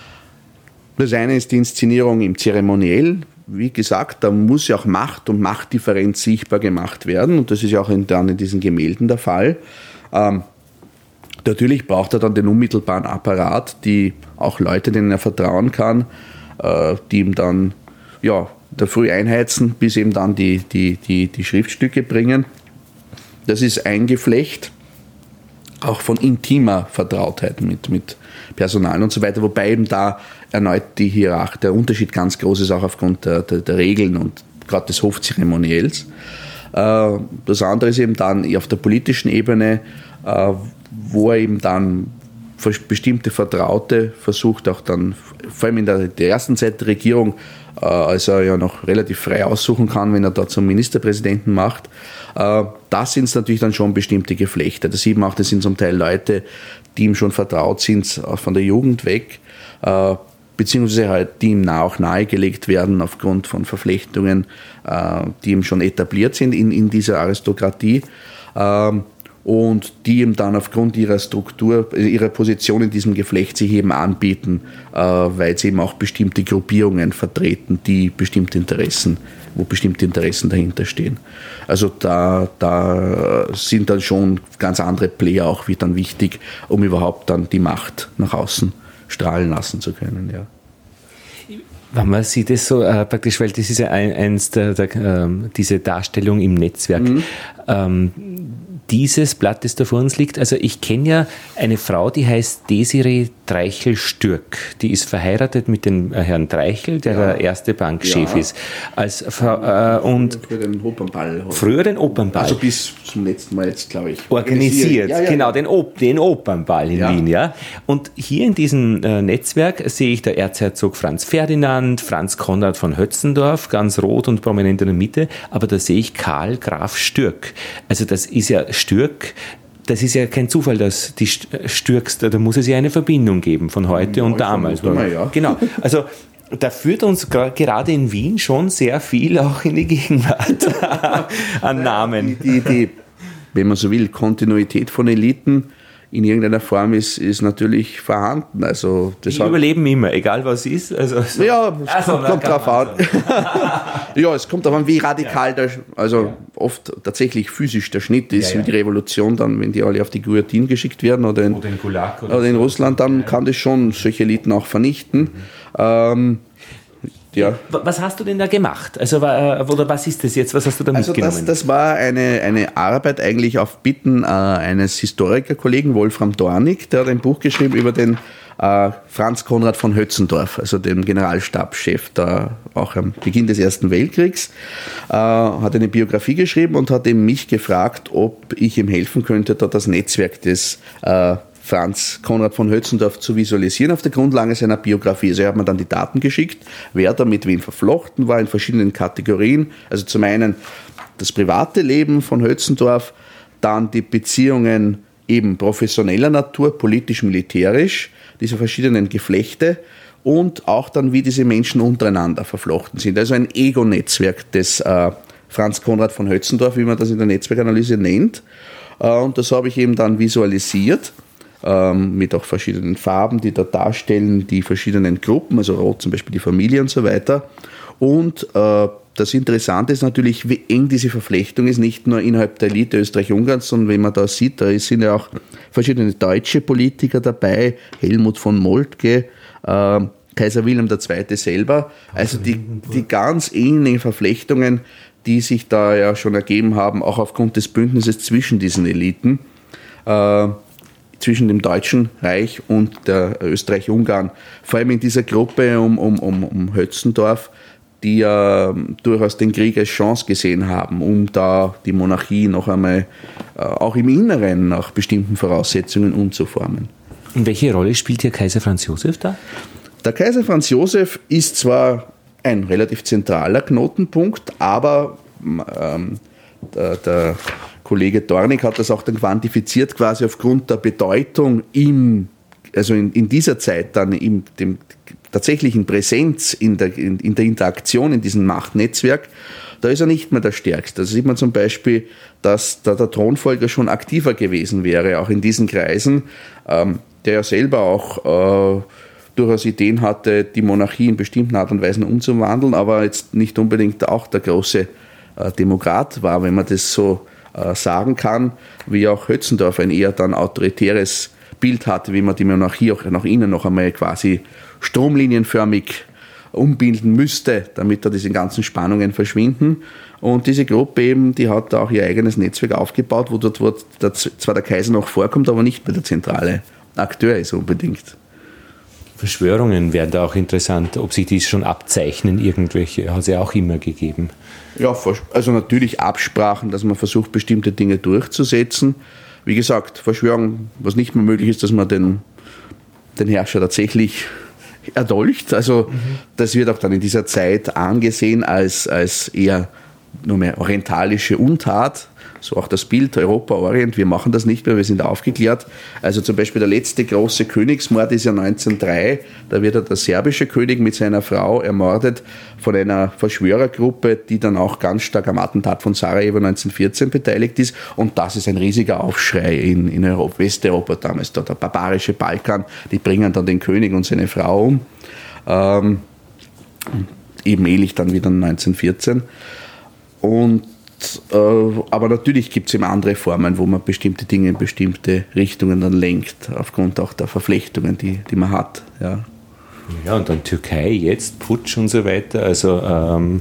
Das eine ist die Inszenierung im Zeremoniell. Wie gesagt, da muss ja auch Macht und Machtdifferenz sichtbar gemacht werden. Und das ist ja auch in, dann in diesen Gemälden der Fall. Ähm, natürlich braucht er dann den unmittelbaren Apparat, die auch Leute, denen er vertrauen kann, äh, die ihm dann ja, da früh einheizen, bis eben dann die, die, die, die Schriftstücke bringen. Das ist ein Geflecht, auch von intimer Vertrautheit mit, mit Personal und so weiter, wobei eben da erneut die Hierarchie, der Unterschied ganz groß ist, auch aufgrund der, der, der Regeln und gerade des Hofzeremoniells. Äh, das andere ist eben dann auf der politischen Ebene, äh, wo er eben dann bestimmte Vertraute versucht, auch dann, vor allem in der, der ersten Zeit der Regierung, äh, als er ja noch relativ frei aussuchen kann, wenn er da zum Ministerpräsidenten macht, äh, da sind es natürlich dann schon bestimmte Geflechte. Das sieht man auch, das sind zum Teil Leute, die ihm schon vertraut sind, von der Jugend weg, äh, beziehungsweise halt, die ihm auch nahegelegt werden aufgrund von Verflechtungen, äh, die ihm schon etabliert sind in, in dieser Aristokratie. Ähm, und die ihm dann aufgrund ihrer Struktur, ihrer Position in diesem Geflecht sich eben anbieten, äh, weil sie eben auch bestimmte Gruppierungen vertreten, die bestimmte Interessen, wo bestimmte Interessen dahinter stehen. Also da, da sind dann schon ganz andere Player auch wie dann wichtig, um überhaupt dann die Macht nach außen strahlen lassen zu können, ja. Wenn man sieht das so äh, praktisch, weil das ist ja ein, eins der, der ähm, diese Darstellung im Netzwerk. Mhm. Ähm, dieses Blatt, das da vor uns liegt, also ich kenne ja eine Frau, die heißt Desiree Treichel-Stürk. Die ist verheiratet mit dem Herrn Treichel, der ja. der erste Bankchef ja. ist. Als, äh, und früher den Opernball. Früher den Opernball. Also bis zum letzten Mal jetzt, glaube ich. Organisiert, ja, ja, genau, ja. Den, Op- den Opernball in ja. Wien. Ja. Und hier in diesem äh, Netzwerk sehe ich der Erzherzog Franz Ferdinand, Franz Konrad von Hötzendorf, ganz rot und prominent in der Mitte, aber da sehe ich Karl Graf Stürk. Also das ist ja Stürk, das ist ja kein Zufall, dass die Stürks, da muss es ja eine Verbindung geben von heute ja, und damals. Mal, ja. Genau, also da führt uns gerade in Wien schon sehr viel auch in die Gegenwart an Namen. Die, die, die, wenn man so will, Kontinuität von Eliten in irgendeiner Form ist, ist natürlich vorhanden. Also das die überleben immer, egal was ist. Also, so. Ja, es also, kommt, kommt drauf an. Ja, es kommt darauf an, wie radikal ja. der, also ja. oft tatsächlich physisch der Schnitt ist. Ja, ja. Die Revolution dann, wenn die alle auf die Guillotine geschickt werden oder in, oder in, Gulag oder oder in Russland, dann ja. kann das schon solche Eliten auch vernichten. Mhm. Ähm, Ja. Was hast du denn da gemacht? Also, oder was ist das jetzt? Was hast du da also mitgenommen? Das, das war eine, eine Arbeit eigentlich auf Bitten äh, eines Historikerkollegen, Wolfram Dornig, der hat ein Buch geschrieben über den äh, Franz Konrad von Hötzendorf, also den Generalstabschef da auch am Beginn des Ersten Weltkriegs, äh, hat eine Biografie geschrieben und hat eben mich gefragt, ob ich ihm helfen könnte, da das Netzwerk des äh, Franz Konrad von Hötzendorf zu visualisieren auf der Grundlage seiner Biografie. Also er hat mir dann die Daten geschickt, wer da mit wem verflochten war in verschiedenen Kategorien. Also zum einen das private Leben von Hötzendorf, dann die Beziehungen eben professioneller Natur, politisch-militärisch, diese verschiedenen Geflechte und auch dann, wie diese Menschen untereinander verflochten sind. Also ein Ego-Netzwerk des äh, Franz Konrad von Hötzendorf, wie man das in der Netzwerkanalyse nennt. Äh, und das habe ich eben dann visualisiert ähm, mit auch verschiedenen Farben, die dort darstellen, die verschiedenen Gruppen, also rot zum Beispiel die Familie und so weiter. Und äh, das Interessante ist natürlich, wie eng diese Verflechtung ist, nicht nur innerhalb der Elite Österreich-Ungarns, sondern wenn man da sieht, da sind ja auch verschiedene deutsche Politiker dabei, Helmut von Moltke, äh, Kaiser Wilhelm der Zweite selber. Also die, die ganz engen Verflechtungen, die sich da ja schon ergeben haben, auch aufgrund des Bündnisses zwischen diesen Eliten, äh, zwischen dem Deutschen Reich und der Österreich-Ungarn. Vor allem in dieser Gruppe um, um, um, um Hötzendorf, die ja äh, durchaus den Krieg als Chance gesehen haben, um da die Monarchie noch einmal äh, auch im Inneren nach bestimmten Voraussetzungen umzuformen. Und welche Rolle spielt hier Kaiser Franz Josef da? Der Kaiser Franz Josef ist zwar ein relativ zentraler Knotenpunkt, aber ähm, der, der Kollege Dornig hat das auch dann quantifiziert, quasi aufgrund der Bedeutung im, also in, in dieser Zeit dann in dem tatsächlichen Präsenz in der, in, in der Interaktion in diesem Machtnetzwerk. Da ist er nicht mehr der Stärkste. Da sieht man zum Beispiel, dass da der Thronfolger schon aktiver gewesen wäre, auch in diesen Kreisen, ähm, der ja selber auch äh, durchaus Ideen hatte, die Monarchie in bestimmten Art und Weisen umzuwandeln, aber jetzt nicht unbedingt auch der große äh, Demokrat war, wenn man das so äh, sagen kann, wie auch Hötzendorf ein eher dann autoritäres Bild hatte, wie man die Monarchie auch nach innen noch einmal quasi stromlinienförmig umbilden müsste, damit da diese ganzen Spannungen verschwinden. Und diese Gruppe eben, die hat da auch ihr eigenes Netzwerk aufgebaut, wo dort wo der, zwar der Kaiser noch vorkommt, aber nicht mehr der zentrale Akteur ist unbedingt. Verschwörungen wären da auch interessant, ob sich die schon abzeichnen, irgendwelche, hat es ja auch immer gegeben. Ja, also natürlich Absprachen, dass man versucht, bestimmte Dinge durchzusetzen. Wie gesagt, Verschwörung, was nicht mehr möglich ist, dass man den, den Herrscher tatsächlich erdolcht. Also mhm. das wird auch dann in dieser Zeit angesehen als, als eher nur mehr orientalische Untat. So auch das Bild Europa-Orient, wir machen das nicht mehr, wir sind aufgeklärt. Also zum Beispiel der letzte große Königsmord ist ja neunzehnhundertdrei, da wird ja der serbische König mit seiner Frau ermordet von einer Verschwörergruppe, die dann auch ganz stark am Attentat von Sarajevo neunzehnhundertvierzehn beteiligt ist. Und das ist ein riesiger Aufschrei in, in Europa, Westeuropa damals, da der barbarische Balkan, die bringen dann den König und seine Frau um. Ähm, eben ähnlich dann wieder neunzehnhundertvierzehn. Und aber natürlich gibt es eben andere Formen, wo man bestimmte Dinge in bestimmte Richtungen dann lenkt, aufgrund auch der Verflechtungen, die, die man hat. Ja. Ja, und dann Türkei jetzt, Putsch und so weiter. Also ähm,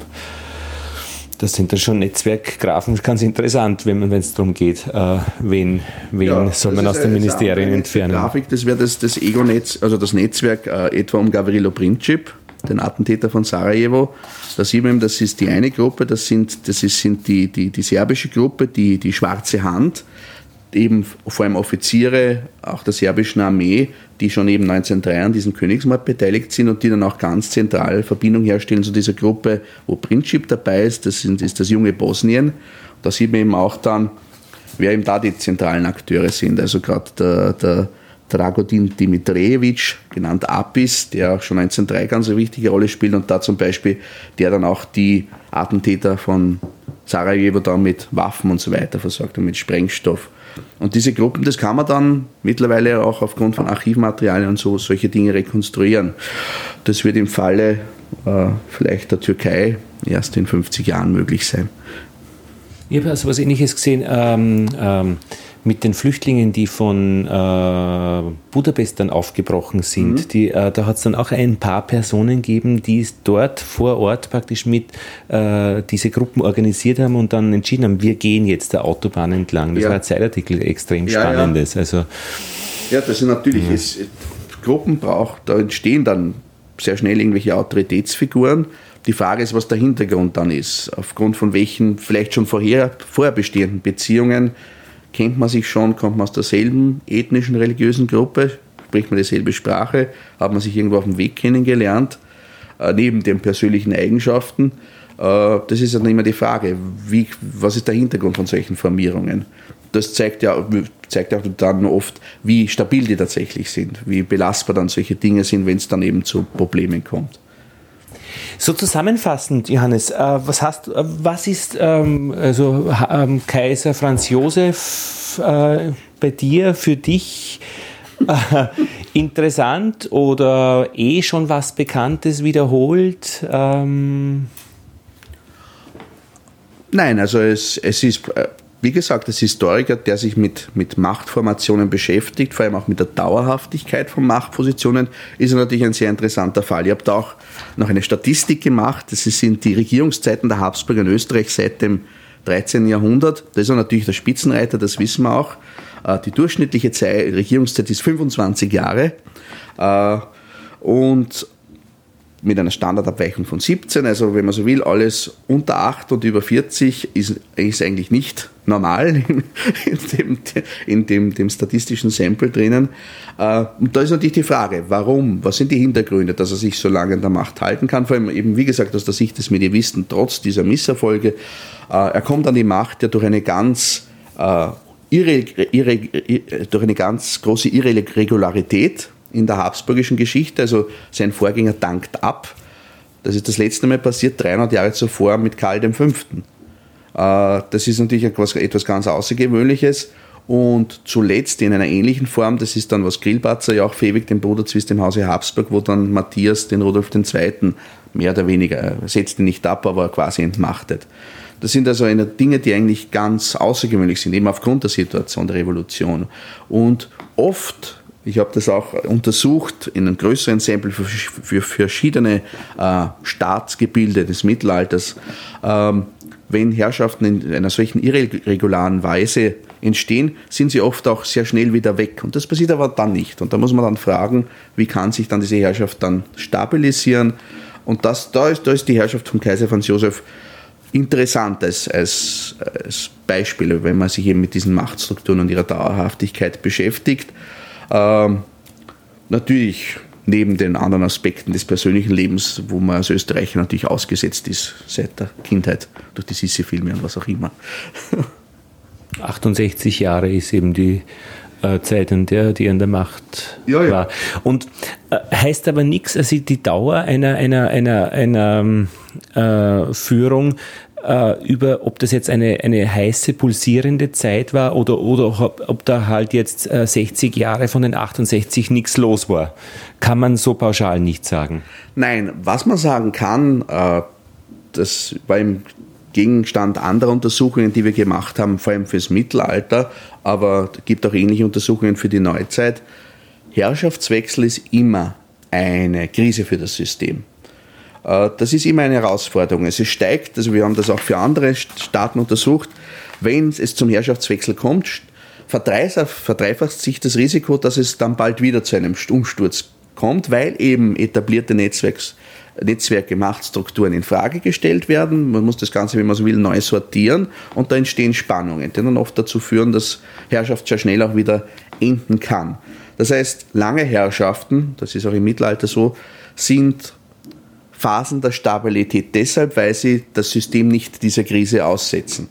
das sind dann schon Netzwerkgrafen, ganz interessant, wenn es darum geht, äh, wen, wen ja, soll man aus den Ministerien entfernen. Grafik, das wäre das, das Ego-Netz, also das Netzwerk äh, etwa um Gavrilo Princip, den Attentäter von Sarajevo. Da sieht man eben, das ist die eine Gruppe, das sind, das ist, sind die, die, die serbische Gruppe, die, die Schwarze Hand, eben vor allem Offiziere auch der serbischen Armee, die schon eben neunzehnhundertdrei an diesem Königsmord beteiligt sind und die dann auch ganz zentral Verbindung herstellen zu dieser Gruppe, wo Princip dabei ist, das sind, ist das junge Bosnien. Da sieht man eben auch dann, wer eben da die zentralen Akteure sind, also gerade der, der Dragodin Dimitrijevic, genannt Apis, der auch schon neunzehnhundertdrei ganz eine wichtige Rolle spielt und da zum Beispiel, der dann auch die Attentäter von Sarajevo dann mit Waffen und so weiter versorgt und mit Sprengstoff. Und diese Gruppen, das kann man dann mittlerweile auch aufgrund von Archivmaterialien und so solche Dinge rekonstruieren. Das wird im Falle äh, vielleicht der Türkei erst in fünfzig Jahren möglich sein. Ich habe also was Ähnliches gesehen, ähm, ähm, mit den Flüchtlingen, die von äh, Budapest dann aufgebrochen sind. Mhm. Die, äh, da hat es dann auch ein paar Personen gegeben, die dort vor Ort praktisch mit äh, diese Gruppen organisiert haben und dann entschieden haben, wir gehen jetzt der Autobahn entlang. Das ja. war ein Zeitartikel extrem ja, Spannendes. Ja, also, ja das sind natürlich ja. es, Gruppen braucht, da entstehen dann sehr schnell irgendwelche Autoritätsfiguren. Die Frage ist, was der Hintergrund dann ist. Aufgrund von welchen vielleicht schon vorher, vorher bestehenden Beziehungen kennt man sich schon, kommt man aus derselben ethnischen, religiösen Gruppe, spricht man dieselbe Sprache, hat man sich irgendwo auf dem Weg kennengelernt, äh, neben den persönlichen Eigenschaften. Äh, das ist dann immer die Frage, wie, was ist der Hintergrund von solchen Formierungen? Das zeigt ja, zeigt auch dann oft, wie stabil die tatsächlich sind, wie belastbar dann solche Dinge sind, wenn es dann eben zu Problemen kommt. So zusammenfassend, Johannes, äh, was, hast, äh, was ist ähm, also, ähm, Kaiser Franz Josef äh, bei dir, für dich Interessant oder eh schon was Bekanntes wiederholt? Ähm Nein, also es, es ist, wie gesagt, als Historiker, der sich mit, mit Machtformationen beschäftigt, vor allem auch mit der Dauerhaftigkeit von Machtpositionen, ist er natürlich ein sehr interessanter Fall. Ich habe da auch noch eine Statistik gemacht. Das sind die Regierungszeiten der Habsburger in Österreich seit dem dreizehnten Jahrhundert. Das ist natürlich der Spitzenreiter, das wissen wir auch. Die durchschnittliche Zeit, Regierungszeit ist fünfundzwanzig Jahre und mit einer Standardabweichung von siebzehn. Also wenn man so will, alles unter acht und über vierzig ist, ist eigentlich nicht normal in, dem, in dem, dem statistischen Sample drinnen. Und da ist natürlich die Frage, warum? Was sind die Hintergründe, dass er sich so lange in der Macht halten kann? Vor allem eben, wie gesagt, aus der Sicht des Medievisten, trotz dieser Misserfolge. Er kommt an die Macht ja durch eine ganz Irre, irre, durch eine ganz große Irregularität in der habsburgischen Geschichte. Also sein Vorgänger dankt ab. Das ist das letzte Mal passiert, dreihundert Jahre zuvor mit Karl der Fünfte. Das ist natürlich etwas, etwas ganz Außergewöhnliches. Und zuletzt in einer ähnlichen Form, das ist dann, was Grillparzer ja auch verewigt, den Bruderzwist im Hause Habsburg, wo dann Matthias den Rudolf der Zweite mehr oder weniger, er setzt ihn nicht ab, aber quasi entmachtet. Das sind also eine Dinge, die eigentlich ganz außergewöhnlich sind, eben aufgrund der Situation der Revolution. Und oft, ich habe das auch untersucht in einem größeren Sample für, für, für verschiedene äh, Staatsgebilde des Mittelalters, ähm, wenn Herrschaften in einer solchen irregularen Weise entstehen, sind sie oft auch sehr schnell wieder weg. Und das passiert aber dann nicht. Und da muss man dann fragen, wie kann sich dann diese Herrschaft dann stabilisieren? Und das, da, ist, da ist die Herrschaft von Kaiser Franz Josef interessant als, als, als Beispiel, wenn man sich eben mit diesen Machtstrukturen und ihrer Dauerhaftigkeit beschäftigt. Ähm, natürlich neben den anderen Aspekten des persönlichen Lebens, wo man als Österreicher natürlich ausgesetzt ist, seit der Kindheit, durch die Sissi-Filme und was auch immer. achtundsechzig Jahre ist eben die äh, Zeit, in der die an der Macht ja, ja. war. Und äh, heißt aber nichts, also die Dauer einer, einer, einer, einer äh, Führung äh, über, ob das jetzt eine, eine heiße, pulsierende Zeit war oder, oder ob, ob da halt jetzt äh, sechzig Jahre von den achtundsechzig nichts los war. Kann man so pauschal nicht sagen. Nein, was man sagen kann, äh, das war im Gegenstand anderer Untersuchungen, die wir gemacht haben, vor allem fürs Mittelalter, aber es gibt auch ähnliche Untersuchungen für die Neuzeit. Herrschaftswechsel ist immer eine Krise für das System. Das ist immer eine Herausforderung. Es steigt, also wir haben das auch für andere Staaten untersucht, wenn es zum Herrschaftswechsel kommt, verdreifacht sich das Risiko, dass es dann bald wieder zu einem Umsturz kommt, weil eben etablierte Netzwerks Netzwerke, Machtstrukturen in Frage gestellt werden. Man muss das Ganze, wenn man so will, neu sortieren und da entstehen Spannungen, die dann oft dazu führen, dass Herrschaft sehr schnell auch wieder enden kann. Das heißt, lange Herrschaften, das ist auch im Mittelalter so, sind Phasen der Stabilität deshalb, weil sie das System nicht dieser Krise aussetzen.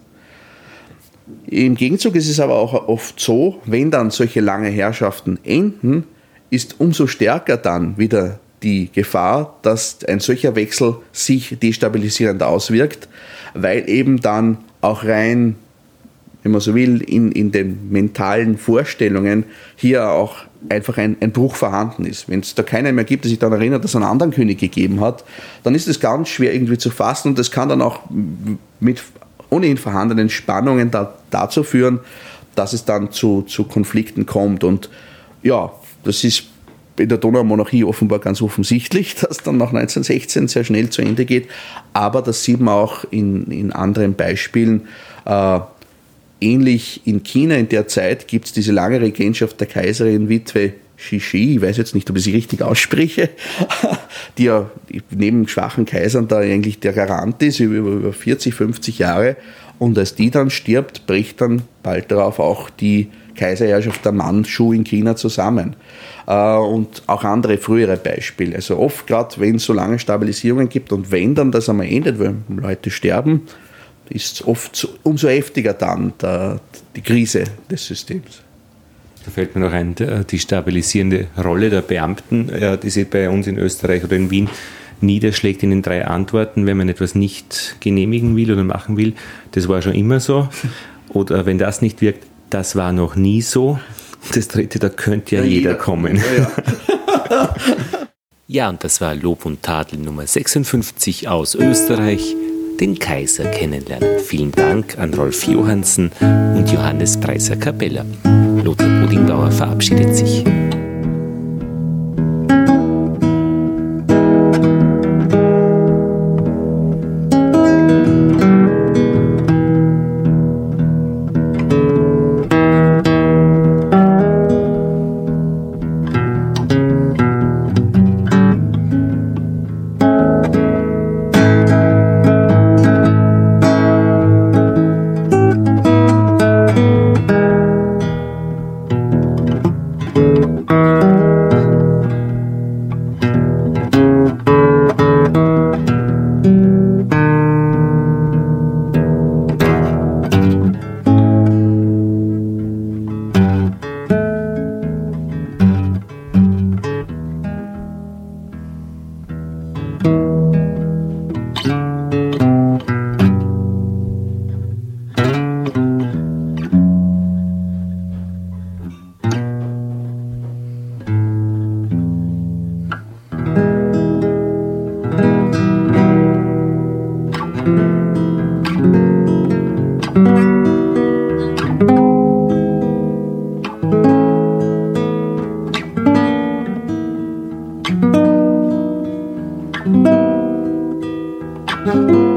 Im Gegenzug ist es aber auch oft so, wenn dann solche lange Herrschaften enden, ist umso stärker dann wieder die Gefahr, dass ein solcher Wechsel sich destabilisierend auswirkt, weil eben dann auch rein, wenn man so will, in, in den mentalen Vorstellungen hier auch einfach ein, ein Bruch vorhanden ist. Wenn es da keinen mehr gibt, der sich daran erinnert, dass es einen anderen König gegeben hat, dann ist es ganz schwer irgendwie zu fassen und das kann dann auch mit ohnehin vorhandenen Spannungen da, dazu führen, dass es dann zu, zu Konflikten kommt. Und ja, das ist in der Donaumonarchie offenbar ganz offensichtlich, dass dann nach neunzehnhundertsechzehn sehr schnell zu Ende geht. Aber das sieht man auch in, in anderen Beispielen. Äh, ähnlich in China in der Zeit gibt es diese lange Regentschaft der Kaiserin Witwe Cixi, ich weiß jetzt nicht, ob ich sie richtig ausspreche, die ja neben schwachen Kaisern da eigentlich der Garant ist über, über vierzig, fünfzig Jahre. Und als die dann stirbt, bricht dann bald darauf auch die Kaiserherrschaft der Mandschu in China zusammen. Und auch andere frühere Beispiele. Also oft, gerade wenn es so lange Stabilisierungen gibt und wenn dann das einmal endet, weil Leute sterben, ist es oft umso heftiger dann der, die Krise des Systems. Da fällt mir noch ein, die stabilisierende Rolle der Beamten, die sich bei uns in Österreich oder in Wien niederschlägt in den drei Antworten, wenn man etwas nicht genehmigen will oder machen will. Das war schon immer so. Oder wenn das nicht wirkt, das war noch nie so. Das dritte, da könnte ja, ja jeder, jeder kommen. Ja, ja. Ja, und das war Lob und Tadel Nummer sechsundfünfzig aus Österreich, den Kaiser kennenlernen. Vielen Dank an Rolf Johansen und Johannes Preiser-Capella. Lothar Bodingbauer verabschiedet sich. Thank you.